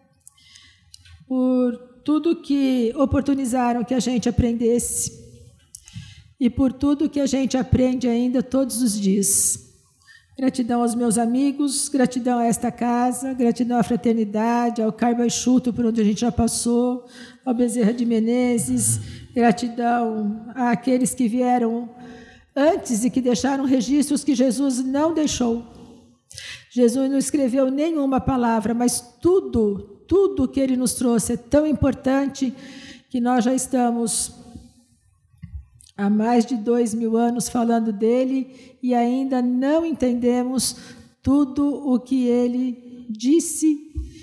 por tudo que oportunizaram que a gente aprendesse e por tudo que a gente aprende ainda todos os dias. Gratidão aos meus amigos, gratidão a esta casa, gratidão à fraternidade, ao Carbaixuto, por onde a gente já passou, ao Bezerra de Menezes, gratidão àqueles que vieram antes e que deixaram registros que Jesus não deixou. Jesus não escreveu nenhuma palavra, mas tudo que Ele nos trouxe é tão importante que nós já estamos há mais de 2000 anos falando dele e ainda não entendemos tudo o que Ele disse,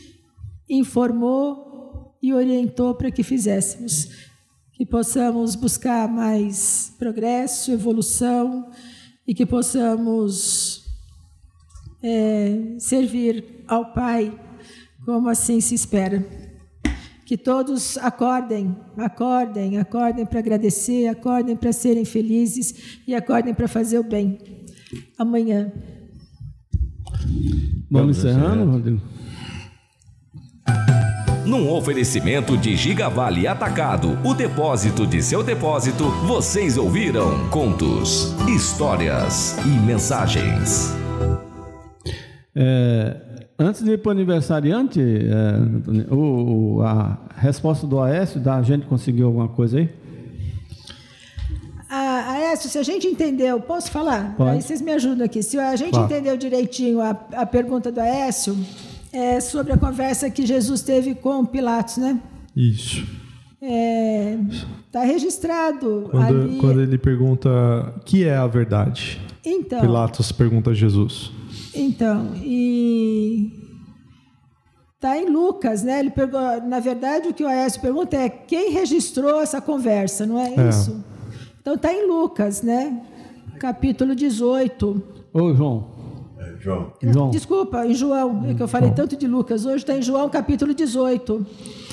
informou e orientou para que fizéssemos. Que possamos buscar mais progresso, evolução e que possamos servir ao Pai como assim se espera. Que todos acordem para agradecer, acordem para serem felizes e acordem para fazer o bem. Amanhã. Vamos encerrando, Rodrigo? Num oferecimento de Giga Vale Atacado, o depósito de seu depósito, vocês ouviram contos, histórias e mensagens. Antes de ir para o aniversariante, a resposta do Aécio, a gente conseguiu alguma coisa aí? Aécio, se a gente entendeu, posso falar? Pode. Aí vocês me ajudam aqui. Se a gente entendeu direitinho a pergunta do Aécio, é sobre a conversa que Jesus teve com Pilatos, né? Isso. Está registrado ali. Quando ele pergunta o que é a verdade, então, Pilatos pergunta a Jesus. Então, e está em Lucas, né? Ele na verdade, o que o Aécio pergunta é quem registrou essa conversa, não é isso? Então está em Lucas, né? Capítulo 18. Ô, João. João. Desculpa, em João, é que eu falei tanto de Lucas. Hoje está em João, capítulo 18.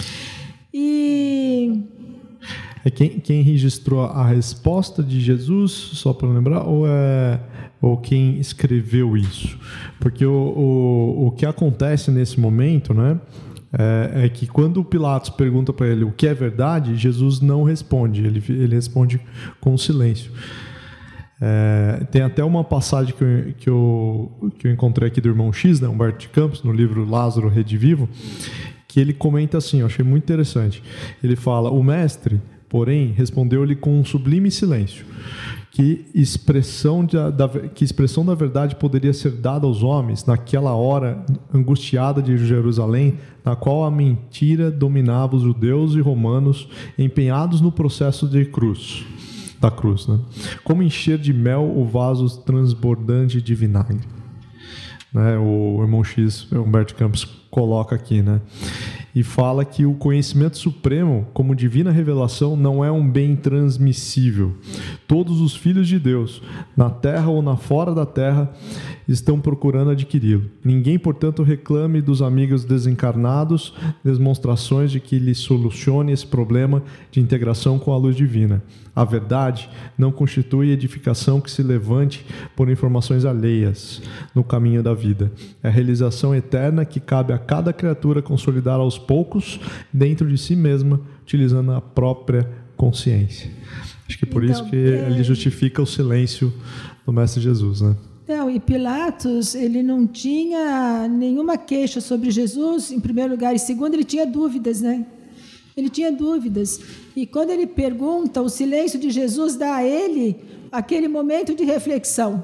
E quem registrou a resposta de Jesus, só para lembrar, ou quem escreveu isso? Porque o que acontece nesse momento, né, é que quando Pilatos pergunta para ele o que é verdade, Jesus não responde, ele responde com silêncio. Tem até uma passagem que eu encontrei aqui do irmão X, né, Humberto de Campos, no livro Lázaro Redivivo, que ele comenta assim, eu achei muito interessante. Ele fala, o mestre, porém, respondeu-lhe com um sublime silêncio, que expressão da verdade poderia ser dada aos homens naquela hora angustiada de Jerusalém, na qual a mentira dominava os judeus e romanos empenhados no processo da cruz, né? Como encher de mel o vaso transbordante de vinagre. Né? O irmão X, Humberto Campos, coloca aqui, né? E fala que o conhecimento supremo, como divina revelação, não é um bem transmissível. Todos os filhos de Deus, na terra ou na fora da terra, estão procurando adquiri-lo. Ninguém, portanto, reclame dos amigos desencarnados demonstrações de que lhe solucione esse problema de integração com a luz divina. A verdade não constitui edificação que se levante por informações alheias no caminho da vida. É a realização eterna que cabe a cada criatura consolidar aos poucos dentro de si mesma, utilizando a própria consciência. Acho que por isso que ele justifica o silêncio do Mestre Jesus, né? Não, e Pilatos, ele não tinha nenhuma queixa sobre Jesus, em primeiro lugar, e segundo, ele tinha dúvidas, né? Ele tinha dúvidas. E quando ele pergunta, o silêncio de Jesus dá a ele aquele momento de reflexão.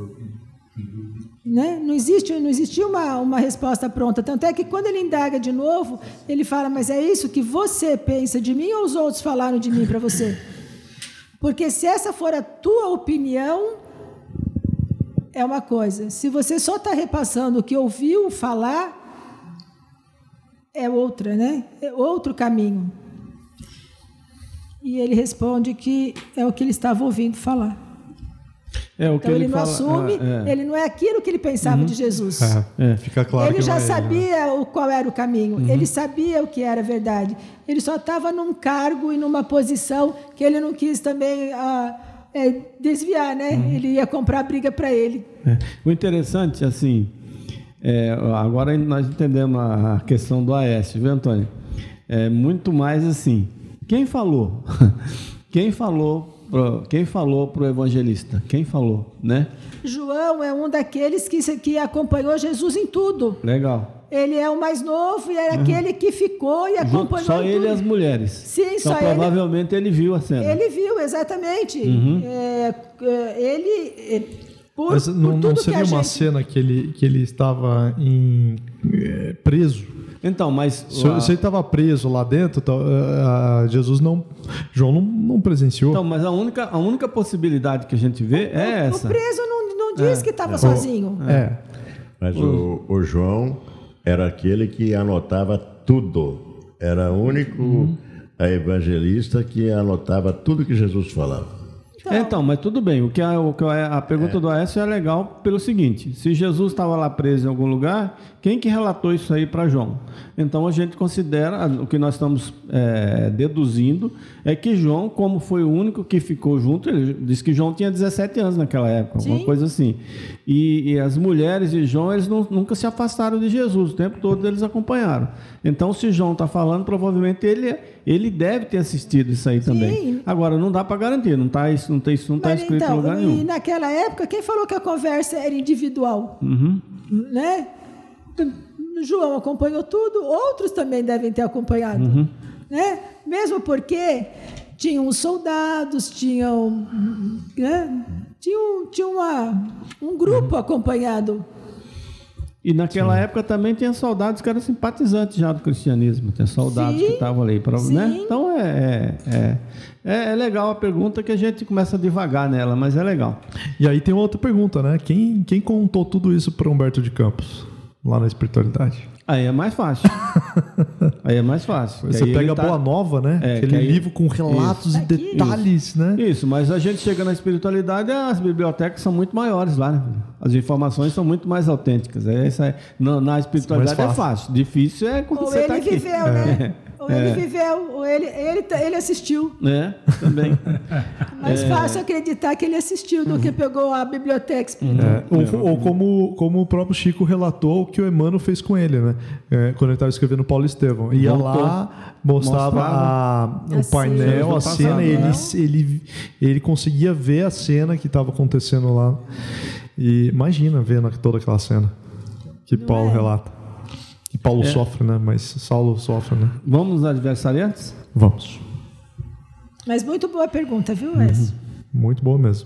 Né? Não existia uma resposta pronta. Tanto é que quando ele indaga de novo, ele fala, mas é isso que você pensa de mim ou os outros falaram de mim para você? Porque se essa for a tua opinião, é uma coisa. Se você só está repassando o que ouviu falar, é outra, né? É outro caminho. E ele responde que é o que ele estava ouvindo falar. Então ele não assume, ele não é aquilo que ele pensava de Jesus. Fica claro ele que já sabia qual era o caminho, ele sabia o que era verdade. Ele só estava num cargo e numa posição que ele não quis também desviar, né? Ele ia comprar briga para ele. O interessante, assim, agora nós entendemos a questão do Aécio, viu, Antônio? É muito mais assim, quem falou? Quem falou para o evangelista? Quem falou, né? João é um daqueles que acompanhou Jesus em tudo. Legal. Ele é o mais novo e era aquele que ficou e acompanhou só ele tudo. E as mulheres. Sim, então, só provavelmente ele viu a cena. Ele viu, exatamente. Mas não seria uma cena que ele estava preso? Então, mas... Se ele estava preso lá dentro, João não presenciou. Então, mas a única possibilidade que a gente vê é essa. O preso não diz que estava sozinho. Mas o João era aquele que anotava tudo. Era o único evangelista que anotava tudo que Jesus falava. Então, mas tudo bem. A pergunta do Aécio é legal pelo seguinte: se Jesus estava lá preso em algum lugar, quem que relatou isso aí para João? Então a gente considera, o que nós estamos deduzindo é que João, como foi o único que ficou junto, ele disse que João tinha 17 anos naquela época, alguma coisa assim. E as mulheres de João, eles nunca se afastaram de Jesus, o tempo todo eles acompanharam. Então, se João está falando, provavelmente ele deve ter assistido isso aí também. Sim. Agora, não dá para garantir, não está escrito em lugar nenhum. E naquela época, quem falou que a conversa era individual? Né? João acompanhou tudo, outros também devem ter acompanhado. Né? Mesmo porque tinham soldados, tinham um grupo acompanhado. E naquela época também tinha soldados que eram simpatizantes já do cristianismo. Tinha soldados que estavam ali. Né? Então é legal a pergunta, que a gente começa a devagar nela, mas é legal. E aí tem outra pergunta, né? Quem contou tudo isso para Humberto de Campos, lá na espiritualidade? Aí é mais fácil. Você pega a Boa Nova, né? Aquele livro com relatos e detalhes, né? Isso, mas a gente chega na espiritualidade, as bibliotecas são muito maiores lá, né? As informações são muito mais autênticas. Na espiritualidade é fácil. Difícil é quando você está aqui. Viveu, né? Ou ele viveu, ou ele assistiu. Também. Mais fácil acreditar que ele assistiu do que pegou a biblioteca espiritual. Ou como o próprio Chico relatou, o que o Emmanuel fez com ele, né? Quando ele estava escrevendo Paulo Estevão. Ia lá, mostrava o painel, a cena, e ele conseguia ver a cena que estava acontecendo lá. E imagina vendo toda aquela cena que Paulo relata. E Paulo sofre, né? Mas Saulo sofre, né? Vamos nos adversariantes? Vamos. Mas muito boa pergunta, viu, Wes? Muito boa mesmo.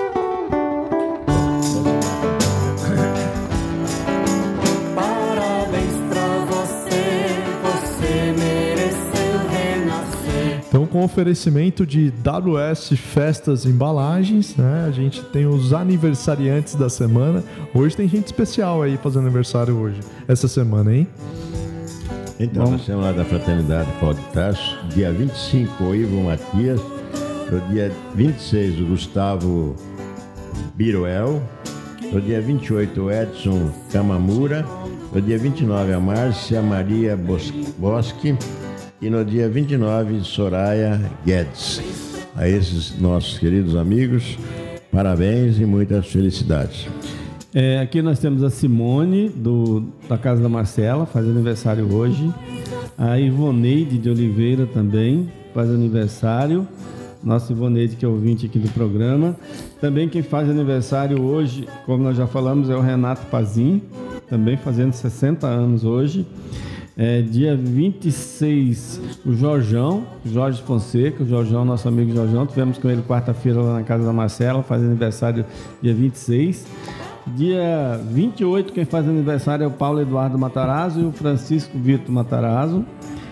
Parabéns pra você mereceu renascer. Então, com oferecimento de WS Festas Embalagens, né? A gente tem os aniversariantes da semana. Hoje tem gente especial aí fazendo aniversário hoje, essa semana, hein? Então, nós temos lá da Fraternidade Paulo de Tarso, dia 25, o Ivo Matias, no dia 26, o Gustavo Biroel, no dia 28, o Edson Camamura, no dia 29, a Márcia Maria Bosque, e no dia 29, Soraya Guedes. A esses nossos queridos amigos, parabéns e muitas felicidades. Aqui nós temos a Simone, da Casa da Marcela, faz aniversário hoje. A Ivoneide de Oliveira também faz aniversário. Nossa Ivoneide, que é ouvinte aqui do programa. Também quem faz aniversário hoje, como nós já falamos, é o Renato Pazin, também fazendo 60 anos hoje. Dia 26, o Jorge Fonseca, o Jorjão, nosso amigo Jorjão. Tivemos com ele quarta-feira lá na Casa da Marcela, faz aniversário dia 26. Dia 28, quem faz aniversário é o Paulo Eduardo Matarazzo e o Francisco Vitor Matarazzo.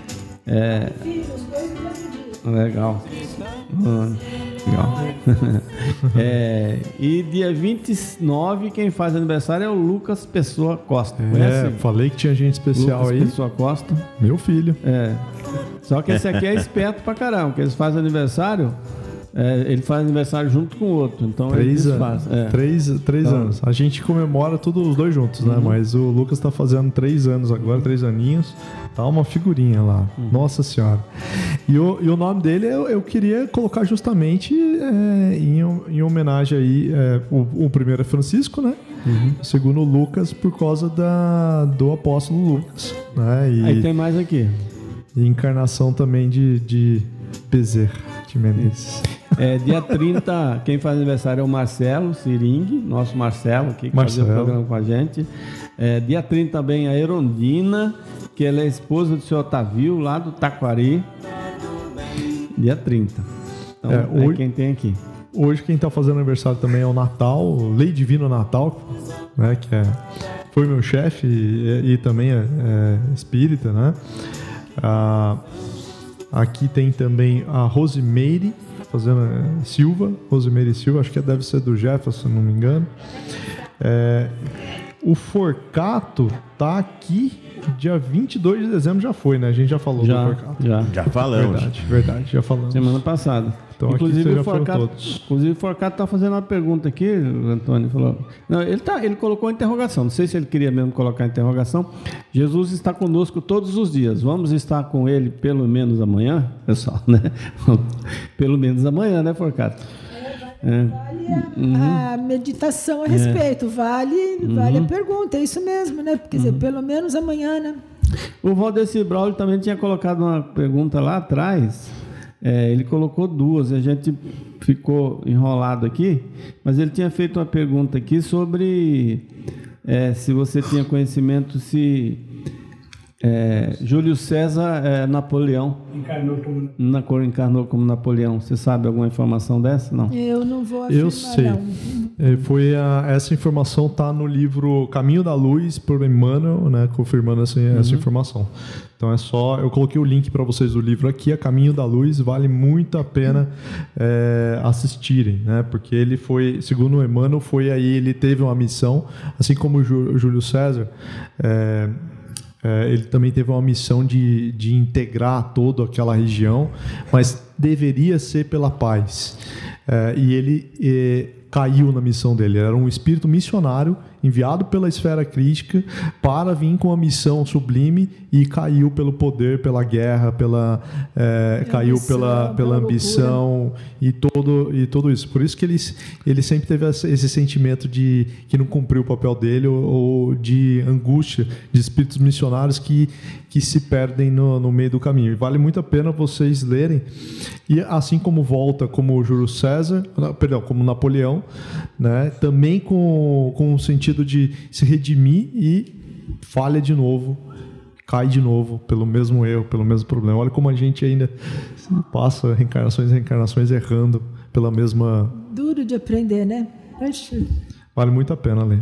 Legal. Legal. E dia 29, quem faz aniversário é o Lucas Pessoa Costa. Conhece? Falei que tinha gente especial Lucas aí. Pessoa Costa. Meu filho. Só que esse aqui é esperto pra caramba, porque eles fazem aniversário. Ele faz aniversário junto com o outro. Então três anos. A gente comemora todos os dois juntos, né? Mas o Lucas tá fazendo 3 anos agora, 3 aninhos. Tá uma figurinha lá. Nossa Senhora. E o nome dele eu queria colocar justamente em homenagem aí. O primeiro é Francisco, né? O segundo, Lucas, por causa do apóstolo Lucas. Né? Aí tem mais aqui. E encarnação também de Bezerra de Menezes. Dia 30, quem faz aniversário é o Marcelo Siring, nosso Marcelo, que fazia o programa com a gente. Dia 30 também a Erondina, que ela é esposa do senhor Otávio, lá do Taquari. Dia 30. Então, hoje, quem tem aqui. Hoje quem está fazendo aniversário também é o Natal, Lei Divino Natal, né, que foi meu chefe e também é espírita, né? Aqui tem também a Rosimeire Silva, acho que deve ser do Jefferson, se não me engano. O Forcato tá aqui dia 22 de dezembro, já foi, né? A gente já falou do Forcato. Já falamos. Verdade, já falamos. Semana passada. Então, inclusive o Forcato está fazendo uma pergunta aqui, o Antônio falou. Não, ele colocou a interrogação. Não sei se ele queria mesmo colocar a interrogação. Jesus está conosco todos os dias. Vamos estar com ele pelo menos amanhã, pessoal, né? Pelo menos amanhã, né, Forcato? Vale a meditação a respeito, vale a pergunta, é isso mesmo, né? Quer dizer, pelo menos amanhã, né? O Valdeci Braulio também tinha colocado uma pergunta lá atrás. Ele colocou 2 e a gente ficou enrolado aqui, mas ele tinha feito uma pergunta aqui sobre se você tinha conhecimento se Júlio César é Napoleão. Encarnou como Napoleão. Você sabe alguma informação dessa? Não. Eu não vou afirmar, eu sei. não. Essa informação está no livro Caminho da Luz, por Emmanuel, né, confirmando essa informação. Então eu coloquei o link para vocês do livro aqui, A Caminho da Luz, vale muito a pena assistirem, né, porque ele foi, segundo o Emmanuel, ele teve uma missão, assim como o Júlio César, ele também teve uma missão de integrar toda aquela região, mas deveria ser pela paz. E ele caiu na missão dele. Era um espírito missionário enviado pela esfera crítica para vir com uma missão sublime e caiu pelo poder, pela guerra, caiu pela ambição e tudo isso. Por isso que ele sempre teve esse sentimento de que não cumpriu o papel dele ou de angústia de espíritos missionários que se perdem no meio do caminho. E vale muito a pena vocês lerem. E assim como volta como Júlio César, como Napoleão, né, também com o sentido de se redimir e falha de novo, cai de novo pelo mesmo erro, pelo mesmo problema. Olha como a gente ainda passa reencarnações e reencarnações errando pela mesma... Duro de aprender, né? Vale muito a pena ler.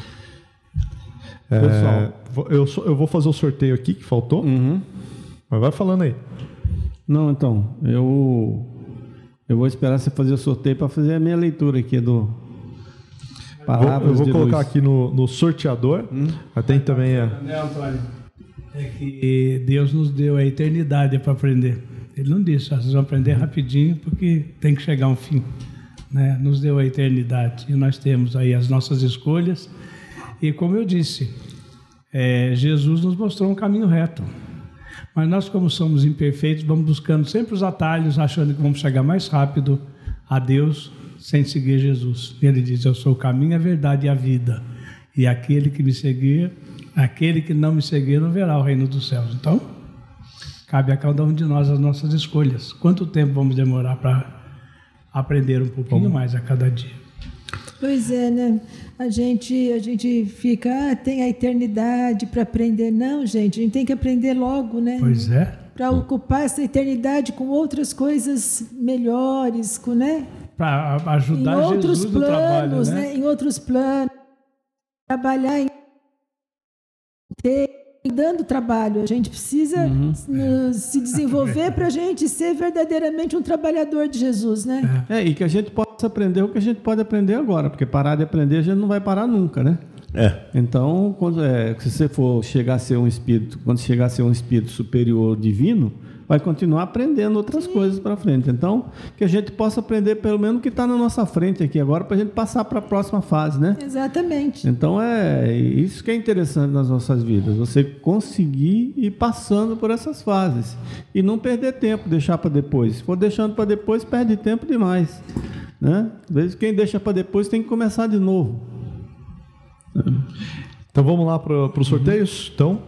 Pessoal, eu vou fazer o sorteio aqui que faltou. Mas vai falando aí. Não, então, eu vou esperar você fazer o sorteio para fazer a minha leitura aqui do Palavras eu vou colocar luz. aqui no sorteador. Tem também Antônio, é que Deus nos deu a eternidade para aprender. Ele não disse, vocês vão aprender rapidinho porque tem que chegar a um fim, né? Nos deu a eternidade e nós temos aí as nossas escolhas. E como eu disse, Jesus nos mostrou um caminho reto. Mas nós, como somos imperfeitos, vamos buscando sempre os atalhos, achando que vamos chegar mais rápido a Deus sem seguir Jesus. Ele diz, eu sou o caminho, a verdade e a vida. E aquele que me seguir, aquele que não me seguir, não verá o reino dos céus. Então, cabe a cada um de nós as nossas escolhas. Quanto tempo vamos demorar para aprender um pouquinho mais a cada dia? Pois é, né? A gente fica, tem a eternidade para aprender. Não, gente, a gente tem que aprender logo, né? Pois é. Para ocupar essa eternidade com outras coisas melhores, né? Para ajudar Jesus no trabalho, né? Em outros planos. Trabalhar dando trabalho. A gente precisa se desenvolver para a gente ser verdadeiramente um trabalhador de Jesus, né? E que a gente possa aprender o que a gente pode aprender agora, porque parar de aprender a gente não vai parar nunca, né? Então, se você for chegar a ser um espírito, quando chegar a ser um espírito superior divino, vai continuar aprendendo outras coisas para frente. Então, que a gente possa aprender pelo menos o que está na nossa frente aqui agora, para a gente passar para a próxima fase, né? Exatamente. Então, isso que é interessante nas nossas vidas, você conseguir ir passando por essas fases e não perder tempo, deixar para depois. Se for deixando para depois, perde tempo demais, né? Às vezes, quem deixa para depois tem que começar de novo. Então, vamos lá para os sorteios? Então...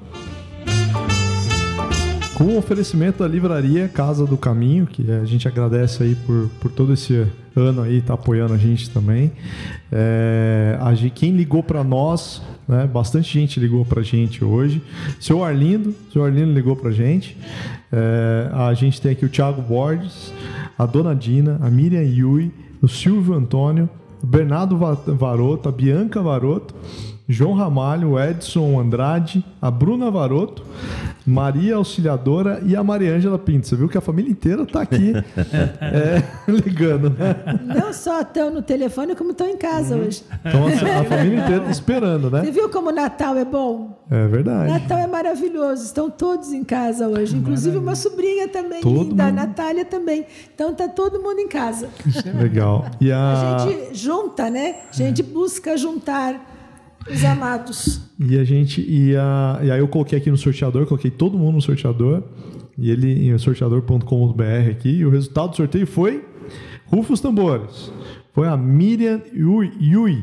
com o oferecimento da livraria Casa do Caminho, que a gente agradece aí por todo esse ano aí, tá apoiando a gente também. Quem ligou para nós, né, bastante gente ligou para a gente hoje. Seu Arlindo ligou para a gente. A gente tem aqui o Thiago Borges, a Dona Dina, a Miriam Yui, o Silvio Antônio, o Bernardo Varoto, a Bianca Varoto, João Ramalho, o Edson Andrade, a Bruna Varoto, Maria Auxiliadora e a Mariângela Pinto. Você viu que a família inteira está aqui ligando, né? Não só estão no telefone, como estão em casa hoje. Então a família inteira esperando, né? Você viu como o Natal é bom? É verdade. Natal é maravilhoso. Estão todos em casa hoje. Inclusive uma sobrinha também, todo linda, mundo. a Natália também. Então está todo mundo em casa. Legal. E a gente junta, né? A gente busca juntar os amados. E aí eu coloquei aqui no sorteador, coloquei todo mundo no sorteador, e ele em sorteador.com.br aqui, e o resultado do sorteio foi, rufa os tambores, foi a Miriam Yui,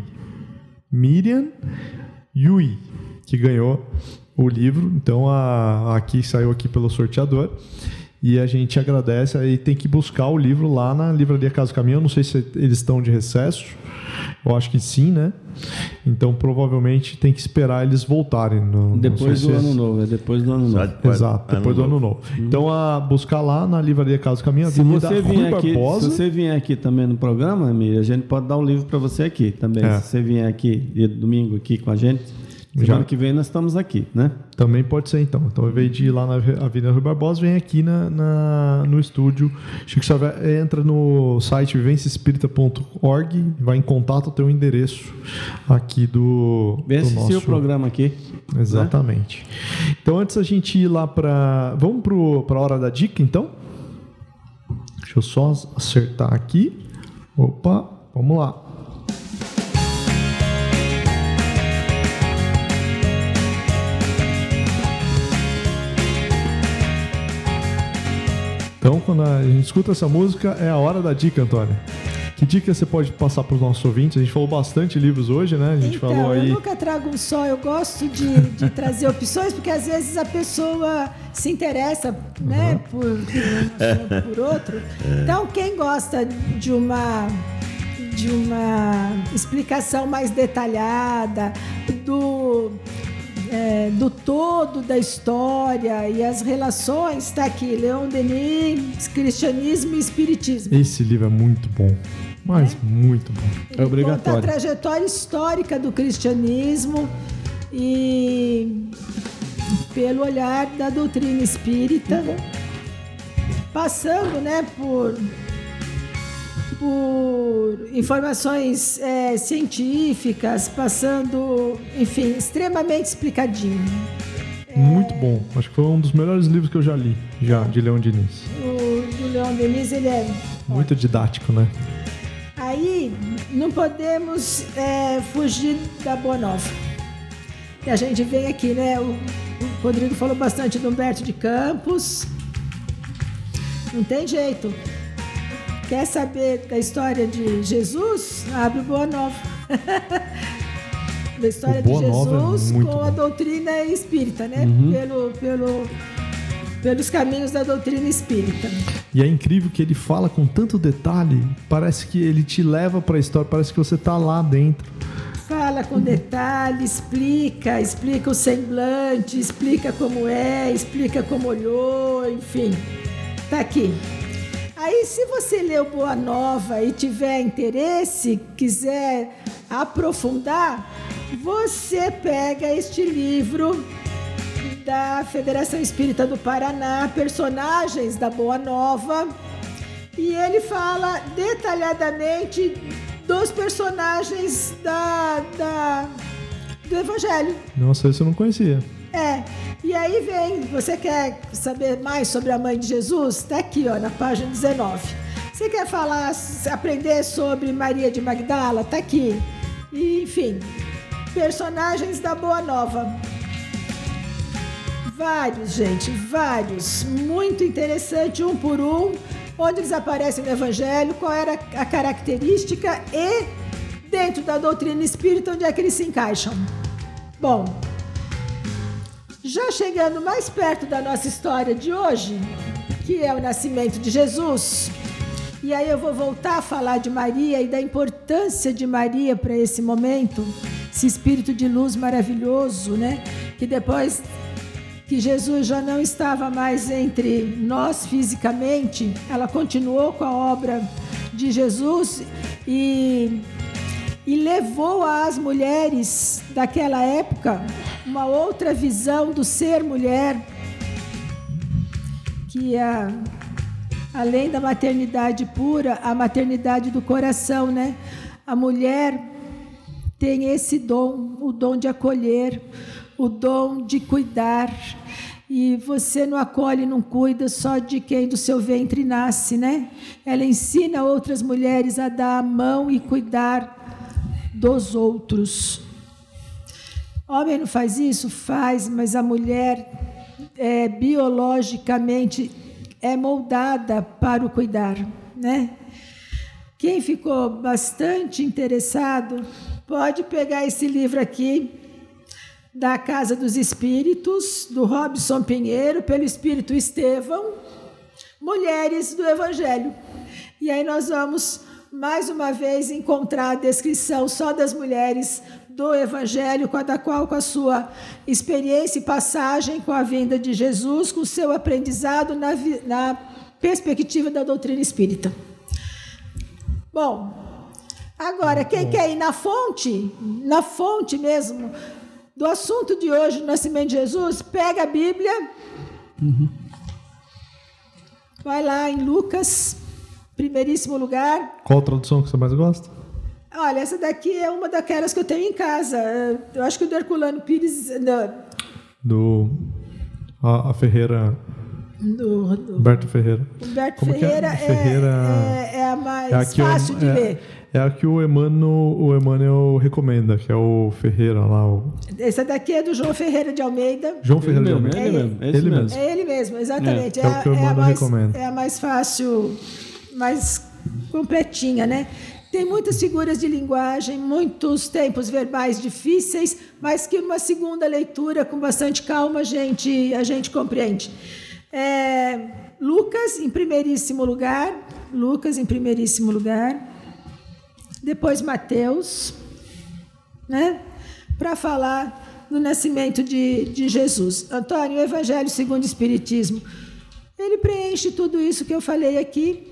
que ganhou o livro. Então aqui saiu aqui pelo sorteador. E a gente agradece, aí tem que buscar o livro lá na livraria Casa do Caminho. Eu não sei se eles estão de recesso, Eu acho que sim, né? Então provavelmente tem que esperar eles voltarem. Depois do ano novo, depois do ano novo. Exato, depois do ano novo. Então buscar lá na Livraria Casa Caminho, Avenida Rui Barbosa. Se você vier aqui também no programa, Miriam, a gente pode dar o livro para você aqui também. Se você vier aqui, dia de domingo aqui com a gente, semana que vem nós estamos aqui, né? Também pode ser então. Então, ao invés de ir lá na Avenida Rui Barbosa, vem aqui no estúdio. Chico Xavier entra no site vivenciaespírita.org, vai em contato, tem o endereço aqui do assistir o programa aqui. Exatamente. Né? Então, antes a gente ir lá para... Vamos para a hora da dica, então? Deixa eu só acertar aqui. Opa, vamos lá. Então, quando a gente escuta essa música, é a hora da dica, Antônia. Que dica você pode passar para os nossos ouvintes? A gente falou bastante livros hoje, né? A gente falou aí... eu nunca trago um só. Eu gosto de trazer opções, porque às vezes a pessoa se interessa, né, por outro. Então, quem gosta de uma explicação mais detalhada do todo da história e as relações, está aqui, Leon Denis, Cristianismo e Espiritismo. Esse livro é muito bom, mas muito bom. Ele obrigatório. Conta a trajetória histórica do cristianismo e pelo olhar da doutrina espírita, passando, né, por informações científicas, passando, enfim, extremamente explicadinho. Muito bom. Acho que foi um dos melhores livros que eu já li, de Leon Denis. O Leon Denis, ele é... muito didático, né? Aí, não podemos fugir da Boa Nova. E a gente vem aqui, né? O Rodrigo falou bastante do Humberto de Campos. Não tem jeito. Quer saber da história de Jesus? Abre Boa Nova. Da história de Jesus com a doutrina espírita, né? Pelos caminhos da doutrina espírita. E é incrível que ele fala com tanto detalhe, parece que ele te leva para a história, parece que você está lá dentro. Fala com detalhe, explica o semblante, explica como explica como olhou, enfim. Tá aqui. Aí, se você leu Boa Nova e tiver interesse, quiser aprofundar, você pega este livro da Federação Espírita do Paraná, Personagens da Boa Nova, e ele fala detalhadamente dos personagens do Evangelho. Nossa, isso eu não conhecia. E aí vem, você quer saber mais sobre a mãe de Jesus? Está aqui, na página 19. Você quer aprender sobre Maria de Magdala? Está aqui. E, enfim, personagens da Boa Nova. Vários, gente, vários. Muito interessante, um por um, onde eles aparecem no Evangelho, qual era a característica e, dentro da doutrina espírita, onde é que eles se encaixam. Bom, já chegando mais perto da nossa história de hoje, que é o nascimento de Jesus, e aí eu vou voltar a falar de Maria e da importância de Maria para esse momento, esse espírito de luz maravilhoso, né? Que depois que Jesus já não estava mais entre nós fisicamente, ela continuou com a obra de Jesus e levou às mulheres daquela época uma outra visão do ser mulher, que além da maternidade pura, a maternidade do coração, né? A mulher tem esse dom, o dom de acolher, o dom de cuidar. E você não acolhe, não cuida só de quem do seu ventre nasce, né? Ela ensina outras mulheres a dar a mão e cuidar dos outros. Homem não faz isso? Faz, mas a mulher biologicamente é moldada para o cuidar, né? Quem ficou bastante interessado pode pegar esse livro aqui, da Casa dos Espíritos, do Robson Pinheiro, pelo Espírito Estevão, Mulheres do Evangelho. E aí nós vamos mais uma vez, encontrar a descrição só das mulheres do Evangelho, cada qual com a sua experiência e passagem com a vinda de Jesus, com o seu aprendizado na perspectiva da doutrina espírita. Bom, agora, quem quer ir na fonte mesmo, do assunto de hoje, do nascimento de Jesus, pega a Bíblia, vai lá em Lucas, primeiríssimo lugar. Qual tradução que você mais gosta? Olha, essa daqui é uma daquelas que eu tenho em casa. Eu acho que o do Herculano Pires... A Ferreira... Humberto Ferreira. Humberto Ferreira é a mais fácil de ler. É a que o Emmanuel recomenda, que é o Ferreira lá. Essa daqui é do João Ferreira de Almeida. João Ferreira de Almeida? Ele mesmo. É ele mesmo, exatamente. É o que o Emmanuel recomenda. É a mais fácil, mais completinha, né? Tem muitas figuras de linguagem, muitos tempos verbais difíceis, mas que numa segunda leitura, com bastante calma, a gente compreende. Lucas, em primeiríssimo lugar. Depois Mateus, né? Para falar do nascimento de Jesus. Antônio, o Evangelho segundo o Espiritismo, ele preenche tudo isso que eu falei aqui.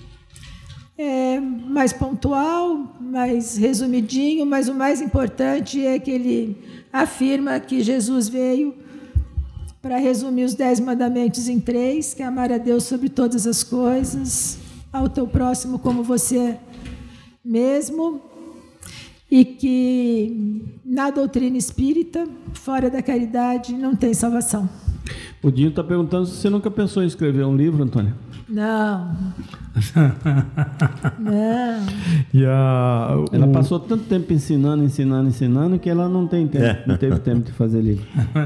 Mais pontual, mais resumidinho, mas o mais importante é que ele afirma que Jesus veio para resumir os 10 mandamentos em 3, que é amar a Deus sobre todas as coisas, ao teu próximo como você mesmo, e que na doutrina espírita, fora da caridade, não tem salvação. O Dinho está perguntando se você nunca pensou em escrever um livro, Antônio. Não. Ela passou tanto tempo ensinando, que ela não tem tempo, não teve tempo de fazer livro.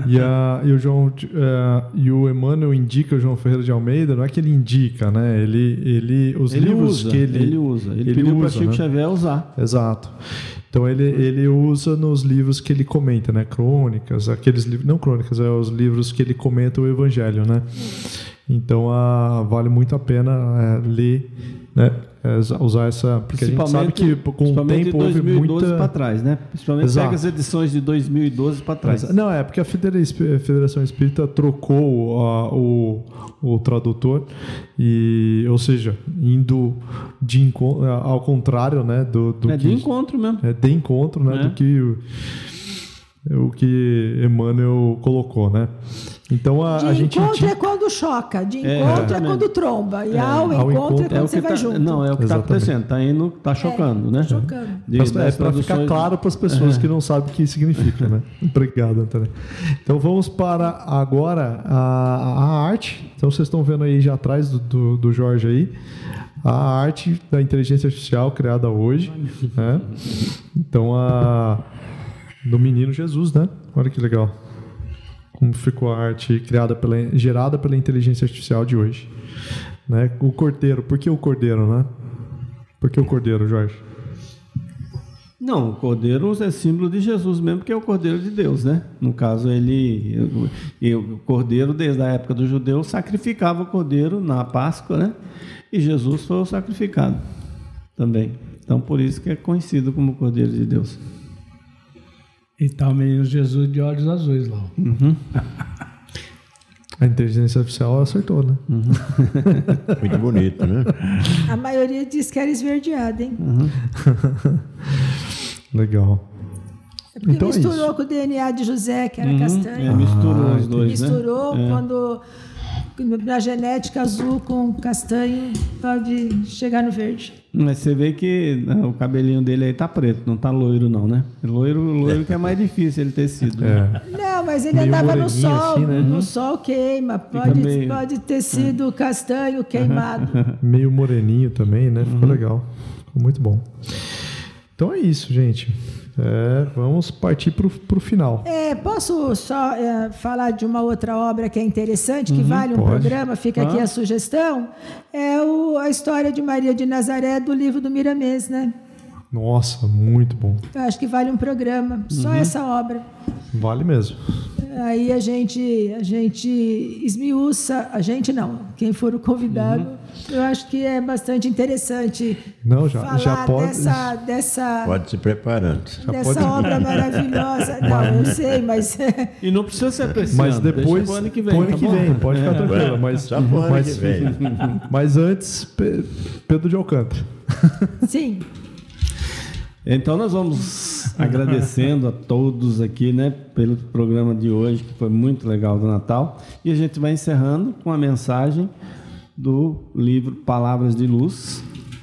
E o Emmanuel indica o João Ferreira de Almeida, não é que ele indica, né? Ele usa. Ele pediu para Chico Xavier usar. Exato. Então ele usa nos livros que ele comenta, né? Crônicas, aqueles livros, não crônicas, os livros que ele comenta o Evangelho, né? Então vale muito a pena ler, né? Usar essa, porque a gente sabe que com o tempo houve muita para trás, né? Principalmente pega as edições de 2012 para trás. Não, é porque a Federação Espírita trocou o tradutor, ou seja, indo ao contrário, né? De encontro mesmo. De encontro, né? Do que o que Emmanuel colocou, né? Então a gente encontro é quando choca, de encontro é quando tromba, e ao encontro é quando você vai junto. Não, é o que está acontecendo, está chocando, né? Chocando. Para ficar claro para as pessoas que não sabem o que significa, né? Obrigado, Antônio. Então vamos para agora a arte. Então vocês estão vendo aí já atrás do Jorge aí, a arte da inteligência artificial criada hoje, né? Então do menino Jesus, né? Olha que legal. Como ficou a arte gerada pela inteligência artificial de hoje, né? O cordeiro, por que o cordeiro, né? Por que o cordeiro, Jorge? Não, o cordeiro é símbolo de Jesus mesmo, porque é o cordeiro de Deus, né? No caso, o cordeiro, desde a época do judeu, sacrificava o cordeiro na Páscoa, né? E Jesus foi o sacrificado também. Então, por isso que é conhecido como cordeiro de Deus. E está o menino Jesus de olhos azuis lá. A inteligência artificial acertou, né? Muito bonito, né? A maioria diz que era esverdeada, hein? Legal. É porque misturou com o DNA de José, que era castanho. Misturou os dois, misturou, né? Quando na genética azul com castanho pode chegar no verde. Mas você vê que o cabelinho dele aí tá preto, não tá loiro não, né? Loiro que é mais difícil ele ter sido. Né? Não, mas ele andava no sol, assim, né? No sol queima, pode ter sido castanho queimado. Meio moreninho também, né? Ficou legal, ficou muito bom. Então é isso, gente. Vamos partir para o final. Posso só falar de uma outra obra que é interessante, que vale um programa, fica aqui a sugestão, a história de Maria de Nazaré, do livro do Miramês, né? Nossa, muito bom. Eu acho que vale um programa, só essa obra. Vale mesmo. Aí a gente esmiuça, a gente não, quem for o convidado, eu acho que é bastante interessante já pode, dessa pode se preparando. Dessa obra maravilhosa. Não, eu sei, mas... E não precisa ser preciso. Mas depois, pro ano que vem, ano que vem, pode ficar tranquilo. Mas antes, Pedro de Alcântara. Sim. Então nós vamos agradecendo a todos aqui, né, pelo programa de hoje, que foi muito legal do Natal. E a gente vai encerrando com a mensagem do livro Palavras de Luz.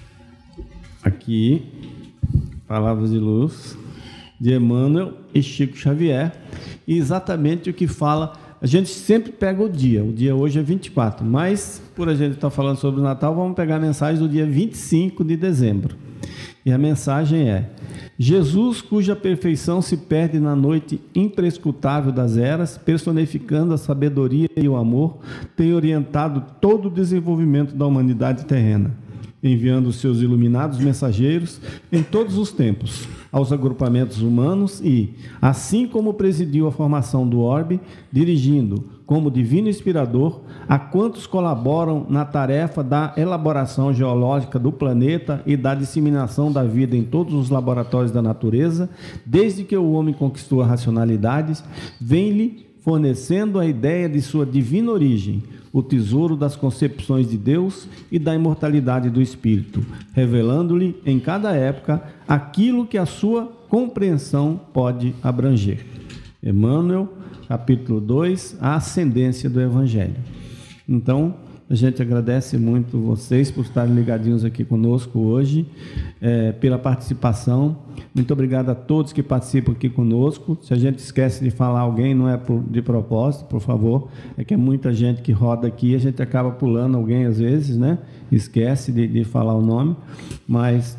Aqui, Palavras de Luz, de Emmanuel e Chico Xavier. E exatamente o que fala... A gente sempre pega o dia hoje é 24, mas por a gente estar falando sobre o Natal, vamos pegar a mensagem do dia 25 de dezembro. E a mensagem é: Jesus, cuja perfeição se perde na noite imprescrutável das eras, personificando a sabedoria e o amor, tem orientado todo o desenvolvimento da humanidade terrena, enviando os seus iluminados mensageiros em todos os tempos aos agrupamentos humanos e, assim como presidiu a formação do orbe, dirigindo, como divino inspirador, a quantos colaboram na tarefa da elaboração geológica do planeta e da disseminação da vida em todos os laboratórios da natureza, desde que o homem conquistou a racionalidade, vem-lhe fornecendo a ideia de sua divina origem, o tesouro das concepções de Deus e da imortalidade do Espírito, revelando-lhe em cada época aquilo que a sua compreensão pode abranger. Emmanuel, capítulo 2, a ascendência do Evangelho. Então, a gente agradece muito vocês por estarem ligadinhos aqui conosco hoje, pela participação. Muito obrigado a todos que participam aqui conosco. Se a gente esquece de falar alguém, não é de propósito, por favor. É que é muita gente que roda aqui, a gente acaba pulando alguém às vezes, né? Esquece de falar o nome. Mas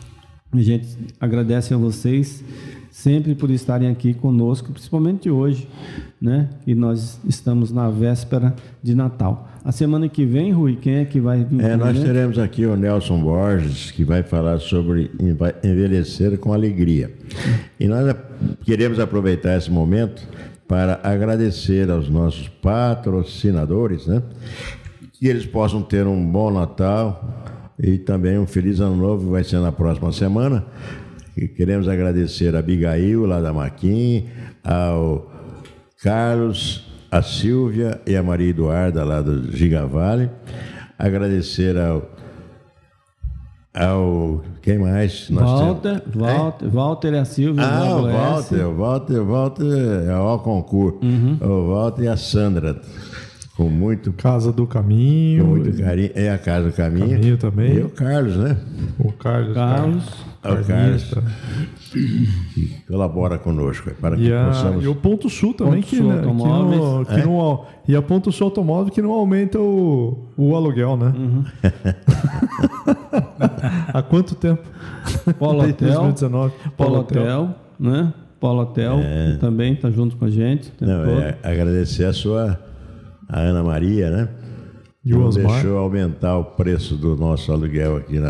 a gente agradece a vocês sempre por estarem aqui conosco, principalmente hoje, né? E nós estamos na véspera de Natal. A semana que vem, Rui, quem é que vai vir? Nós teremos aqui o Nelson Borges, que vai falar sobre envelhecer com alegria. E nós queremos aproveitar esse momento para agradecer aos nossos patrocinadores, né? Que eles possam ter um bom Natal e também um feliz Ano Novo, que vai ser na próxima semana. E queremos agradecer a Abigail, lá da Maquin, ao Carlos, a Silvia e a Maria Eduarda, lá do Gigavale. Agradecer ao quem mais? Walter e a Silvia. O Walter é o concurso. O Walter e a Sandra. Com muito... Casa do Caminho. Com muito carinho. É a Casa do Caminho. Caminho também. E o Carlos, né? O Carlos. O Carlos. Que colabora conosco. Para que possamos... E o Ponto Sul também, e a Ponto Sul Automóvel, que não aumenta o aluguel, né? Há quanto tempo? Polo Hotel. 2019. Polo Hotel, né? Polo Hotel também está junto com a gente. Agradecer a Ana Maria, né? E o Osmar deixou aumentar o preço do nosso aluguel aqui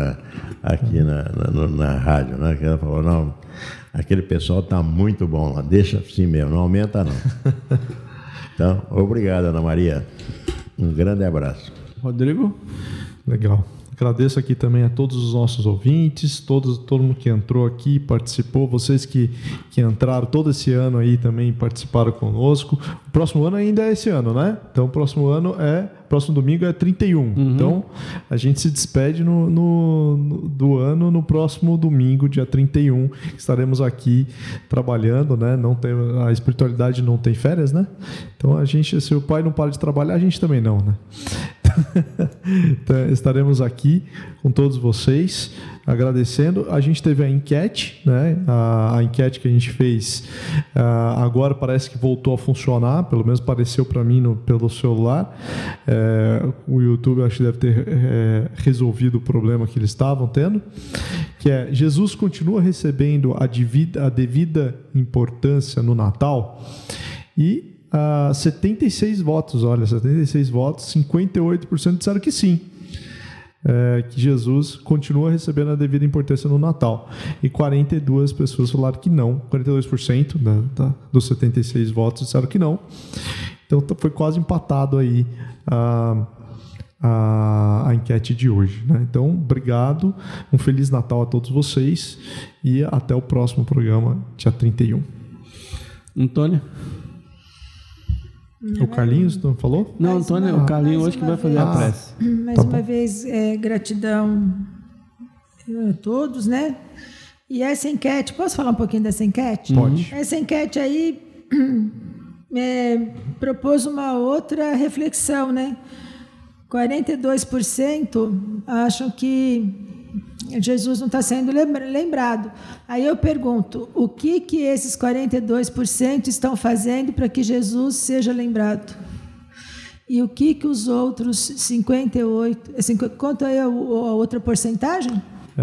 na rádio, né? Que ela falou, não, aquele pessoal está muito bom lá, deixa assim mesmo, não aumenta não. Então, obrigado, Ana Maria. Um grande abraço. Rodrigo? Legal. Agradeço aqui também a todos os nossos ouvintes, todo mundo que entrou aqui, participou, vocês que entraram todo esse ano aí também participaram conosco. O próximo ano ainda é esse ano, né? Então, o próximo domingo é 31. Então, a gente se despede do ano no próximo domingo, dia 31. Estaremos aqui trabalhando, né? A espiritualidade não tem férias, né? Então, se o pai não para de trabalhar, a gente também não, né? Então, estaremos aqui com todos vocês, agradecendo. A gente teve a enquete, né? A enquete que a gente fez agora parece que voltou a funcionar, pelo menos pareceu para mim pelo celular. O YouTube acho que deve ter resolvido o problema que eles estavam tendo, que é: Jesus continua recebendo a devida importância no Natal? E 76 votos, 58% disseram que sim. que Jesus continua recebendo a devida importância no Natal. E 42 pessoas falaram que não, 42% dos 76 votos disseram que não. Então foi quase empatado aí a enquete de hoje, né? Então, obrigado, um Feliz Natal a todos vocês e até o próximo programa, dia 31. Antônio? O Carlinhos não falou? Não, Antônio, o Carlinhos hoje que vai fazer a prece. Mais uma vez, gratidão a todos, né? E essa enquete, posso falar um pouquinho dessa enquete? Pode. Essa enquete aí propôs uma outra reflexão, né? 42% acham que Jesus não está sendo lembrado. Aí eu pergunto, o que esses 42% estão fazendo para que Jesus seja lembrado? E o que os outros 58%... Quanto é a outra porcentagem?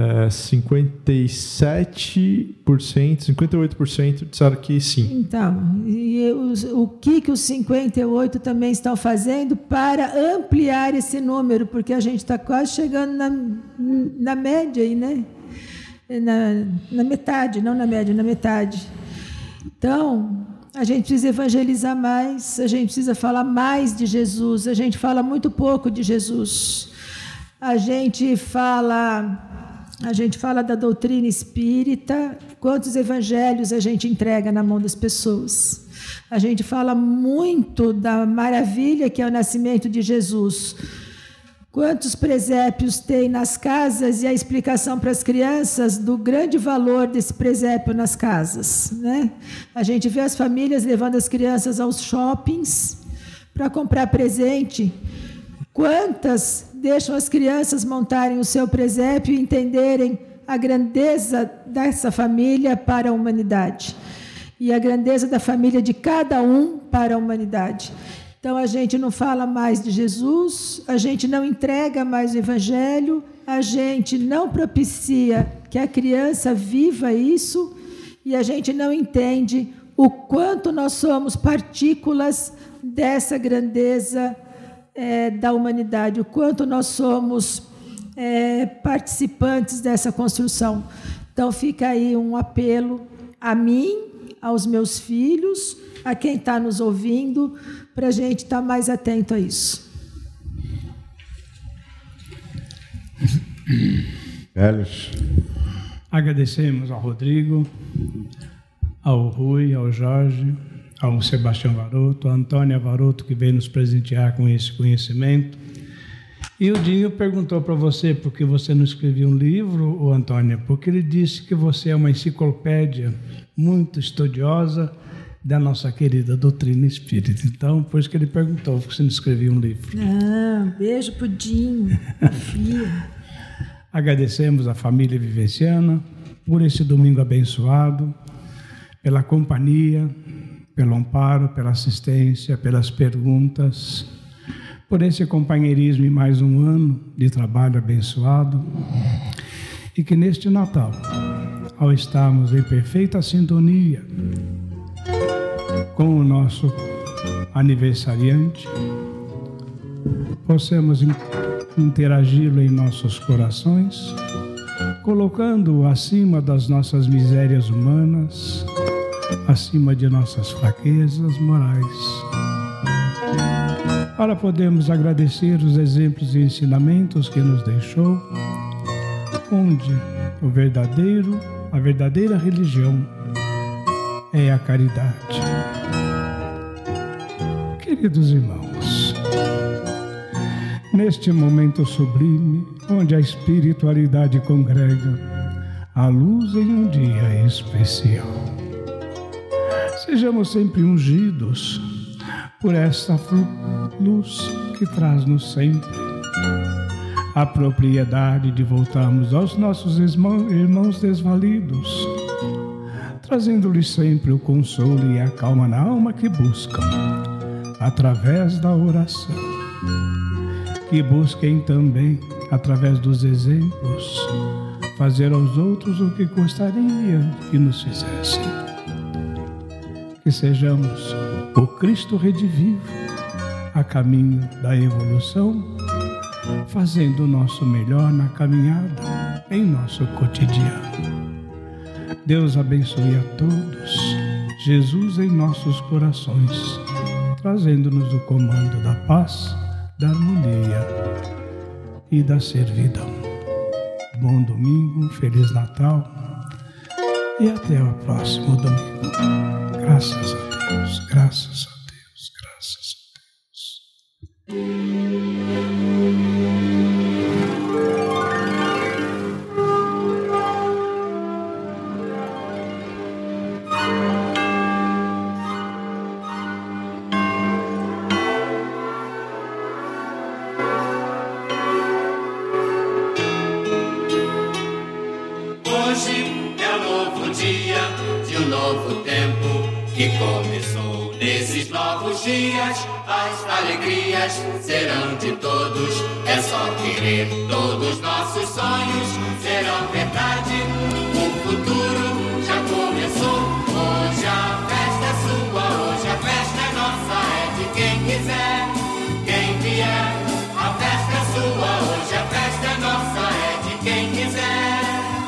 58% disseram que sim. Então, e o que os 58% também estão fazendo para ampliar esse número? Porque a gente está quase chegando na média aí, né? Na metade, não na média, na metade. Então, a gente precisa evangelizar mais, a gente precisa falar mais de Jesus, a gente fala muito pouco de Jesus. A gente fala da doutrina espírita, quantos evangelhos a gente entrega na mão das pessoas. A gente fala muito da maravilha que é o nascimento de Jesus. Quantos presépios tem nas casas e a explicação para as crianças do grande valor desse presépio nas casas, né? A gente vê as famílias levando as crianças aos shoppings para comprar presente. Quantas deixam as crianças montarem o seu presépio e entenderem a grandeza dessa família para a humanidade e a grandeza da família de cada um para a humanidade. Então, a gente não fala mais de Jesus, a gente não entrega mais o Evangelho, a gente não propicia que a criança viva isso e a gente não entende o quanto nós somos partículas dessa grandeza da humanidade, o quanto nós somos participantes dessa construção. Então, fica aí um apelo a mim, aos meus filhos, a quem está nos ouvindo, para a gente estar mais atento a isso. Carlos. Agradecemos ao Rodrigo, ao Rui, ao Jorge, ao Sebastião Varoto, a Antônia Varoto, que veio nos presentear com esse conhecimento. E o Dinho perguntou para você por que você não escreveu um livro, Antônia, porque ele disse que você é uma enciclopédia muito estudiosa da nossa querida doutrina espírita. Então, por isso que ele perguntou por que você não escreveu um livro. Beijo pro Dinho, filho. Agradecemos à família vivenciana por esse domingo abençoado, pela companhia, pelo amparo, pela assistência, pelas perguntas, por esse companheirismo em mais um ano de trabalho abençoado. E que neste Natal, ao estarmos em perfeita sintonia com o nosso aniversariante, possamos interagi-lo em nossos corações, colocando-o acima das nossas misérias humanas, acima de nossas fraquezas morais, para podermos agradecer os exemplos e ensinamentos que nos deixou, onde a verdadeira religião é a caridade. Queridos irmãos, neste momento sublime, onde a espiritualidade congrega a luz em um dia especial, sejamos sempre ungidos por esta luz que traz-nos sempre a propriedade de voltarmos aos nossos irmãos desvalidos, trazendo-lhes sempre o consolo e a calma na alma que buscam, através da oração, que busquem também, através dos exemplos, fazer aos outros o que gostaria que nos fizessem. Que sejamos o Cristo redivivo a caminho da evolução, fazendo o nosso melhor na caminhada em nosso cotidiano. Deus abençoe a todos, Jesus em nossos corações, trazendo-nos o comando da paz, da harmonia e da servidão. Bom domingo, Feliz Natal e até o próximo domingo. Graças a Deus, graças a Deus, graças a Deus. As alegrias serão de todos, é só querer. Todos nossos sonhos serão verdade. O futuro já começou. Hoje a festa é sua, hoje a festa é nossa. É de quem quiser, quem vier. A festa é sua, hoje a festa é nossa. É de quem quiser.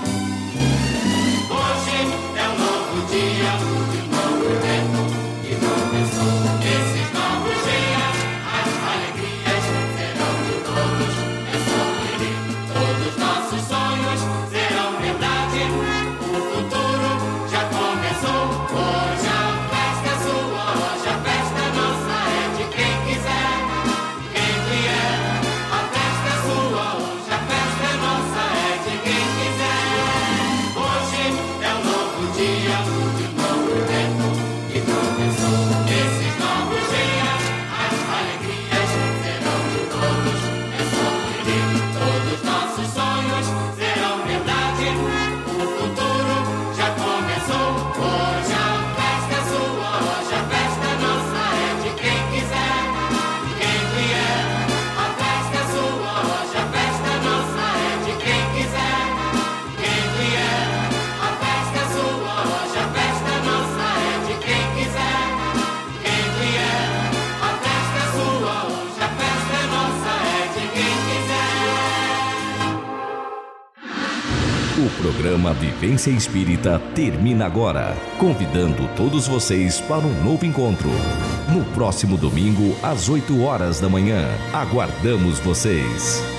Hoje é um novo dia, de um novo tempo que começou. Esses novos dias, as alegrias serão de todos, é só querer. Todos nossos sonhos serão verdade. O futuro já começou. Hoje a festa é sua, hoje a festa é nossa. É de quem quiser, quem vier. A festa é sua, hoje a festa é nossa. É de quem quiser. Hoje é um novo dia, de um novo tempo que começou. Esses novos dias, as alegrias serão de todos, é só querer. Todos nossos sonhos serão verdade. O futuro já começou. Hoje a festa é sua, hoje a festa é nossa. É de quem quiser, quem vier. A festa é sua, hoje a festa é nossa. É de quem quiser, quem vier. A festa é sua, hoje a festa é nossa. É de quem quiser, quem vier. A festa é sua, hoje a festa é nossa. É de quem quiser. O programa Vivência Espírita termina agora, convidando todos vocês para um novo encontro. No próximo domingo, às 8 horas da manhã. Aguardamos vocês.